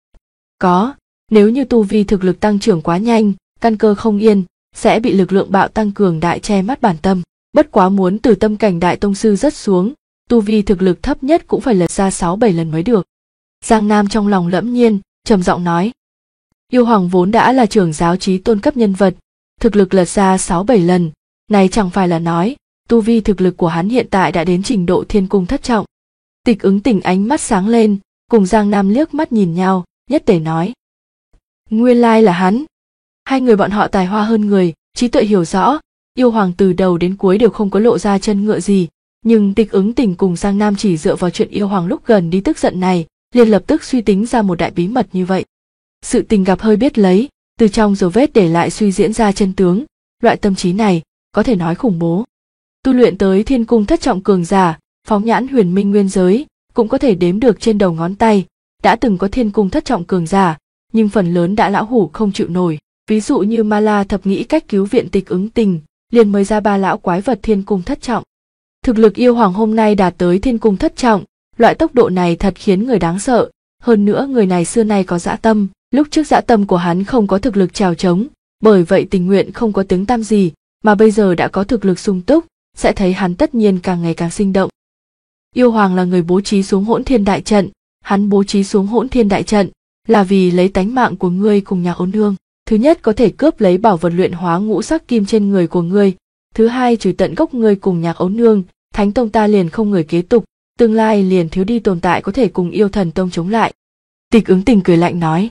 Có, nếu như tu vi thực lực tăng trưởng quá nhanh, căn cơ không yên, sẽ bị lực lượng bạo tăng cường đại che mắt bản tâm. Bất quá muốn từ tâm cảnh đại tông sư rất xuống, tu vi thực lực thấp nhất cũng phải lật ra 6-7 lần mới được. Giang Nam trong lòng lẫm nhiên, trầm giọng nói. Yêu hoàng vốn đã là trưởng giáo chí tôn cấp nhân vật, thực lực lật ra 6-7 lần, này chẳng phải là nói, tu vi thực lực của hắn hiện tại đã đến trình độ thiên cung thất trọng. Tịch Ứng Tình ánh mắt sáng lên, cùng Giang Nam liếc mắt nhìn nhau, nhất tề nói. Nguyên lai là hắn. Hai người bọn họ tài hoa hơn người, trí tuệ hiểu rõ, yêu hoàng từ đầu đến cuối đều không có lộ ra chân ngựa gì, nhưng Tịch Ứng Tình cùng Giang Nam chỉ dựa vào chuyện yêu hoàng lúc gần đi tức giận này, liền lập tức suy tính ra một đại bí mật như vậy. Sự tình gặp hơi biết lấy, từ trong dấu vết để lại suy diễn ra chân tướng, loại tâm trí này, có thể nói khủng bố. Tu luyện tới thiên cung thất trọng cường giả, phóng nhãn huyền minh nguyên giới, cũng có thể đếm được trên đầu ngón tay, đã từng có thiên cung thất trọng cường giả, nhưng phần lớn đã lão hủ không chịu nổi. Ví dụ như Ma La thập nghĩ cách cứu viện Tịch Ứng Tình, liền mới ra 3 lão quái vật thiên cung thất trọng. Thực lực yêu hoàng hôm nay đạt tới thiên cung thất trọng, loại tốc độ này thật khiến người đáng sợ, hơn nữa người này xưa nay có dã tâm. Lúc trước dã tâm của hắn không có thực lực trèo trống, bởi vậy tình nguyện không có tiếng tăm gì, mà bây giờ đã có thực lực sung túc, sẽ thấy hắn tất nhiên càng ngày càng sinh động. Yêu hoàng là người bố trí xuống Hỗn Thiên đại trận, hắn bố trí xuống Hỗn Thiên đại trận là vì lấy tánh mạng của ngươi cùng Nhạc Ôn Nương. Thứ nhất có thể cướp lấy bảo vật luyện hóa ngũ sắc kim trên người của ngươi, thứ hai trừ tận gốc ngươi cùng Nhạc Ôn Nương, Thánh Tông ta liền không người kế tục, tương lai liền thiếu đi tồn tại có thể cùng Yêu Thần Tông chống lại. Tịch Ứng Tình cười lạnh nói.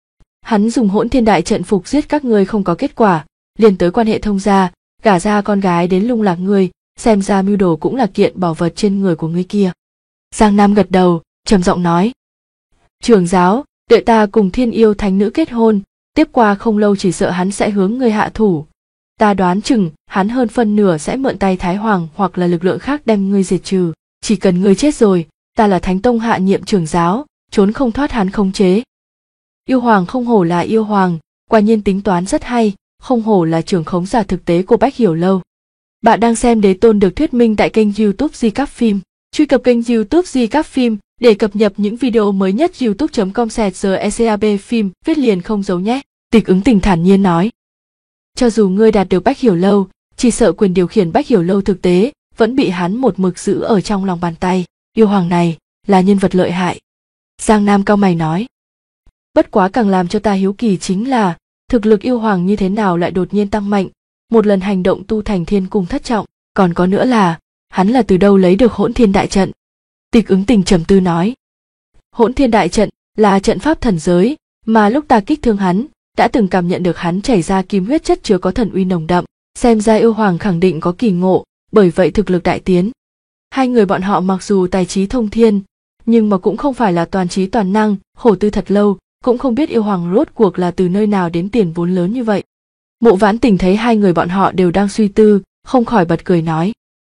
Hắn dùng Hỗn Thiên đại trận phục giết các ngươi không có kết quả, liền tới quan hệ thông gia, gả ra con gái đến lung lạc ngươi, xem ra mưu đồ cũng là kiện bảo vật trên người của ngươi kia. Giang Nam gật đầu, trầm giọng nói. Trưởng giáo, đợi ta cùng Thiên Yêu Thánh Nữ kết hôn, tiếp qua không lâu chỉ sợ hắn sẽ hướng ngươi hạ thủ. Ta đoán chừng hắn hơn phân nửa sẽ mượn tay Thái Hoàng hoặc là lực lượng khác đem ngươi diệt trừ. Chỉ cần ngươi chết rồi, ta là Thánh Tông hạ nhiệm trưởng giáo, trốn không thoát hắn khống chế. Yêu hoàng không hổ là yêu hoàng, quả nhiên tính toán rất hay, không hổ là trưởng khống giả thực tế của Bách Hiểu Lâu. Bạn đang xem Đế Tôn được thuyết minh tại kênh YouTube Recap Phim. Truy cập kênh YouTube Recap Phim để cập nhật những video mới nhất. youtube.com/recap phim viết liền không giấu nhé. Tịch Ứng Tình thản nhiên nói. Cho dù ngươi đạt được Bách Hiểu Lâu, chỉ sợ quyền điều khiển Bách Hiểu Lâu thực tế vẫn bị hắn một mực giữ ở trong lòng bàn tay. Yêu hoàng này là nhân vật lợi hại. Giang Nam cau mày nói. Bất quá càng làm cho ta hiếu kỳ chính là thực lực yêu hoàng như thế nào lại đột nhiên tăng mạnh, một lần hành động tu thành thiên cung thất trọng, còn có nữa là hắn là từ đâu lấy được Hỗn Thiên Đại Trận. Tịch Ứng Tình trầm tư nói. Hỗn Thiên Đại Trận là trận pháp thần giới mà lúc ta kích thương hắn đã từng cảm nhận được hắn chảy ra kim huyết chất chứa có thần uy nồng đậm, xem ra yêu hoàng khẳng định có kỳ ngộ, bởi vậy thực lực đại tiến. Hai người bọn họ mặc dù tài trí thông thiên nhưng mà cũng không phải là toàn trí toàn năng, khổ tư thật lâu cũng không biết yêu hoàng rốt cuộc là từ nơi nào đến tiền vốn lớn như vậy. Mộ Vãn Tình thấy hai người bọn họ đều đang suy tư, không khỏi bật cười nói.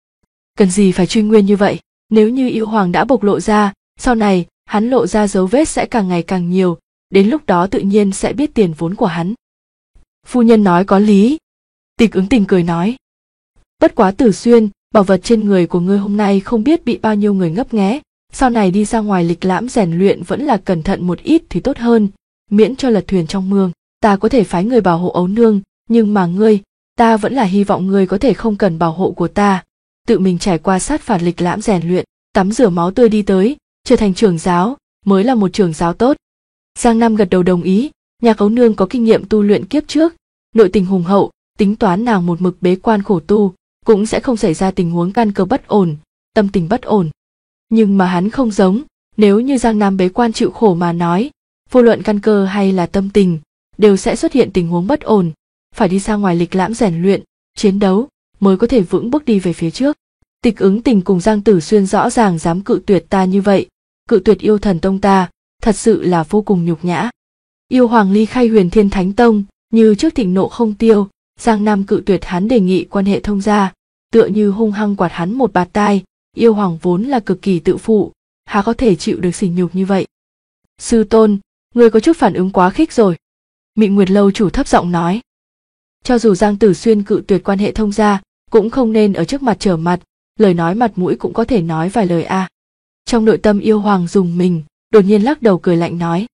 Cần gì phải truy nguyên như vậy, nếu như yêu hoàng đã bộc lộ ra, sau này hắn lộ ra dấu vết sẽ càng ngày càng nhiều, đến lúc đó tự nhiên sẽ biết tiền vốn của hắn. Phu nhân nói có lý. Tịch Ứng Tình cười nói. Bất quá Tử Xuyên, bảo vật trên người của ngươi hôm nay không biết bị bao nhiêu người ngấp nghé, sau này đi ra ngoài lịch lãm rèn luyện vẫn là cẩn thận một ít thì tốt hơn, miễn cho lật thuyền trong mương. Ta có thể phái người bảo hộ ấu nương, nhưng mà ngươi, ta vẫn là hy vọng ngươi có thể không cần bảo hộ của ta, tự mình trải qua sát phạt lịch lãm rèn luyện, tắm rửa máu tươi đi tới, trở thành trưởng giáo, mới là một trưởng giáo tốt. Giang Nam gật đầu đồng ý, Nhạc ấu nương có kinh nghiệm tu luyện kiếp trước, nội tình hùng hậu, tính toán nàng một mực bế quan khổ tu, cũng sẽ không xảy ra tình huống căn cơ bất ổn, tâm tình bất ổn. Nhưng mà hắn không giống, nếu như Giang Nam bế quan chịu khổ mà nói, vô luận căn cơ hay là tâm tình, đều sẽ xuất hiện tình huống bất ổn, phải đi ra ngoài lịch lãm rèn luyện, chiến đấu, mới có thể vững bước đi về phía trước. Tịch Ứng Tình cùng Giang Tử Xuyên rõ ràng dám cự tuyệt ta như vậy, cự tuyệt yêu thần tông ta, thật sự là vô cùng nhục nhã. Yêu hoàng ly khai Huyền Thiên Thánh Tông, như trước thịnh nộ không tiêu, Giang Nam cự tuyệt hắn đề nghị quan hệ thông gia, tựa như hung hăng quạt hắn một bạt tai. Yêu hoàng vốn là cực kỳ tự phụ, há có thể chịu được sỉ nhục như vậy. Sư tôn, người có chút phản ứng quá khích rồi. Mị Nguyệt Lâu chủ thấp giọng nói. Cho dù Giang Tử Xuyên cự tuyệt quan hệ thông gia, cũng không nên ở trước mặt trở mặt, lời nói mặt mũi cũng có thể nói vài lời a. Trong nội tâm yêu hoàng dùng mình, đột nhiên lắc đầu cười lạnh nói.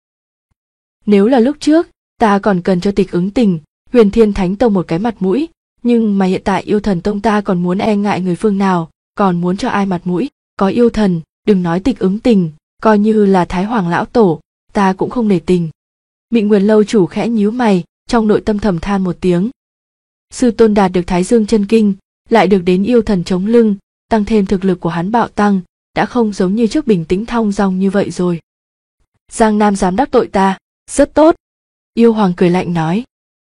Nếu là lúc trước, ta còn cần cho Tịch Ứng Tình, Huyền Thiên Thánh Tông một cái mặt mũi, nhưng mà hiện tại yêu thần tông ta còn muốn e ngại người phương nào, còn muốn cho ai mặt mũi, có yêu thần, đừng nói Tịch Ứng Tình, coi như là Thái Hoàng lão tổ, ta cũng không nể tình. Mị Nguyệt Lâu chủ khẽ nhíu mày, trong nội tâm thầm than một tiếng. Sư tôn đạt được Thái Dương chân kinh, lại được đến yêu thần chống lưng, tăng thêm thực lực của hắn bạo tăng, đã không giống như trước bình tĩnh thong dong như vậy rồi. Giang Nam dám đắc tội ta, rất tốt. Yêu hoàng cười lạnh nói.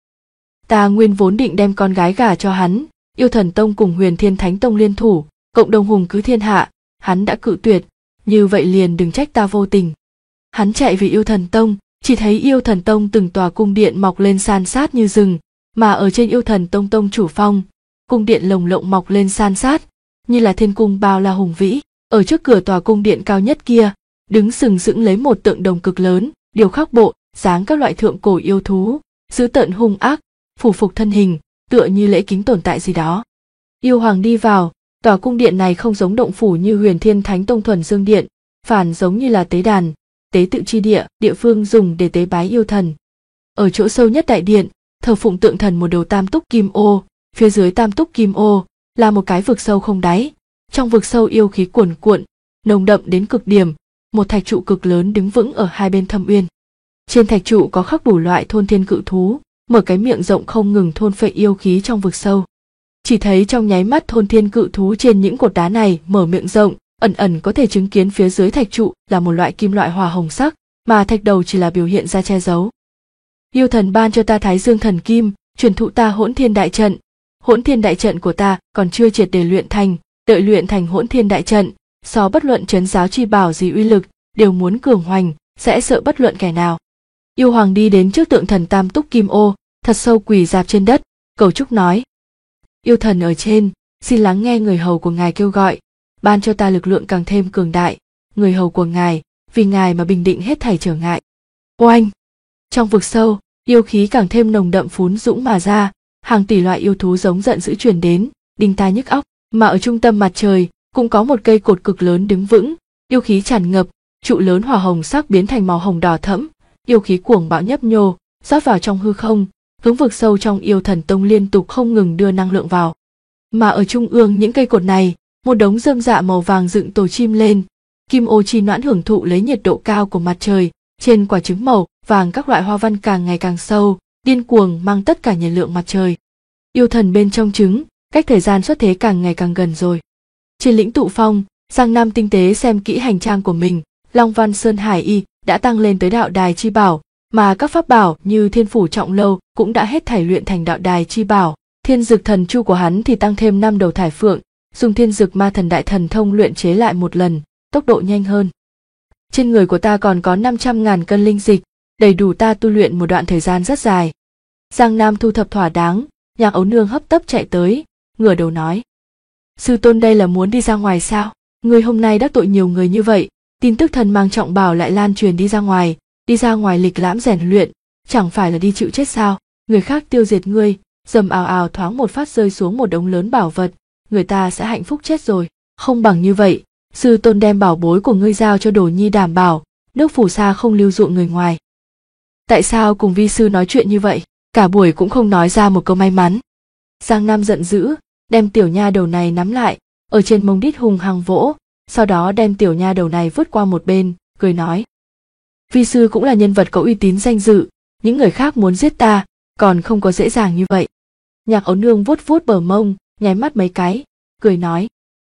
Ta nguyên vốn định đem con gái gả cho hắn, yêu thần tông cùng Huyền Thiên Thánh Tông liên thủ, cộng đồng hùng cứ thiên hạ, hắn đã cự tuyệt, như vậy liền đừng trách ta vô tình. Hắn chạy về yêu thần tông, chỉ thấy yêu thần tông từng tòa cung điện mọc lên san sát như rừng, mà ở trên yêu thần tông tông chủ phong, cung điện lồng lộng mọc lên san sát, như là thiên cung bao la hùng vĩ. Ở trước cửa tòa cung điện cao nhất kia, đứng sừng sững lấy một tượng đồng cực lớn, điêu khắc bộ dáng các loại thượng cổ yêu thú, dữ tợn hung ác, phủ phục thân hình, tựa như lễ kính tồn tại gì đó. Yêu hoàng đi vào, tòa cung điện này không giống động phủ như Huyền Thiên Thánh Tông thuần dương điện, phản giống như là tế đàn, tế tự chi địa, địa phương dùng để tế bái yêu thần. Ở chỗ sâu nhất đại điện, thờ phụng tượng thần một đầu tam túc kim ô, phía dưới tam túc kim ô là một cái vực sâu không đáy, trong vực sâu yêu khí cuồn cuộn, nồng đậm đến cực điểm, một thạch trụ cực lớn đứng vững ở hai bên thâm uyên. Trên thạch trụ có khắc đủ loại thôn thiên cự thú, mở cái miệng rộng không ngừng thôn phệ yêu khí trong vực sâu. Chỉ thấy trong nháy mắt thôn thiên cự thú trên những cột đá này mở miệng rộng, ẩn ẩn có thể chứng kiến phía dưới thạch trụ là một loại kim loại hỏa hồng sắc, mà thạch đầu chỉ là biểu hiện ra che giấu. Yêu thần ban cho ta Thái Dương thần kim, truyền thụ ta Hỗn Thiên Đại Trận. Hỗn Thiên Đại Trận của ta còn chưa triệt để luyện thành, đợi luyện thành Hỗn Thiên Đại Trận, so bất luận trấn giáo chi bảo gì uy lực, đều muốn cường hoành, sẽ sợ bất luận kẻ nào. Yêu hoàng đi đến trước tượng thần tam túc kim ô, thật sâu quỳ rạp trên đất, cầu chúc nói. Yêu thần ở trên, xin lắng nghe người hầu của ngài kêu gọi, ban cho ta lực lượng càng thêm cường đại, người hầu của ngài, vì ngài mà bình định hết thảy trở ngại. Oanh! Trong vực sâu, yêu khí càng thêm nồng đậm phún dũng mà ra, hàng tỷ loại yêu thú giống giận dữ truyền đến, đinh tai nhức óc. Mà ở trung tâm mặt trời cũng có một cây cột cực lớn đứng vững, yêu khí tràn ngập, trụ lớn hỏa hồng sắc biến thành màu hồng đỏ thẫm, yêu khí cuồng bạo nhấp nhô, rót vào trong hư không, hướng vực sâu trong Yêu Thần Tông liên tục không ngừng đưa năng lượng vào. Mà ở trung ương những cây cột này, một đống rơm rạ màu vàng dựng tổ chim lên, Kim Ô Chi Noãn hưởng thụ lấy nhiệt độ cao của mặt trời, trên quả trứng màu vàng các loại hoa văn càng ngày càng sâu, điên cuồng mang tất cả nhiệt lượng mặt trời. Yêu thần bên trong trứng, cách thời gian xuất thế càng ngày càng gần rồi. Trên lĩnh Tụ Phong, Giang Nam tinh tế xem kỹ hành trang của mình, Long Văn Sơn Hải Y đã tăng lên tới đạo đài chi bảo, mà các pháp bảo như Thiên Phủ Trọng Lâu cũng đã hết thảy luyện thành đạo đài chi bảo. Thiên Dực Thần Chu của hắn thì tăng thêm 5 đầu thải phượng, dùng Thiên Dực Ma Thần Đại Thần Thông luyện chế lại một lần, tốc độ nhanh hơn. Trên người của ta còn có 500.000 cân linh dịch, đầy đủ ta tu luyện một đoạn thời gian rất dài. Giang Nam thu thập thỏa đáng, Nhạc Ấu Nương hấp tấp chạy tới, ngửa đầu nói: Sư tôn đây là muốn đi ra ngoài sao? Ngươi hôm nay đắc tội nhiều người như vậy, tin tức thần mang trọng bảo lại lan truyền đi ra ngoài lịch lãm rèn luyện, chẳng phải là đi chịu chết sao? Người khác tiêu diệt ngươi, dầm ào ào thoáng một phát rơi xuống một đống lớn bảo vật, người ta sẽ hạnh phúc chết rồi. Không bằng như vậy, sư tôn đem bảo bối của ngươi giao cho Đồ Nhi đảm bảo, nước phù sa không lưu dụ người ngoài. Tại sao cùng vi sư nói chuyện như vậy, cả buổi cũng không nói ra một câu may mắn? Giang Nam giận dữ, đem tiểu nha đầu này nắm lại, ở trên mông đít hùng hăng vỗ, sau đó đem tiểu nha đầu này vứt qua một bên, cười nói: Vi sư cũng là nhân vật có uy tín danh dự, những người khác muốn giết ta, còn không có dễ dàng như vậy. Nhạc Ấu Nương vuốt vuốt bờ mông, nháy mắt mấy cái, cười nói: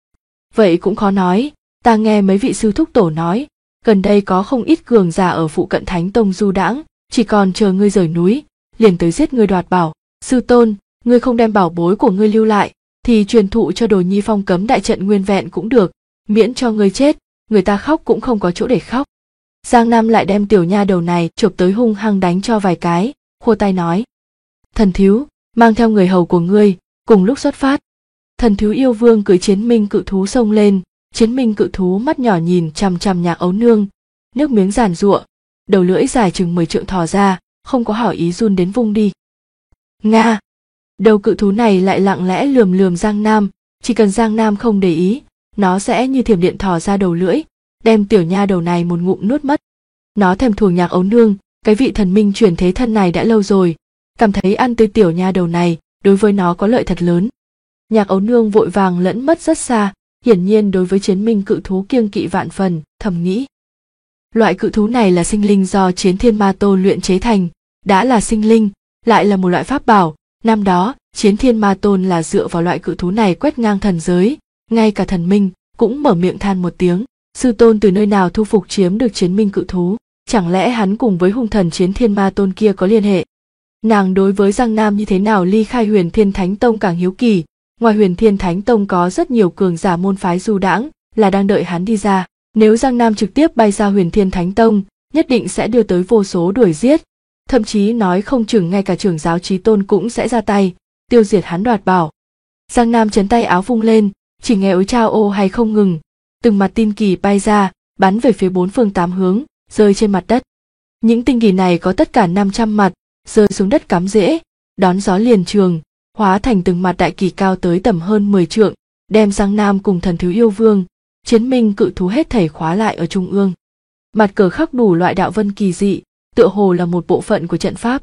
Vậy cũng khó nói, ta nghe mấy vị sư thúc tổ nói, gần đây có không ít cường giả ở phụ cận Thánh Tông du đãng, chỉ còn chờ ngươi rời núi, liền tới giết ngươi đoạt bảo. Sư tôn, ngươi không đem bảo bối của ngươi lưu lại, thì truyền thụ cho Đồ Nhi phong cấm đại trận nguyên vẹn cũng được, miễn cho ngươi chết, người ta khóc cũng không có chỗ để khóc. Giang Nam lại đem tiểu nha đầu này chụp tới hung hăng đánh cho vài cái, khua tay nói: Thần thiếu, mang theo người hầu của ngươi, cùng lúc xuất phát. Thần thiếu yêu vương cưỡi chiến minh cự thú xông lên, chiến minh cự thú mắt nhỏ nhìn chằm chằm Nhạc Ấu Nương, nước miếng giàn giụa, đầu lưỡi dài chừng 10 trượng thò ra, không có hảo ý run đến vung đi. Nga! Đầu cự thú này lại lặng lẽ lườm lườm Giang Nam, chỉ cần Giang Nam không để ý, nó sẽ như thiểm điện thò ra đầu lưỡi, đem tiểu nha đầu này một ngụm nuốt mất. Nó thèm thuồng Nhạc Ấu Nương, cái vị thần minh chuyển thế thân này đã lâu rồi, cảm thấy ăn tươi tiểu nha đầu này đối với nó có lợi thật lớn. Nhạc Ấu Nương vội vàng lẫn mất rất xa, hiển nhiên đối với chiến minh cự thú kiêng kỵ vạn phần, thầm nghĩ: Loại cự thú này là sinh linh do Chiến Thiên Ma Tôn luyện chế thành, đã là sinh linh, lại là một loại pháp bảo. Năm đó, Chiến Thiên Ma Tôn là dựa vào loại cự thú này quét ngang thần giới, ngay cả thần minh cũng mở miệng than một tiếng. Sư tôn từ nơi nào thu phục chiếm được chiến minh cự thú, chẳng lẽ hắn cùng với hung thần Chiến Thiên Ma Tôn kia có liên hệ? Nàng đối với Giang Nam như thế nào ly khai Huyền Thiên Thánh Tông càng hiếu kỳ, ngoài Huyền Thiên Thánh Tông có rất nhiều cường giả môn phái du đãng, là đang đợi hắn đi ra. Nếu Giang Nam trực tiếp bay ra Huyền Thiên Thánh Tông, nhất định sẽ đưa tới vô số đuổi giết, thậm chí nói không chừng ngay cả trưởng giáo Chí Tôn cũng sẽ ra tay, tiêu diệt hắn đoạt bảo. Giang Nam chấn tay áo vung lên, chỉ nghe ối chao ô hay không ngừng, từng mặt tinh kỳ bay ra, bắn về phía 4 phương 8 hướng, rơi trên mặt đất. Những tinh kỳ này có tất cả 500 mặt, rơi xuống đất cắm rễ, đón gió liền trường, hóa thành từng mặt đại kỳ cao tới tầm hơn 10 trượng, đem Giang Nam cùng thần thiếu yêu vương, chiến minh cự thú hết thảy khóa lại ở trung ương. Mặt cờ khắc đủ loại đạo vân kỳ dị, tựa hồ là một bộ phận của trận pháp.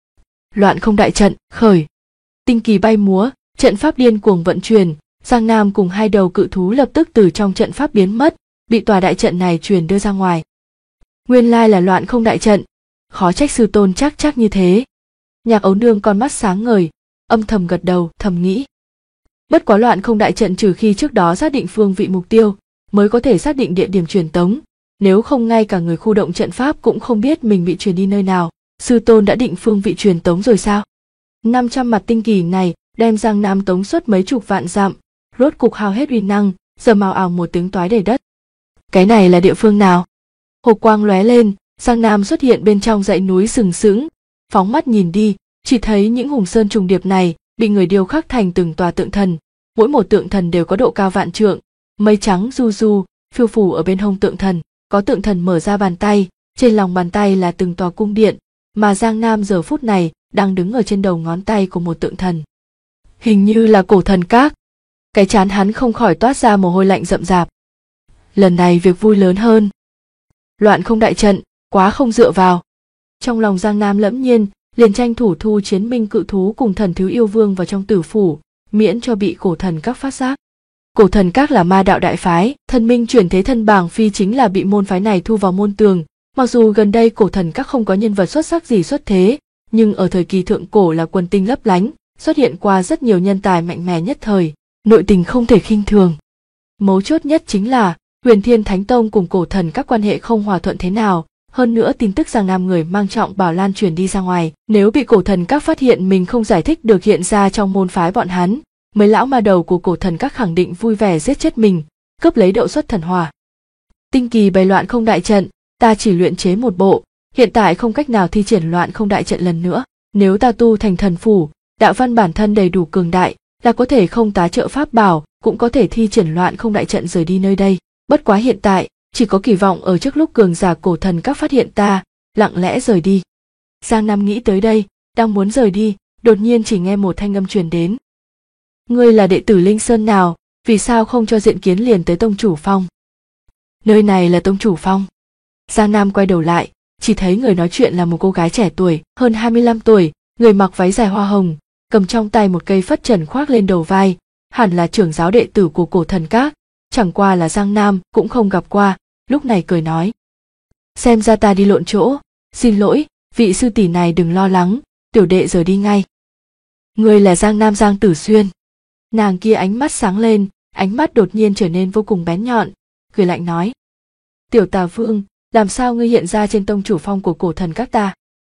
Loạn không đại trận, khởi. Tinh kỳ bay múa, trận pháp điên cuồng vận chuyển, Giang Nam cùng hai đầu cự thú lập tức từ trong trận pháp biến mất, bị tòa đại trận này truyền đưa ra ngoài. Nguyên lai là loạn không đại trận, khó trách sư tôn chắc như thế. Nhạc Ấu Nương con mắt sáng ngời, âm thầm gật đầu, thầm nghĩ. Bất quá loạn không đại trận trừ khi trước đó xác định phương vị mục tiêu, mới có thể xác định địa điểm truyền tống, nếu không ngay cả người khu động trận pháp cũng không biết mình bị truyền đi nơi nào. Sư tôn đã định phương vị truyền tống rồi sao? 500 mặt tinh kỳ này đem Giang Nam tống suốt mấy chục vạn dặm, rốt cục hao hết uy năng, giờ mào ảo một tiếng toái đầy đất. Cái này là địa phương nào? Hộp quang lóe lên, Giang Nam xuất hiện bên trong dãy núi sừng sững, phóng mắt nhìn đi, chỉ thấy những hùng sơn trùng điệp này bị người điêu khắc thành từng tòa tượng thần, mỗi một tượng thần đều có độ cao vạn trượng, mây trắng du du phiêu phù ở bên hông tượng thần, có tượng thần mở ra bàn tay, trên lòng bàn tay là từng tòa cung điện, mà Giang Nam giờ phút này đang đứng ở trên đầu ngón tay của một tượng thần. Hình như là Cổ Thần Các, cái trán hắn không khỏi toát ra mồ hôi lạnh rậm rạp. Lần này việc vui lớn hơn. Loạn không đại trận, quá không dựa vào. Trong lòng Giang Nam lẫm nhiên, liền tranh thủ thu chiến minh cự thú cùng thần thiếu yêu vương vào trong tử phủ, miễn cho bị cổ thần các phát giác. Cổ thần các là ma đạo đại phái, thần minh chuyển thế thân Bàng Phi chính là bị môn phái này thu vào môn tường. Mặc dù gần đây cổ thần các không có nhân vật xuất sắc gì xuất thế, nhưng ở thời kỳ thượng cổ là quần tinh lấp lánh, xuất hiện qua rất nhiều nhân tài mạnh mẽ nhất thời, nội tình không thể khinh thường. Mấu chốt nhất chính là Huyền Thiên Thánh Tông cùng cổ thần các quan hệ không hòa thuận thế nào, hơn nữa tin tức Giang Nam người mang trọng bảo lan truyền đi ra ngoài, nếu bị cổ thần các phát hiện mình không giải thích được hiện ra trong môn phái bọn hắn, mấy lão ma đầu của cổ thần các khẳng định vui vẻ giết chết mình, cướp lấy đậu xuất thần hỏa. Tinh kỳ bày loạn không đại trận, ta chỉ luyện chế một bộ, hiện tại không cách nào thi triển loạn không đại trận lần nữa. Nếu ta tu thành thần phủ, đạo văn bản thân đầy đủ cường đại, là có thể không tá trợ pháp bảo, cũng có thể thi triển loạn không đại trận rời đi nơi đây. Bất quá hiện tại, chỉ có kỳ vọng ở trước lúc cường giả cổ thần các phát hiện ta, lặng lẽ rời đi. Giang Nam nghĩ tới đây, đang muốn rời đi, đột nhiên chỉ nghe một thanh âm truyền đến. Ngươi là đệ tử Linh Sơn nào, vì sao không cho diện kiến liền tới tông chủ phong? Nơi này là tông chủ phong. Giang Nam quay đầu lại, chỉ thấy người nói chuyện là một cô gái trẻ tuổi, hơn 25 tuổi, người mặc váy dài hoa hồng, cầm trong tay một cây phất trần khoác lên đầu vai, hẳn là trưởng giáo đệ tử của cổ thần các, chẳng qua là Giang Nam cũng không gặp qua, lúc này cười nói. Xem ra ta đi lộn chỗ, xin lỗi, vị sư tỷ này đừng lo lắng, tiểu đệ rời đi ngay. Người là Giang Nam Giang Tử Xuyên. Nàng kia ánh mắt sáng lên, ánh mắt đột nhiên trở nên vô cùng bén nhọn, cười lạnh nói. Tiểu Tà Vương, làm sao ngươi hiện ra trên tông chủ phong của cổ thần các ta?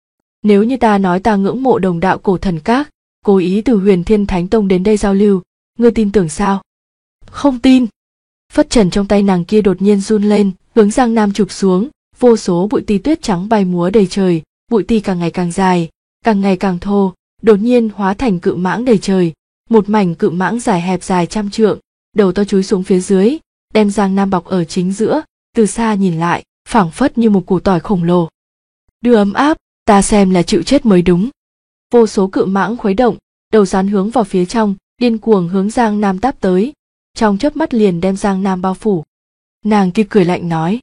Nếu như ta nói ta ngưỡng mộ đồng đạo cổ thần các, cố ý từ Huyền Thiên Thánh Tông đến đây giao lưu, ngươi tin tưởng sao? Không tin. Phất trần trong tay nàng kia đột nhiên run lên, hướng Giang Nam chụp xuống, vô số bụi ti tuyết trắng bay múa đầy trời, bụi ti càng ngày càng dài, càng ngày càng thô, đột nhiên hóa thành cự mãng đầy trời, một mảnh cự mãng dài hẹp dài trăm trượng, đầu to chúi xuống phía dưới, đem Giang Nam bọc ở chính giữa, từ xa nhìn lại, phảng phất như một củ tỏi khổng lồ. Đưa ấm áp, ta xem là chịu chết mới đúng. Vô số cự mãng khuấy động, đầu rắn hướng vào phía trong, điên cuồng hướng Giang Nam táp tới, trong chớp mắt liền đem Giang Nam bao phủ. Nàng kia cười lạnh nói.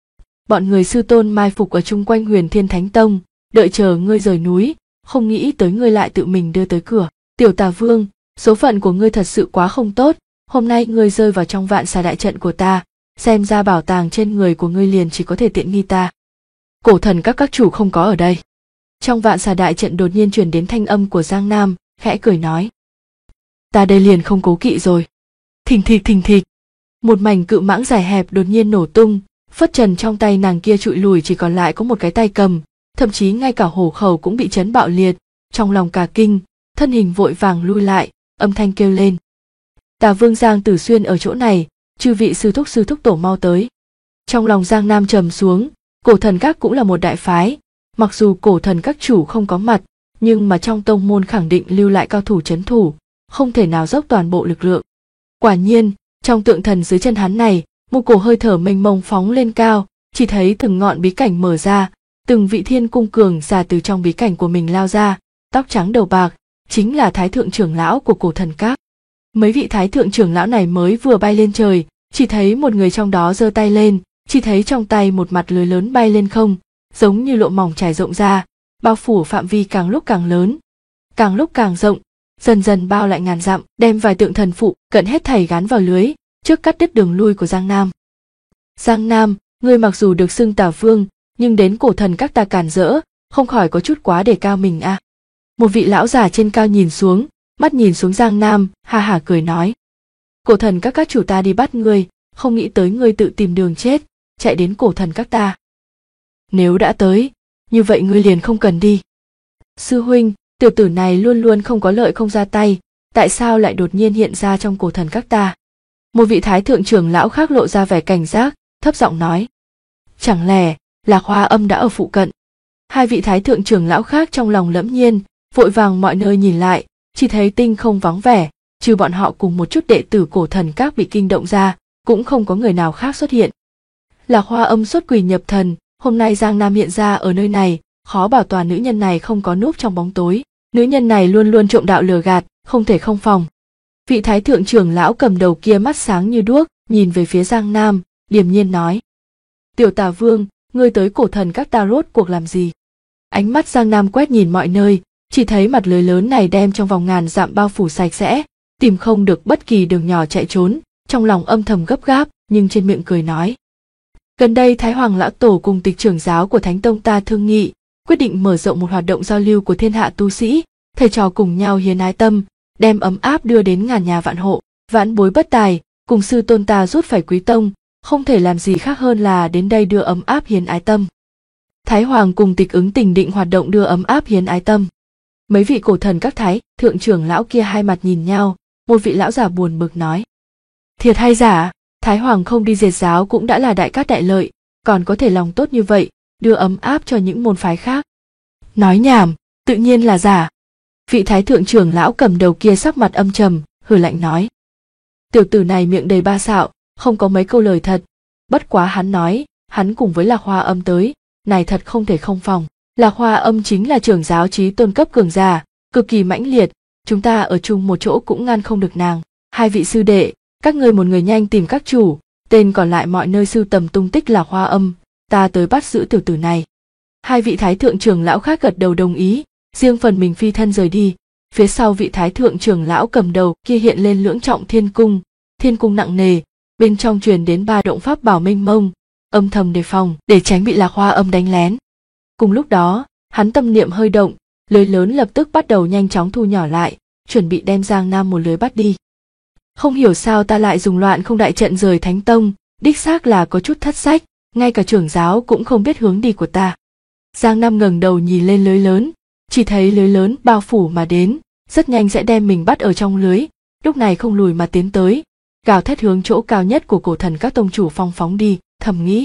Bọn người sư tôn mai phục ở chung quanh Huyền Thiên Thánh Tông, đợi chờ ngươi rời núi, không nghĩ tới ngươi lại tự mình đưa tới cửa. Tiểu Tà Vương, số phận của ngươi thật sự quá không tốt, hôm nay ngươi rơi vào trong vạn xà đại trận của ta, xem ra bảo tàng trên người của ngươi liền chỉ có thể tiện nghi ta. Cổ thần các chủ không có ở đây. Trong vạn xà đại trận đột nhiên truyền đến thanh âm của Giang Nam, khẽ cười nói. Ta đây liền không cố kỵ rồi. Thình thịch. Một mảnh cự mãng dài hẹp đột nhiên nổ tung, phất trần trong tay nàng kia trụi lùi chỉ còn lại có một cái tay cầm, thậm chí ngay cả hổ khẩu cũng bị chấn bạo liệt, trong lòng cả kinh, thân hình vội vàng lui lại, âm thanh kêu lên. Tà Vương Giang Tử Xuyên ở chỗ này, chư vị sư thúc tổ mau tới. Trong lòng Giang Nam trầm xuống, cổ thần các cũng là một đại phái, mặc dù cổ thần các chủ không có mặt, nhưng mà trong tông môn khẳng định lưu lại cao thủ trấn thủ, không thể nào dốc toàn bộ lực lượng. Quả nhiên, trong tượng thần dưới chân hắn này, một cổ hơi thở mênh mông phóng lên cao, chỉ thấy từng ngọn bí cảnh mở ra, từng vị thiên cung cường giả từ trong bí cảnh của mình lao ra, tóc trắng đầu bạc, chính là thái thượng trưởng lão của cổ thần các. Mấy vị thái thượng trưởng lão này mới vừa bay lên trời, chỉ thấy một người trong đó giơ tay lên, chỉ thấy trong tay một mặt lưới lớn bay lên không, giống như lụa mỏng trải rộng ra, bao phủ phạm vi càng lúc càng lớn, càng lúc càng rộng, dần dần bao lại ngàn dặm, đem vài tượng thần phụ cận hết thảy gắn vào lưới, trước cắt đứt đường lui của Giang Nam. Giang Nam, ngươi mặc dù được xưng Tà Vương, nhưng đến cổ thần các ta cản rỡ, không khỏi có chút quá đề cao mình à. Một vị lão già trên cao nhìn xuống, mắt nhìn xuống Giang Nam, ha hả cười nói. Cổ thần các chủ ta đi bắt ngươi, không nghĩ tới ngươi tự tìm đường chết, chạy đến cổ thần các ta. Nếu đã tới, như vậy ngươi liền không cần đi. Sư huynh, tiểu tử này luôn luôn không có lợi không ra tay, tại sao lại đột nhiên hiện ra trong cổ thần các ta? Một vị thái thượng trưởng lão khác lộ ra vẻ cảnh giác, thấp giọng nói. Chẳng lẽ, Lạc Hoa Âm đã ở phụ cận? Hai vị thái thượng trưởng lão khác trong lòng lẫm nhiên, vội vàng mọi nơi nhìn lại, chỉ thấy tinh không vắng vẻ, trừ bọn họ cùng một chút đệ tử cổ thần các bị kinh động ra, cũng không có người nào khác xuất hiện. Lạc Hoa Âm xuất quỷ nhập thần, hôm nay Giang Nam hiện ra ở nơi này, khó bảo toàn nữ nhân này không có núp trong bóng tối. Nữ nhân này luôn luôn trộm đạo lừa gạt, không thể không phòng. Vị thái thượng trưởng lão cầm đầu kia mắt sáng như đuốc, nhìn về phía Giang Nam, điềm nhiên nói. Tiểu Tà Vương, ngươi tới cổ thần các ta rốt cuộc làm gì? Ánh mắt Giang Nam quét nhìn mọi nơi, chỉ thấy mặt lưới lớn này đem trong vòng ngàn dặm bao phủ sạch sẽ, tìm không được bất kỳ đường nhỏ chạy trốn, trong lòng âm thầm gấp gáp, nhưng trên miệng cười nói. Gần đây Thái Hoàng Lão Tổ cùng tịch trưởng giáo của Thánh Tông ta thương nghị, quyết định mở rộng một hoạt động giao lưu của thiên hạ tu sĩ, thầy trò cùng nhau hiến ái tâm, đem ấm áp đưa đến ngàn nhà vạn hộ, vãn bối bất tài, cùng sư tôn ta rút phải quý tông, không thể làm gì khác hơn là đến đây đưa ấm áp hiến ái tâm. Thái Hoàng cùng tịch ứng tình định hoạt động đưa ấm áp hiến ái tâm. Mấy vị cổ thần các thái thượng trưởng lão kia hai mặt nhìn nhau, một vị lão giả buồn bực nói. Thiệt hay giả, Thái Hoàng không đi diệt giáo cũng đã là đại cát đại lợi, còn có thể lòng tốt như vậy, đưa ấm áp cho những môn phái khác. Nói nhảm, tự nhiên là giả. Vị thái thượng trưởng lão cầm đầu kia sắc mặt âm trầm, hừ lạnh nói. Tiểu tử này miệng đầy ba xạo, không có mấy câu lời thật, bất quá hắn nói, hắn cùng với Lạc Hoa Âm tới, này thật không thể không phòng. Lạc Hoa Âm chính là trưởng giáo chí tôn cấp cường giả, cực kỳ mãnh liệt, chúng ta ở chung một chỗ cũng ngăn không được nàng. Hai vị sư đệ, các ngươi một người nhanh tìm các chủ, tên còn lại mọi nơi sưu tầm tung tích Lạc Hoa Âm, ta tới bắt giữ tiểu tử này. Hai vị thái thượng trưởng lão khác gật đầu đồng ý, riêng phần mình phi thân rời đi. Phía sau vị thái thượng trưởng lão cầm đầu kia hiện lên lưỡng trọng thiên cung nặng nề, bên trong truyền đến ba động pháp bảo mênh mông, âm thầm đề phòng để tránh bị Lạc Hoa Âm đánh lén. Cùng lúc đó, hắn tâm niệm hơi động, lưới lớn lập tức bắt đầu nhanh chóng thu nhỏ lại, chuẩn bị đem Giang Nam một lưới bắt đi. Không hiểu sao ta lại dùng loạn không đại trận rời Thánh Tông, đích xác là có chút thất sách, ngay cả trưởng giáo cũng không biết hướng đi của ta. Giang Nam ngẩng đầu nhìn lên lưới lớn, chỉ thấy lưới lớn bao phủ mà đến, rất nhanh sẽ đem mình bắt ở trong lưới, lúc này không lùi mà tiến tới, gào thét hướng chỗ cao nhất của cổ thần các tông chủ phóng đi, thầm nghĩ.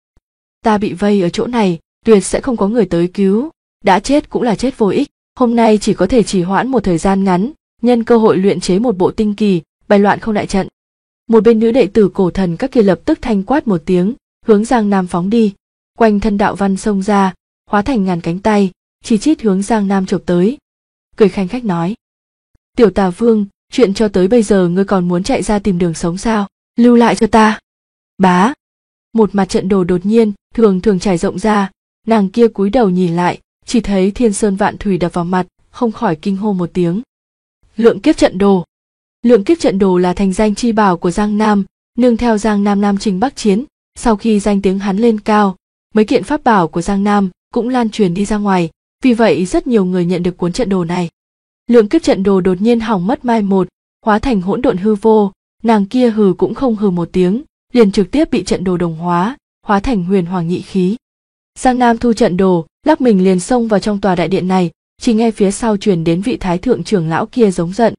Ta bị vây ở chỗ này, tuyệt sẽ không có người tới cứu, đã chết cũng là chết vô ích, hôm nay chỉ có thể trì hoãn một thời gian ngắn, nhân cơ hội luyện chế một bộ tinh kỳ, bày loạn không đại trận. Một bên nữ đệ tử cổ thần các kia lập tức thanh quát một tiếng, hướng Giang Nam phóng đi, quanh thân đạo văn xông ra, hóa thành ngàn cánh tay, chỉ chít hướng Giang Nam chộp tới. Cười khanh khách nói. Tiểu Tà Vương, chuyện cho tới bây giờ ngươi còn muốn chạy ra tìm đường sống sao? Lưu lại cho ta. Bá. Một mặt trận đồ đột nhiên, thường trải rộng ra, nàng kia cúi đầu nhìn lại, chỉ thấy thiên sơn vạn thủy đập vào mặt, không khỏi kinh hô một tiếng. Lượng kiếp trận đồ. Lượng kiếp trận đồ là thành danh chi bảo của Giang Nam, nương theo Giang Nam Nam Trình Bắc Chiến, sau khi danh tiếng hắn lên cao, mấy kiện pháp bảo của Giang Nam cũng lan truyền đi ra ngoài, vì vậy rất nhiều người nhận được cuốn trận đồ này. Lượng kiếp trận đồ đột nhiên hỏng mất mai một, hóa thành hỗn độn hư vô, nàng kia hừ cũng không hừ một tiếng, liền trực tiếp bị trận đồ đồng hóa, hóa thành huyền hoàng nhị khí. Giang Nam thu trận đồ, lắc mình liền xông vào trong tòa đại điện này, chỉ nghe phía sau truyền đến vị thái thượng trưởng lão kia giống giận.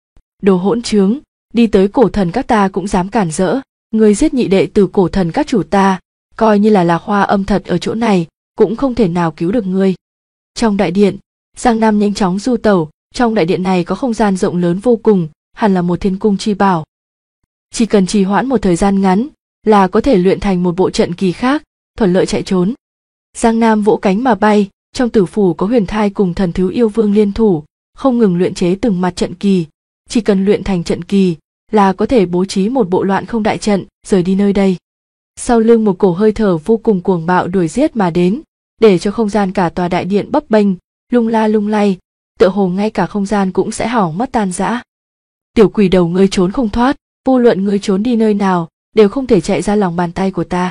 Đồ hỗn trướng, đi tới cổ thần các ta cũng dám cản rỡ, ngươi giết nhị đệ tử cổ thần các chủ ta, coi như là Lạc Hoa Âm thật ở chỗ này, cũng không thể nào cứu được ngươi. Trong đại điện, Giang Nam nhanh chóng du tẩu, trong đại điện này có không gian rộng lớn vô cùng, hẳn là một thiên cung chi bảo. Chỉ cần trì hoãn một thời gian ngắn, là có thể luyện thành một bộ trận kỳ khác, thuận lợi chạy trốn. Giang Nam vỗ cánh mà bay, trong tử phủ có Huyền Thai cùng Thần Thứ Yêu Vương liên thủ, không ngừng luyện chế từng mặt trận kỳ, chỉ cần luyện thành trận kỳ là có thể bố trí một bộ loạn không đại trận, rời đi nơi đây. Sau lưng một cổ hơi thở vô cùng cuồng bạo đuổi giết mà đến, để cho không gian cả tòa đại điện bấp bênh, lung la lung lay, tựa hồ ngay cả không gian cũng sẽ hỏng mất tan rã. Tiểu quỷ đầu, ngươi trốn không thoát, vô luận ngươi trốn đi nơi nào, đều không thể chạy ra lòng bàn tay của ta.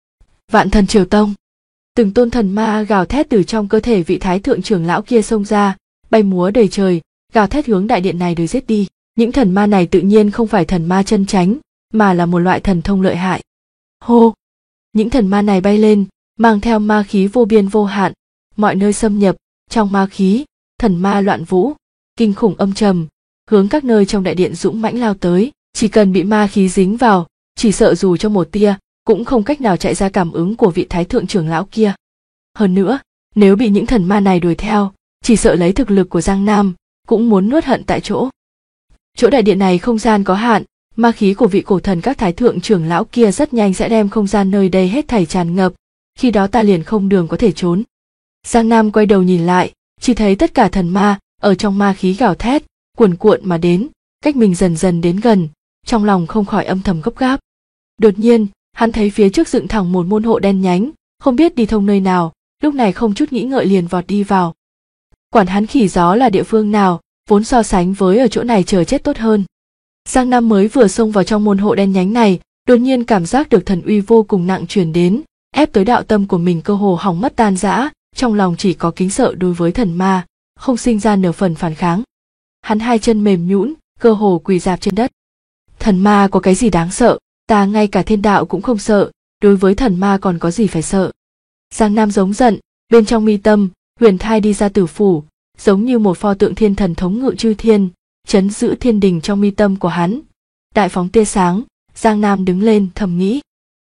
Vạn Thần Triều Tông. Từng tôn thần ma gào thét từ trong cơ thể vị thái thượng trưởng lão kia xông ra, bay múa đầy trời, gào thét hướng đại điện này đuổi giết đi. Những thần ma này tự nhiên không phải thần ma chân chánh, mà là một loại thần thông lợi hại. Hô! Những thần ma này bay lên, mang theo ma khí vô biên vô hạn, mọi nơi xâm nhập, trong ma khí, thần ma loạn vũ, kinh khủng âm trầm, hướng các nơi trong đại điện dũng mãnh lao tới, chỉ cần bị ma khí dính vào, chỉ sợ dù cho một tia, cũng không cách nào chạy ra cảm ứng của vị thái thượng trưởng lão kia. Hơn nữa, nếu bị những thần ma này đuổi theo, chỉ sợ lấy thực lực của Giang Nam, cũng muốn nuốt hận tại chỗ. Chỗ đại điện này không gian có hạn, ma khí của vị cổ thần các thái thượng trưởng lão kia rất nhanh sẽ đem không gian nơi đây hết thảy tràn ngập, khi đó ta liền không đường có thể trốn. Giang Nam quay đầu nhìn lại, chỉ thấy tất cả thần ma ở trong ma khí gào thét, cuồn cuộn mà đến, cách mình dần dần đến gần, trong lòng không khỏi âm thầm gấp gáp. Đột nhiên, hắn thấy phía trước dựng thẳng một môn hộ đen nhánh, không biết đi thông nơi nào, lúc này không chút nghĩ ngợi liền vọt đi vào. Quản hắn khỉ gió là địa phương nào, vốn so sánh với ở chỗ này chờ chết tốt hơn. Giang Nam mới vừa xông vào trong môn hộ đen nhánh này, đột nhiên cảm giác được thần uy vô cùng nặng truyền đến, ép tới đạo tâm của mình cơ hồ hỏng mất tan rã, trong lòng chỉ có kính sợ đối với thần ma, không sinh ra nửa phần phản kháng. Hắn hai chân mềm nhũn, cơ hồ quỳ rạp trên đất. Thần ma có cái gì đáng sợ, ta ngay cả thiên đạo cũng không sợ, đối với thần ma còn có gì phải sợ. Giang Nam giống giận, bên trong mi tâm, huyền thai đi ra tử phủ, giống như một pho tượng thiên thần thống ngự chư thiên, trấn giữ thiên đình trong mi tâm của hắn. Đại phóng tia sáng, Giang Nam đứng lên thầm nghĩ.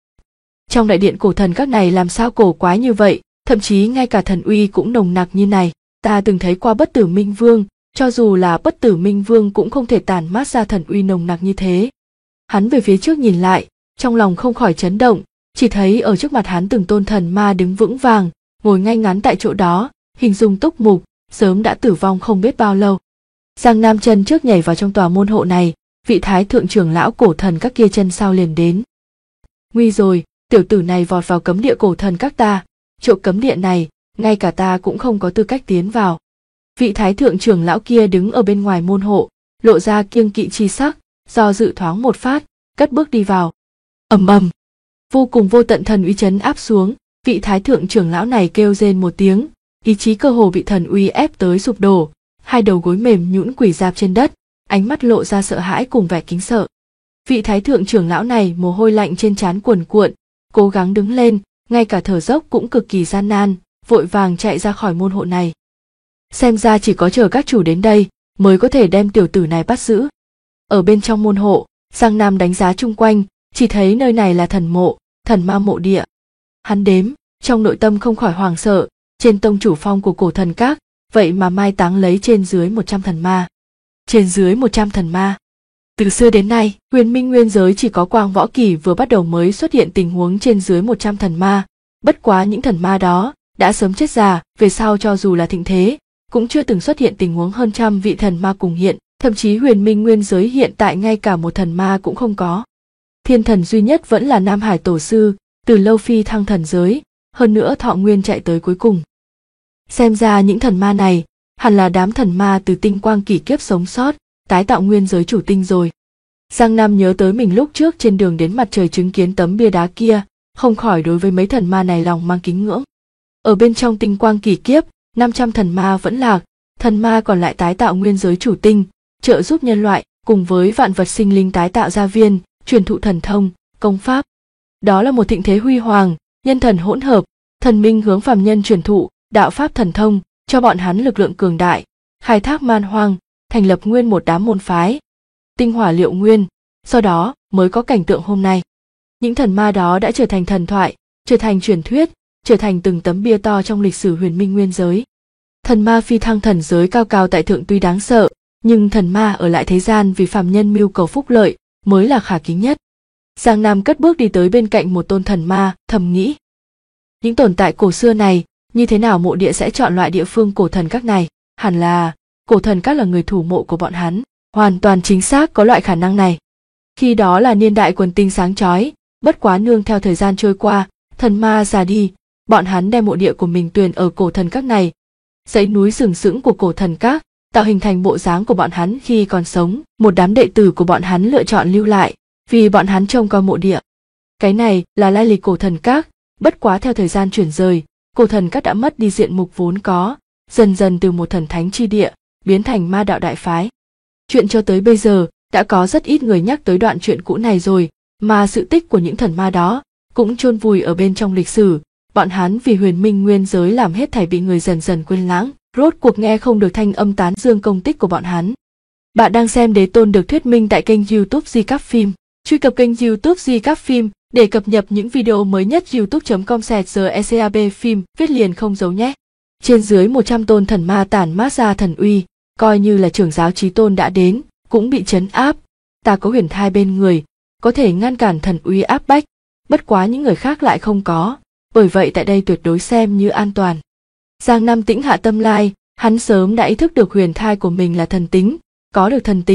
Trong đại điện cổ thần các này làm sao cổ quái như vậy, thậm chí ngay cả thần uy cũng nồng nặc như này. Ta từng thấy qua Bất Tử Minh Vương, cho dù là Bất Tử Minh Vương cũng không thể tản mát ra thần uy nồng nặc như thế. Hắn về phía trước nhìn lại, trong lòng không khỏi chấn động, chỉ thấy ở trước mặt hắn từng tôn thần ma đứng vững vàng, ngồi ngay ngắn tại chỗ đó, hình dung túc mục, sớm đã tử vong không biết bao lâu. Giang Nam chân trước nhảy vào trong tòa môn hộ này, vị thái thượng trưởng lão cổ thần các kia chân sau liền đến. Nguy rồi, tiểu tử này vọt vào cấm địa cổ thần các ta, chỗ cấm địa này, ngay cả ta cũng không có tư cách tiến vào. Vị thái thượng trưởng lão kia đứng ở bên ngoài môn hộ, lộ ra kiêng kỵ chi sắc, do dự thoáng một phát, cất bước đi vào. Ầm ầm, vô cùng vô tận thần uy chấn áp xuống, vị thái thượng trưởng lão này kêu rên một tiếng, ý chí cơ hồ bị thần uy ép tới sụp đổ, hai đầu gối mềm nhũn quỳ rạp trên đất, ánh mắt lộ ra sợ hãi cùng vẻ kính sợ. Vị thái thượng trưởng lão này mồ hôi lạnh trên trán cuồn cuộn, cố gắng đứng lên, ngay cả thở dốc cũng cực kỳ gian nan, vội vàng chạy ra khỏi môn hộ này. Xem ra chỉ có chờ các chủ đến đây mới có thể đem tiểu tử này bắt giữ. Ở bên trong môn hộ, Giang Nam đánh giá chung quanh, chỉ thấy nơi này là thần mộ, thần ma mộ địa. Hắn đếm, trong nội tâm không khỏi hoảng sợ, trên tông chủ phong của cổ thần các, vậy mà mai táng lấy trên dưới 100 thần ma. Trên dưới 100 thần ma. Từ xưa đến nay, huyền minh nguyên giới chỉ có Quang Võ Kỳ vừa bắt đầu mới xuất hiện tình huống trên dưới 100 thần ma, bất quá những thần ma đó đã sớm chết già, về sau cho dù là thịnh thế, cũng chưa từng xuất hiện tình huống hơn trăm vị thần ma cùng hiện, thậm chí huyền minh nguyên giới hiện tại ngay cả một thần ma cũng không có. Thiên thần duy nhất vẫn là Nam Hải Tổ Sư, từ lâu phi thăng thần giới, hơn nữa thọ nguyên chạy tới cuối cùng. Xem ra những thần ma này, hẳn là đám thần ma từ tinh quang kỷ kiếp sống sót, tái tạo nguyên giới chủ tinh rồi. Giang Nam nhớ tới mình lúc trước trên đường đến mặt trời chứng kiến tấm bia đá kia, không khỏi đối với mấy thần ma này lòng mang kính ngưỡng. Ở bên trong tinh quang kỷ kiếp, 500 thần ma vẫn lạc, thần ma còn lại tái tạo nguyên giới chủ tinh, trợ giúp nhân loại, cùng với vạn vật sinh linh tái tạo gia viên, truyền thụ thần thông, công pháp. Đó là một thịnh thế huy hoàng, nhân thần hỗn hợp, thần minh hướng phàm nhân truyền thụ, đạo pháp thần thông, cho bọn hắn lực lượng cường đại, khai thác man hoang, thành lập nguyên một đám môn phái. Tinh hỏa liệu nguyên, sau đó mới có cảnh tượng hôm nay. Những thần ma đó đã trở thành thần thoại, trở thành truyền thuyết, trở thành từng tấm bia to trong lịch sử huyền minh nguyên giới. Thần ma phi thăng thần giới cao cao tại thượng tuy đáng sợ, nhưng thần ma ở lại thế gian vì phàm nhân mưu cầu phúc lợi mới là khả kính nhất. Giang Nam cất bước đi tới bên cạnh một tôn thần ma, thầm nghĩ. Những tồn tại cổ xưa này, như thế nào mộ địa sẽ chọn loại địa phương cổ thần các này? Hẳn là cổ thần các là người thủ mộ của bọn hắn, hoàn toàn chính xác có loại khả năng này. Khi đó là niên đại quần tinh sáng chói, bất quá nương theo thời gian trôi qua, thần ma già đi, bọn hắn đem mộ địa của mình tuyển ở cổ thần các này. Dãy núi sừng sững của cổ thần các tạo hình thành bộ dáng của bọn hắn khi còn sống, một đám đệ tử của bọn hắn lựa chọn lưu lại, vì bọn hắn trông coi mộ địa. Cái này là lai lịch cổ thần các, bất quá theo thời gian chuyển rời, cổ thần các đã mất đi diện mục vốn có, dần dần từ một thần thánh chi địa biến thành ma đạo đại phái. Chuyện cho tới bây giờ đã có rất ít người nhắc tới đoạn chuyện cũ này rồi, mà sự tích của những thần ma đó cũng chôn vùi ở bên trong lịch sử. Bọn hắn vì huyền minh nguyên giới làm hết thảy bị người dần dần quên lãng, rốt cuộc nghe không được thanh âm tán dương công tích của bọn hắn. Bạn đang xem Đế Tôn được thuyết minh tại kênh YouTube Di Cáp Phim. Truy cập kênh YouTube Di Cáp Phim để cập nhật những video mới nhất. youtube.com/secab phim viết liền không dấu nhé. Trên dưới 100 tôn thần ma tản mát ra thần uy, coi như là trưởng giáo chí tôn đã đến, cũng bị trấn áp. Ta có huyền thai bên người, có thể ngăn cản thần uy áp bách, bất quá những người khác lại không có, bởi vậy tại đây tuyệt đối xem như an toàn. Giang Nam tĩnh hạ tâm lai, hắn sớm đã ý thức được huyền thai của mình là thần tính, có được thần tính,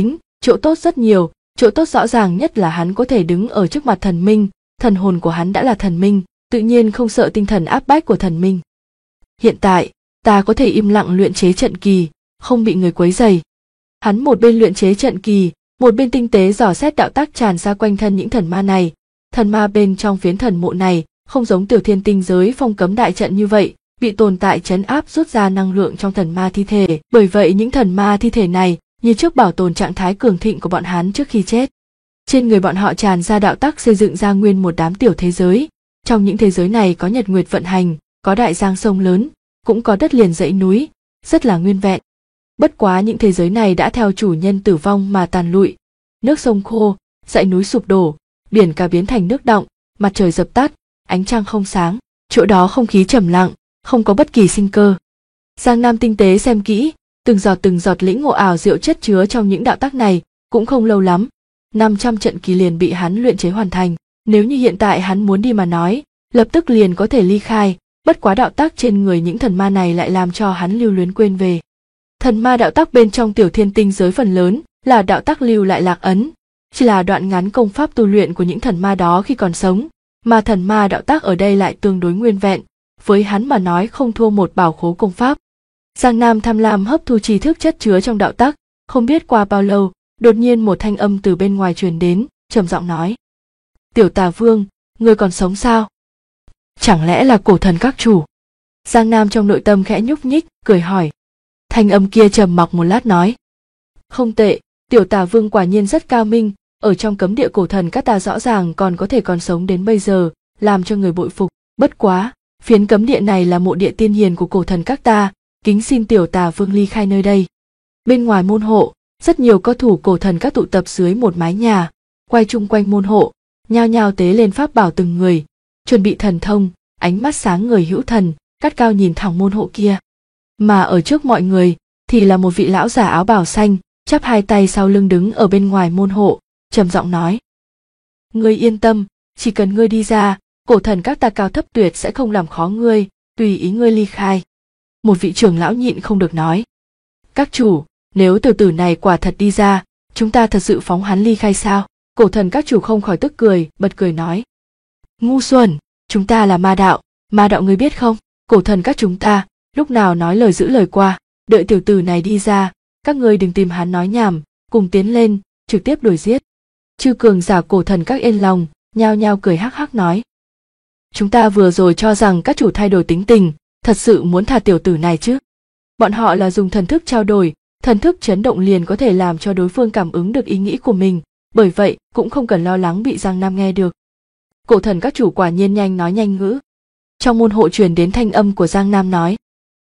Chỗ tốt rất nhiều, chỗ tốt rõ ràng nhất là hắn có thể đứng ở trước mặt thần minh, thần hồn của hắn đã là thần minh, tự nhiên không sợ tinh thần áp bách của thần minh. Hiện tại, ta có thể im lặng luyện chế trận kỳ, không bị người quấy rầy. Hắn một bên luyện chế trận kỳ, một bên tinh tế dò xét đạo tác tràn ra quanh thân những thần ma này. Thần ma bên trong phiến thần mộ này không giống Tiểu Thiên Tinh giới phong cấm đại trận như vậy, bị tồn tại trấn áp rút ra năng lượng trong thần ma thi thể. Bởi vậy những thần ma thi thể này như trước bảo tồn trạng thái cường thịnh của bọn hắn trước khi chết. Trên người bọn họ tràn ra đạo tắc xây dựng ra nguyên một đám tiểu thế giới. Trong những thế giới này có nhật nguyệt vận hành, có đại giang sông lớn, cũng có đất liền dãy núi, rất là nguyên vẹn. Bất quá những thế giới này đã theo chủ nhân tử vong mà tàn lụi, nước sông khô, dãy núi sụp đổ, biển cả biến thành nước đọng, mặt trời dập tắt, ánh trăng không sáng, chỗ đó không khí trầm lặng, không có bất kỳ sinh cơ. Giang Nam tinh tế xem kỹ, từng giọt lĩnh ngộ ảo diệu chất chứa trong những đạo tác này, cũng không lâu lắm, 500 trận kỳ liền bị hắn luyện chế hoàn thành. Nếu như hiện tại hắn muốn đi mà nói, lập tức liền có thể ly khai, bất quá đạo tác trên người những thần ma này lại làm cho hắn lưu luyến quên về. Thần ma đạo tác bên trong Tiểu Thiên Tinh giới phần lớn là đạo tác lưu lại lạc ấn, chỉ là đoạn ngắn công pháp tu luyện của những thần ma đó khi còn sống, mà thần ma đạo tác ở đây lại tương đối nguyên vẹn, với hắn mà nói không thua một bảo khố công pháp. Giang Nam tham lam hấp thu tri thức chất chứa trong đạo tác, không biết qua bao lâu, đột nhiên một thanh âm từ bên ngoài truyền đến, trầm giọng nói: Tiểu Tà Vương, ngươi còn sống sao? Chẳng lẽ là cổ thần các chủ? Giang Nam trong nội tâm khẽ nhúc nhích, cười hỏi. Thanh âm kia trầm mặc một lát nói: Không tệ, Tiểu Tà Vương quả nhiên rất cao minh, ở trong cấm địa cổ thần các ta rõ ràng còn sống đến bây giờ, làm cho người bội phục. Bất quá, phiến cấm địa này là mộ địa tiên hiền của cổ thần các ta, kính xin Tiểu Tà Vương ly khai nơi đây. Bên ngoài môn hộ, rất nhiều cao thủ cổ thần các tụ tập dưới một mái nhà, quay chung quanh môn hộ, nhao nhao tế lên pháp bảo từng người, chuẩn bị thần thông, ánh mắt sáng người hữu thần, cắt cao nhìn thẳng môn hộ kia. Mà ở trước mọi người thì là một vị lão già áo bào xanh, chắp hai tay sau lưng đứng ở bên ngoài môn hộ, trầm giọng nói: Ngươi yên tâm, chỉ cần ngươi đi ra, cổ thần các ta cao thấp tuyệt sẽ không làm khó ngươi, tùy ý ngươi ly khai. Một vị trưởng lão nhịn không được nói: Các chủ, nếu tiểu tử này quả thật đi ra, chúng ta thật sự phóng hắn ly khai sao? Cổ thần các chủ không khỏi tức cười, bật cười nói: Ngu xuẩn, chúng ta là ma đạo ngươi biết không? Cổ thần các chúng ta lúc nào nói lời giữ lời qua, đợi tiểu tử này đi ra, các ngươi đừng tìm hắn nói nhảm, cùng tiến lên, trực tiếp đuổi giết. Chư cường giả cổ thần các yên lòng, nhao nhao cười hắc hắc nói: Chúng ta vừa rồi cho rằng các chủ thay đổi tính tình, thật sự muốn thả tiểu tử này chứ? Bọn họ là dùng thần thức trao đổi, thần thức chấn động liền có thể làm cho đối phương cảm ứng được ý nghĩ của mình, bởi vậy cũng không cần lo lắng bị Giang Nam nghe được. Cổ thần các chủ quả nhiên nhanh nói nhanh ngữ. Trong môn hộ truyền đến thanh âm của Giang Nam nói: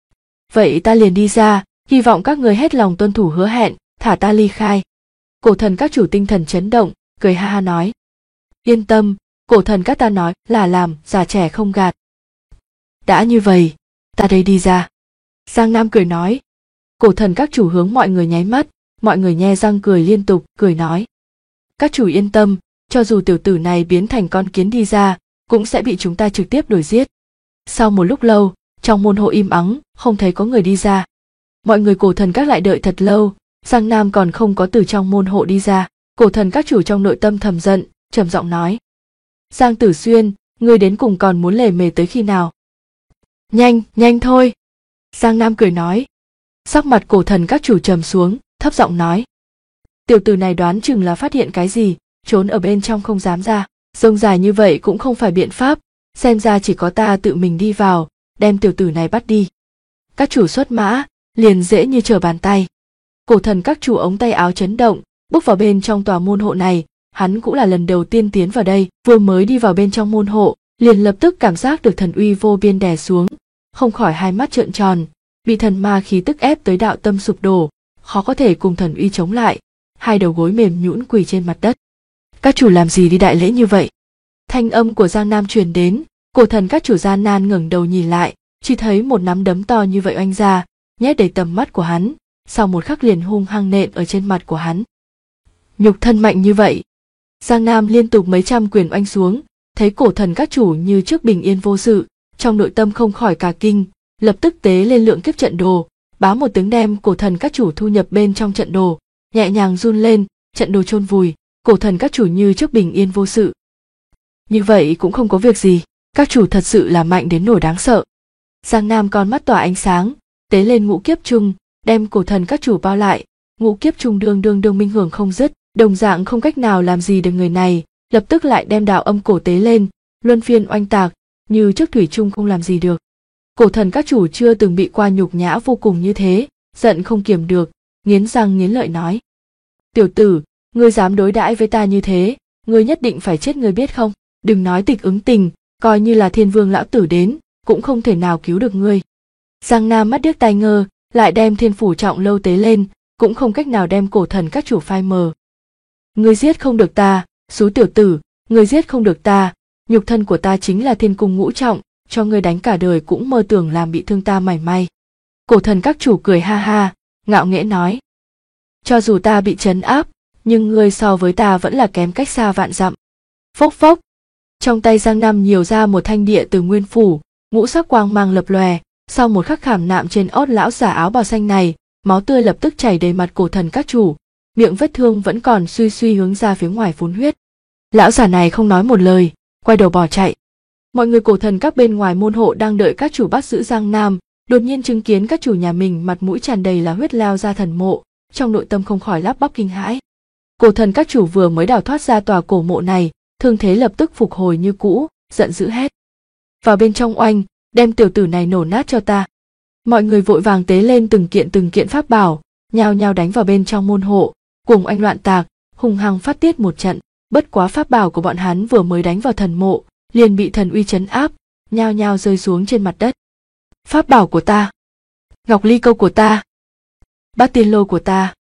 Vậy ta liền đi ra, hy vọng các người hết lòng tuân thủ hứa hẹn, thả ta ly khai. Cổ thần các chủ tinh thần chấn động, cười ha ha nói: Yên tâm, cổ thần các ta nói là làm, già trẻ không gạt. Đã như vậy, ta đây đi ra. Giang Nam cười nói. Cổ thần các chủ hướng mọi người nháy mắt, mọi người nhe răng cười liên tục, cười nói: Các chủ yên tâm, cho dù tiểu tử này biến thành con kiến đi ra, cũng sẽ bị chúng ta trực tiếp đuổi giết. Sau một lúc lâu, trong môn hộ im ắng, không thấy có người đi ra. Mọi người cổ thần các lại đợi thật lâu, Giang Nam còn không có từ trong môn hộ đi ra. Cổ thần các chủ trong nội tâm thầm giận, trầm giọng nói: Giang Tử Xuyên, ngươi đến cùng còn muốn lề mề tới khi nào? Nhanh thôi. Giang Nam cười nói. Sắc mặt cổ thần các chủ trầm xuống, thấp giọng nói: Tiểu tử này đoán chừng là phát hiện cái gì, trốn ở bên trong không dám ra. Rông dài như vậy cũng không phải biện pháp, xem ra chỉ có ta tự mình đi vào, đem tiểu tử này bắt đi. Các chủ xuất mã, liền dễ như trở bàn tay. Cổ thần các chủ ống tay áo chấn động, bước vào bên trong tòa môn hộ này, hắn cũng là lần đầu tiên tiến vào đây, vừa mới đi vào bên trong môn hộ, liền lập tức cảm giác được thần uy vô biên đè xuống, không khỏi hai mắt trợn tròn, bị thần ma khí tức ép tới đạo tâm sụp đổ, khó có thể cùng thần uy chống lại, hai đầu gối mềm nhũn quỳ trên mặt đất. Các chủ làm gì đi đại lễ như vậy? Thanh âm của Giang Nam truyền đến, cổ thần các chủ gian nan ngẩng đầu nhìn lại, chỉ thấy một nắm đấm to như vậy oanh ra, nhét đầy tầm mắt của hắn, sau một khắc liền hung hăng nện ở trên mặt của hắn. Nhục thân mạnh như vậy. Giang Nam liên tục mấy trăm quyền oanh xuống, thấy cổ thần các chủ như trước bình yên vô sự, trong nội tâm không khỏi cả kinh, lập tức tế lên lượng kiếp trận đồ, bá một tiếng đem cổ thần các chủ thu nhập bên trong trận đồ, nhẹ nhàng run lên, trận đồ chôn vùi, cổ thần các chủ như trước bình yên vô sự. Như vậy cũng không có việc gì, các chủ thật sự là mạnh đến nỗi đáng sợ. Giang Nam con mắt tỏa ánh sáng, tế lên ngũ kiếp trung, đem cổ thần các chủ bao lại, ngũ kiếp trung đương minh hưởng không dứt, đồng dạng không cách nào làm gì được người này, lập tức lại đem đạo âm cổ tế lên, luân phiên oanh tạc, như trước thủy chung không làm gì được. Cổ thần các chủ chưa từng bị qua nhục nhã vô cùng như thế, giận không kiềm được, nghiến răng nghiến lợi nói: "Tiểu tử, ngươi dám đối đãi với ta như thế, ngươi nhất định phải chết, ngươi biết không? Đừng nói tịch ứng tình, coi như là Thiên Vương lão tử đến, cũng không thể nào cứu được ngươi." Giang Nam mắt điếc tai ngơ, lại đem Thiên Phủ Trọng Lâu tế lên, cũng không cách nào đem cổ thần các chủ phai mờ. "Ngươi giết không được ta, xú tiểu tử, ngươi giết không được ta, nhục thân của ta chính là thiên cung ngũ trọng, cho ngươi đánh cả đời cũng mơ tưởng làm bị thương ta mảy may." Cổ thần các chủ cười ha ha, ngạo nghễ nói: "Cho dù ta bị trấn áp, nhưng ngươi so với ta vẫn là kém cách xa vạn dặm." Phốc phốc, trong tay Giang Nam nhiều ra một thanh địa từ nguyên phủ, ngũ sắc quang mang lập lòe, sau một khắc khảm nạm trên ót lão giả áo bào xanh này, máu tươi lập tức chảy đầy mặt cổ thần các chủ, miệng vết thương vẫn còn suy suy hướng ra phía ngoài phun huyết. Lão giả này không nói một lời, quay đầu bỏ chạy. Mọi người cổ thần các bên ngoài môn hộ đang đợi các chủ bắt giữ Giang Nam, đột nhiên chứng kiến các chủ nhà mình mặt mũi tràn đầy là huyết lao ra thần mộ, trong nội tâm không khỏi lắp bắp kinh hãi. Cổ thần các chủ vừa mới đào thoát ra tòa cổ mộ này, thương thế lập tức phục hồi như cũ, giận dữ hét: "Vào bên trong oanh, đem tiểu tử này nổ nát cho ta!" Mọi người vội vàng tế lên từng kiện pháp bảo, nhao nhao đánh vào bên trong môn hộ, cùng oanh loạn tạc, hung hăng phát tiết một trận. Bất quá pháp bảo của bọn hắn vừa mới đánh vào thần mộ, liền bị thần uy trấn áp, nhao nhao rơi xuống trên mặt đất. "Pháp bảo của ta, ngọc ly câu của ta, bát tiên lô của ta!"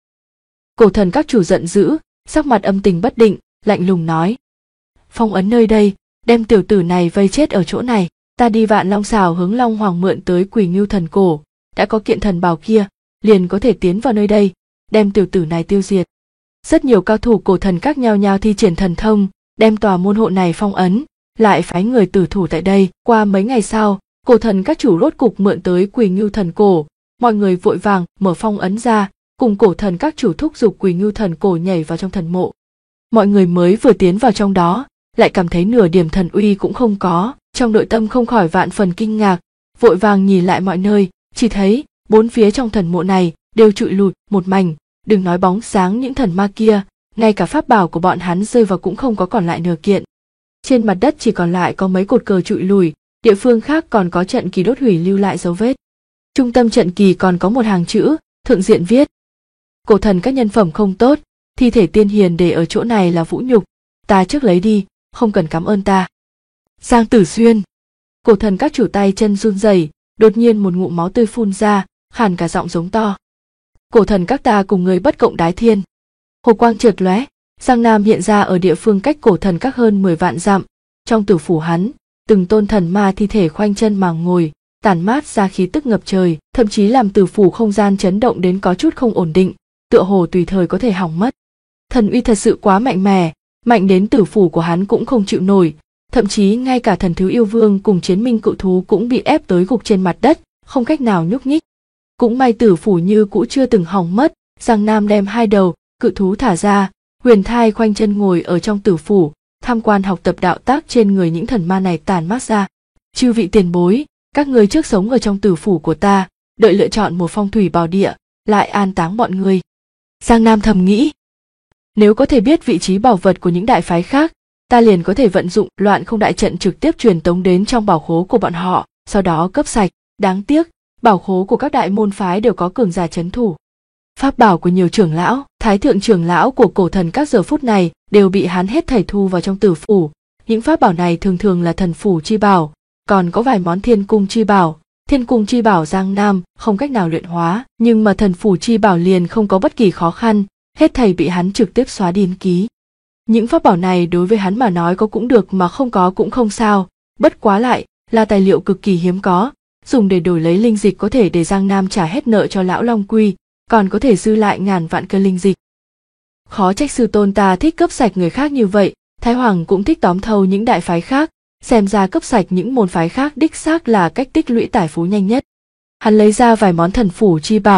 Cổ thần các chủ giận dữ, sắc mặt âm tình bất định, lạnh lùng nói: "Phong ấn nơi đây, đem tiểu tử này vây chết ở chỗ này. Ta đi Vạn Long Xào hướng Long Hoàng mượn tới Quỷ Ngưu thần cổ, đã có kiện thần bảo kia, liền có thể tiến vào nơi đây, đem tiểu tử này tiêu diệt." Rất nhiều cao thủ cổ thần các nhao nhao thi triển thần thông, đem tòa môn hộ này phong ấn, lại phái người tử thủ tại đây. Qua mấy ngày sau, cổ thần các chủ rốt cục mượn tới Quỷ Ngưu thần cổ, mọi người vội vàng mở phong ấn ra, cùng cổ thần các chủ thúc giục Quỷ Ngưu thần cổ nhảy vào trong thần mộ. Mọi người mới vừa tiến vào trong đó, lại cảm thấy nửa điểm thần uy cũng không có, trong nội tâm không khỏi vạn phần kinh ngạc, vội vàng nhìn lại mọi nơi, chỉ thấy bốn phía trong thần mộ này đều trụi lùi một mảnh, đừng nói bóng sáng những thần ma kia, ngay cả pháp bảo của bọn hắn rơi vào cũng không có còn lại nửa kiện. Trên mặt đất chỉ còn lại có mấy cột cờ trụi lùi, địa phương khác còn có trận kỳ đốt hủy lưu lại dấu vết. Trung tâm trận kỳ còn có một hàng chữ, thượng diện viết: "Cổ thần các nhân phẩm không tốt, thi thể tiên hiền để ở chỗ này là vũ nhục, ta trước lấy đi, không cần cảm ơn ta." Giang Tử Xuyên. Cổ thần các chủ tay chân run rẩy, đột nhiên một ngụm máu tươi phun ra, khàn cả giọng giống to: "Cổ thần các ta cùng người bất cộng đái thiên." Hồ quang chợt lóe, Giang Nam hiện ra ở địa phương cách cổ thần các hơn 10 vạn dặm. Trong tử phủ hắn, từng tôn thần ma thi thể khoanh chân mà ngồi, tản mát ra khí tức ngập trời, thậm chí làm tử phủ không gian chấn động đến có chút không ổn định, tựa hồ tùy thời có thể hỏng mất. Thần uy thật sự quá mạnh mẽ, mạnh đến tử phủ của hắn cũng không chịu nổi, thậm chí ngay cả thần thứ yêu vương cùng chiến minh cự thú cũng bị ép tới gục trên mặt đất, không cách nào nhúc nhích. Cũng may tử phủ như cũ chưa từng hỏng mất, Giang Nam đem hai đầu cự thú thả ra, huyền thai khoanh chân ngồi ở trong tử phủ, tham quan học tập đạo tác trên người những thần ma này tản mát ra. "Chư vị tiền bối, các người trước sống ở trong tử phủ của ta, đợi lựa chọn một phong thủy bảo địa, lại an táng bọn người." Giang Nam thầm nghĩ, nếu có thể biết vị trí bảo vật của những đại phái khác, ta liền có thể vận dụng Loạn Không đại trận trực tiếp truyền tống đến trong bảo khố của bọn họ, sau đó cấp sạch. Đáng tiếc, bảo khố của các đại môn phái đều có cường giả trấn thủ. Pháp bảo của nhiều trưởng lão, thái thượng trưởng lão của cổ thần các giờ phút này đều bị hắn hết thảy thu vào trong tử phủ. Những pháp bảo này thường thường là thần phủ chi bảo, còn có vài món thiên cung chi bảo. Thiên cung chi bảo Giang Nam không cách nào luyện hóa, nhưng mà thần phủ chi bảo liền không có bất kỳ khó khăn, hết thảy bị hắn trực tiếp xóa đi ấn ký. Những pháp bảo này đối với hắn mà nói có cũng được mà không có cũng không sao, bất quá lại là tài liệu cực kỳ hiếm có, dùng để đổi lấy linh dịch có thể để Giang Nam trả hết nợ cho lão Long Quy, còn có thể dư lại ngàn vạn cân linh dịch. Khó trách sư tôn ta thích cấp sạch người khác như vậy, Thái Hoàng cũng thích tóm thâu những đại phái khác, xem ra cấp sạch những môn phái khác đích xác là cách tích lũy tài phú nhanh nhất. Hắn lấy ra vài món thần phủ chi bảo,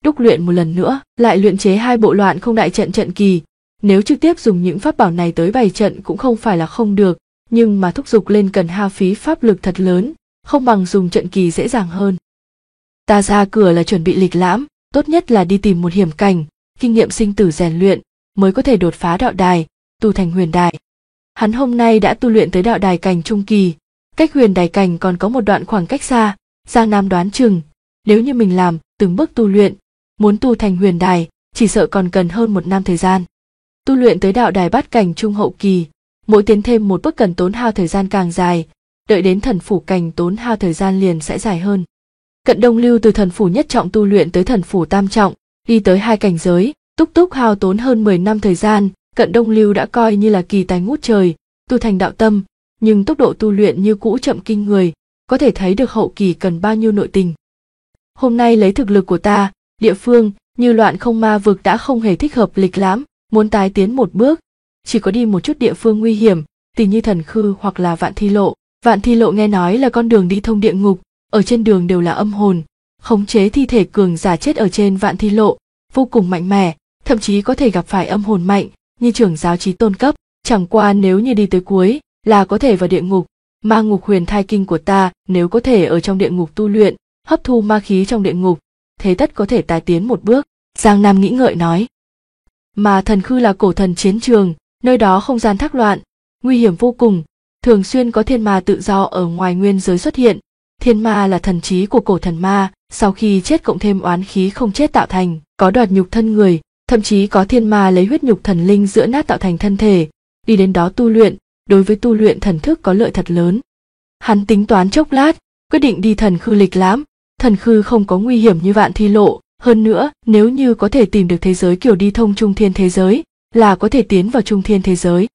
đúc luyện một lần nữa, lại luyện chế 2 bộ Loạn Không Đại Trận trận kỳ. Nếu trực tiếp dùng những pháp bảo này tới bày trận cũng không phải là không được, nhưng mà thúc giục lên cần hao phí pháp lực thật lớn, không bằng dùng trận kỳ dễ dàng hơn. Ta ra cửa là chuẩn bị lịch lãm, tốt nhất là đi tìm một hiểm cảnh, kinh nghiệm sinh tử rèn luyện, mới có thể đột phá đạo đài, tu thành huyền đài. Hắn hôm nay đã tu luyện tới đạo đài cảnh trung kỳ, cách huyền đài cảnh còn có một đoạn khoảng cách xa. Giang Nam đoán chừng, nếu như mình làm từng bước tu luyện, muốn tu thành huyền đài, chỉ sợ còn cần hơn 1 năm thời gian. Tu luyện tới đạo đài bát cảnh trung hậu kỳ, mỗi tiến thêm một bước cần tốn hao thời gian càng dài, đợi đến thần phủ cảnh tốn hao thời gian liền sẽ dài hơn. Cận Đông Lưu từ thần phủ nhất trọng tu luyện tới thần phủ tam trọng, đi tới 2 cảnh giới, túc túc hao tốn hơn 10 năm thời gian. Cận Đông Lưu đã coi như là kỳ tài ngút trời, tu thành đạo tâm, nhưng tốc độ tu luyện như cũ chậm kinh người, có thể thấy được hậu kỳ cần bao nhiêu nội tình. Hôm nay lấy thực lực của ta, địa phương như Loạn Không Ma Vực đã không hề thích hợp lịch lãm, muốn tái tiến một bước, chỉ có đi một chút địa phương nguy hiểm, tỉ như Thần Khư hoặc là Vạn Thi Lộ. Vạn Thi Lộ nghe nói là con đường đi thông địa ngục, ở trên đường đều là âm hồn, khống chế thi thể cường giả chết ở trên Vạn Thi Lộ, vô cùng mạnh mẽ, thậm chí có thể gặp phải âm hồn mạnh, như trưởng giáo chí tôn cấp, chẳng qua nếu như đi tới cuối là có thể vào địa ngục. Ma ngục huyền thai kinh của ta nếu có thể ở trong địa ngục tu luyện, hấp thu ma khí trong địa ngục, thế tất có thể tái tiến một bước. Giang Nam nghĩ ngợi nói. Mà Thần Khư là cổ thần chiến trường, nơi đó không gian thác loạn, nguy hiểm vô cùng, thường xuyên có thiên ma tự do ở ngoài nguyên giới xuất hiện. Thiên ma là thần trí của cổ thần ma, sau khi chết cộng thêm oán khí không chết tạo thành, có đoạt nhục thân người, thậm chí có thiên ma lấy huyết nhục thần linh giữa nát tạo thành thân thể, đi đến đó tu luyện, đối với tu luyện thần thức có lợi thật lớn. Hắn tính toán chốc lát, quyết định đi Thần Khư lịch lãm. Thần Khư không có nguy hiểm như Vạn Thi Lộ, hơn nữa nếu như có thể tìm được thế giới kiểu đi thông trung thiên thế giới, là có thể tiến vào trung thiên thế giới.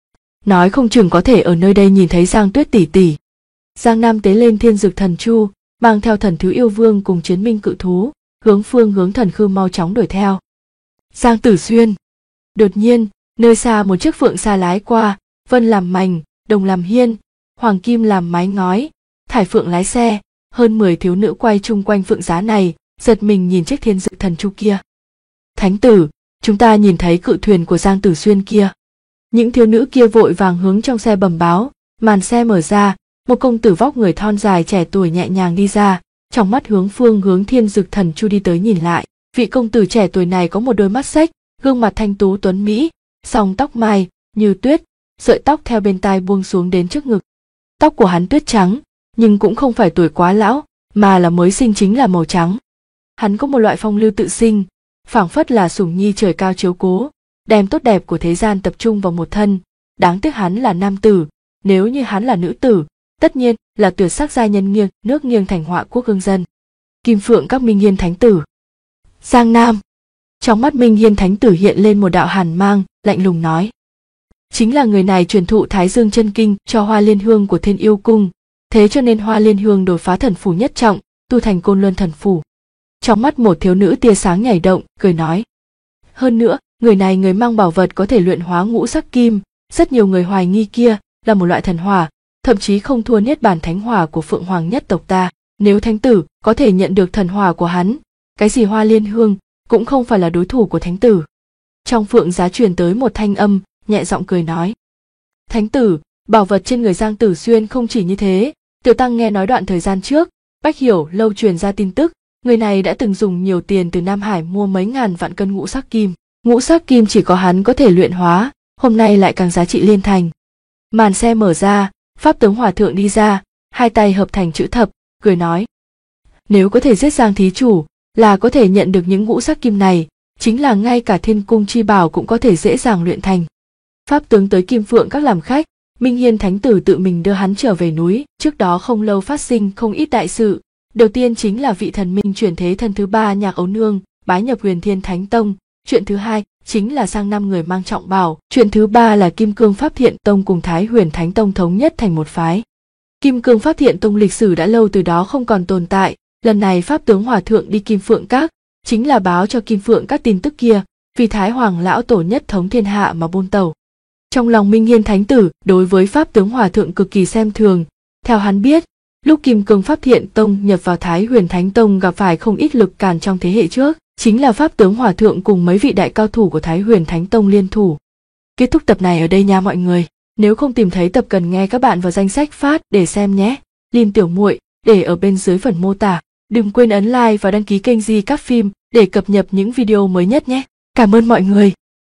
Nói không chừng có thể ở nơi đây nhìn thấy Giang Tuyết tỷ tỷ. Giang Nam tế lên Thiên Dực Thần Chu, mang theo Thần Thiếu Yêu Vương cùng Chiến Minh Cự Thú, hướng Thần Khư mau chóng đuổi theo. Giang Tử Xuyên. Đột nhiên, nơi xa một chiếc phượng xa lái qua, vân làm mành, đồng làm hiên, hoàng kim làm mái ngói, thải phượng lái xe, hơn 10 thiếu nữ quay chung quanh phượng giá này, giật mình nhìn chiếc Thiên Dực Thần Chu kia. Thánh tử, chúng ta nhìn thấy cự thuyền của Giang Tử Xuyên kia. Những thiếu nữ kia vội vàng hướng trong xe bẩm báo, màn xe mở ra, một công tử vóc người thon dài trẻ tuổi nhẹ nhàng đi ra, trong mắt hướng Thiên Dực Thần Chu đi tới nhìn lại. Vị công tử trẻ tuổi này có một đôi mắt xếch, gương mặt thanh tú tuấn mỹ, song tóc mai như tuyết, sợi tóc theo bên tai buông xuống đến trước ngực. Tóc của hắn tuyết trắng, nhưng cũng không phải tuổi quá lão, mà là mới sinh chính là màu trắng. Hắn có một loại phong lưu tự sinh, phảng phất là sủng nhi trời cao chiếu cố, đem tốt đẹp của thế gian tập trung vào một thân. Đáng tiếc hắn là nam tử, nếu như hắn là nữ tử, tất nhiên là tuyệt sắc giai nhân nghiêng nước nghiêng thành họa quốc hương dân. Kim Phượng các Minh Hiên Thánh Tử. Giang Nam. Trong mắt Minh Hiên Thánh Tử hiện lên một đạo hàn mang, lạnh lùng nói. Chính là người này truyền thụ Thái Dương chân kinh cho Hoa Liên Hương của Thiên Yêu Cung, thế cho nên Hoa Liên Hương đột phá thần phủ nhất trọng, tu thành Côn Luân thần phủ. Trong mắt một thiếu nữ tia sáng nhảy động, cười nói. Hơn nữa, người này người mang bảo vật có thể luyện hóa ngũ sắc kim, rất nhiều người hoài nghi kia là một loại thần hỏa, thậm chí không thua niết bàn thánh hỏa của Phượng Hoàng nhất tộc ta. Nếu Thánh Tử có thể nhận được thần hỏa của hắn, cái gì Hoa Liên Hương cũng không phải là đối thủ của Thánh Tử. Trong phượng giá truyền tới một thanh âm, nhẹ giọng cười nói. Thánh Tử, bảo vật trên người Giang Tử Xuyên không chỉ như thế, tiểu tăng nghe nói đoạn thời gian trước, Bách Hiểu lâu truyền ra tin tức, người này đã từng dùng nhiều tiền từ Nam Hải mua mấy ngàn vạn cân ngũ sắc kim. Ngũ sắc kim chỉ có hắn có thể luyện hóa, hôm nay lại càng giá trị liên thành. Màn xe mở ra, Pháp tướng Hòa Thượng đi ra, hai tay hợp thành chữ thập, cười nói. Nếu có thể giết Giang thí chủ, là có thể nhận được những ngũ sắc kim này, chính là ngay cả Thiên Cung chi bảo cũng có thể dễ dàng luyện thành. Pháp tướng tới Kim Phượng các làm khách, Minh Hiên Thánh Tử tự mình đưa hắn trở về núi, trước đó không lâu phát sinh không ít đại sự. Đầu tiên chính là vị thần minh chuyển thế thân thứ ba Nhạc Ấu Nương bái nhập Huyền Thiên Thánh Tông, chuyện thứ hai chính là sang năm người mang trọng bảo, chuyện thứ ba là Kim Cương Pháp Thiện Tông cùng Thái Huyền Thánh Tông thống nhất thành một phái. Kim Cương Pháp Thiện Tông lịch sử đã lâu từ đó không còn tồn tại, lần này Pháp tướng Hòa Thượng đi Kim Phượng Các, chính là báo cho Kim Phượng các tin tức kia, vì Thái Hoàng lão tổ nhất thống thiên hạ mà buôn tẩu. Trong lòng Minh Hiên Thánh Tử đối với Pháp tướng Hòa Thượng cực kỳ xem thường, theo hắn biết, lúc Kim Cương Pháp Thiện Tông nhập vào Thái Huyền Thánh Tông gặp phải không ít lực cản trong thế hệ trước, chính là Pháp Tướng Hòa Thượng cùng mấy vị đại cao thủ của Thái Huyền Thánh Tông liên thủ. Kết thúc tập này ở đây nha mọi người. Nếu không tìm thấy tập cần nghe các bạn vào danh sách phát để xem nhé. Link tiểu muội để ở bên dưới phần mô tả. Đừng quên ấn like và đăng ký kênh Di Các Phim để cập nhật những video mới nhất nhé. Cảm ơn mọi người.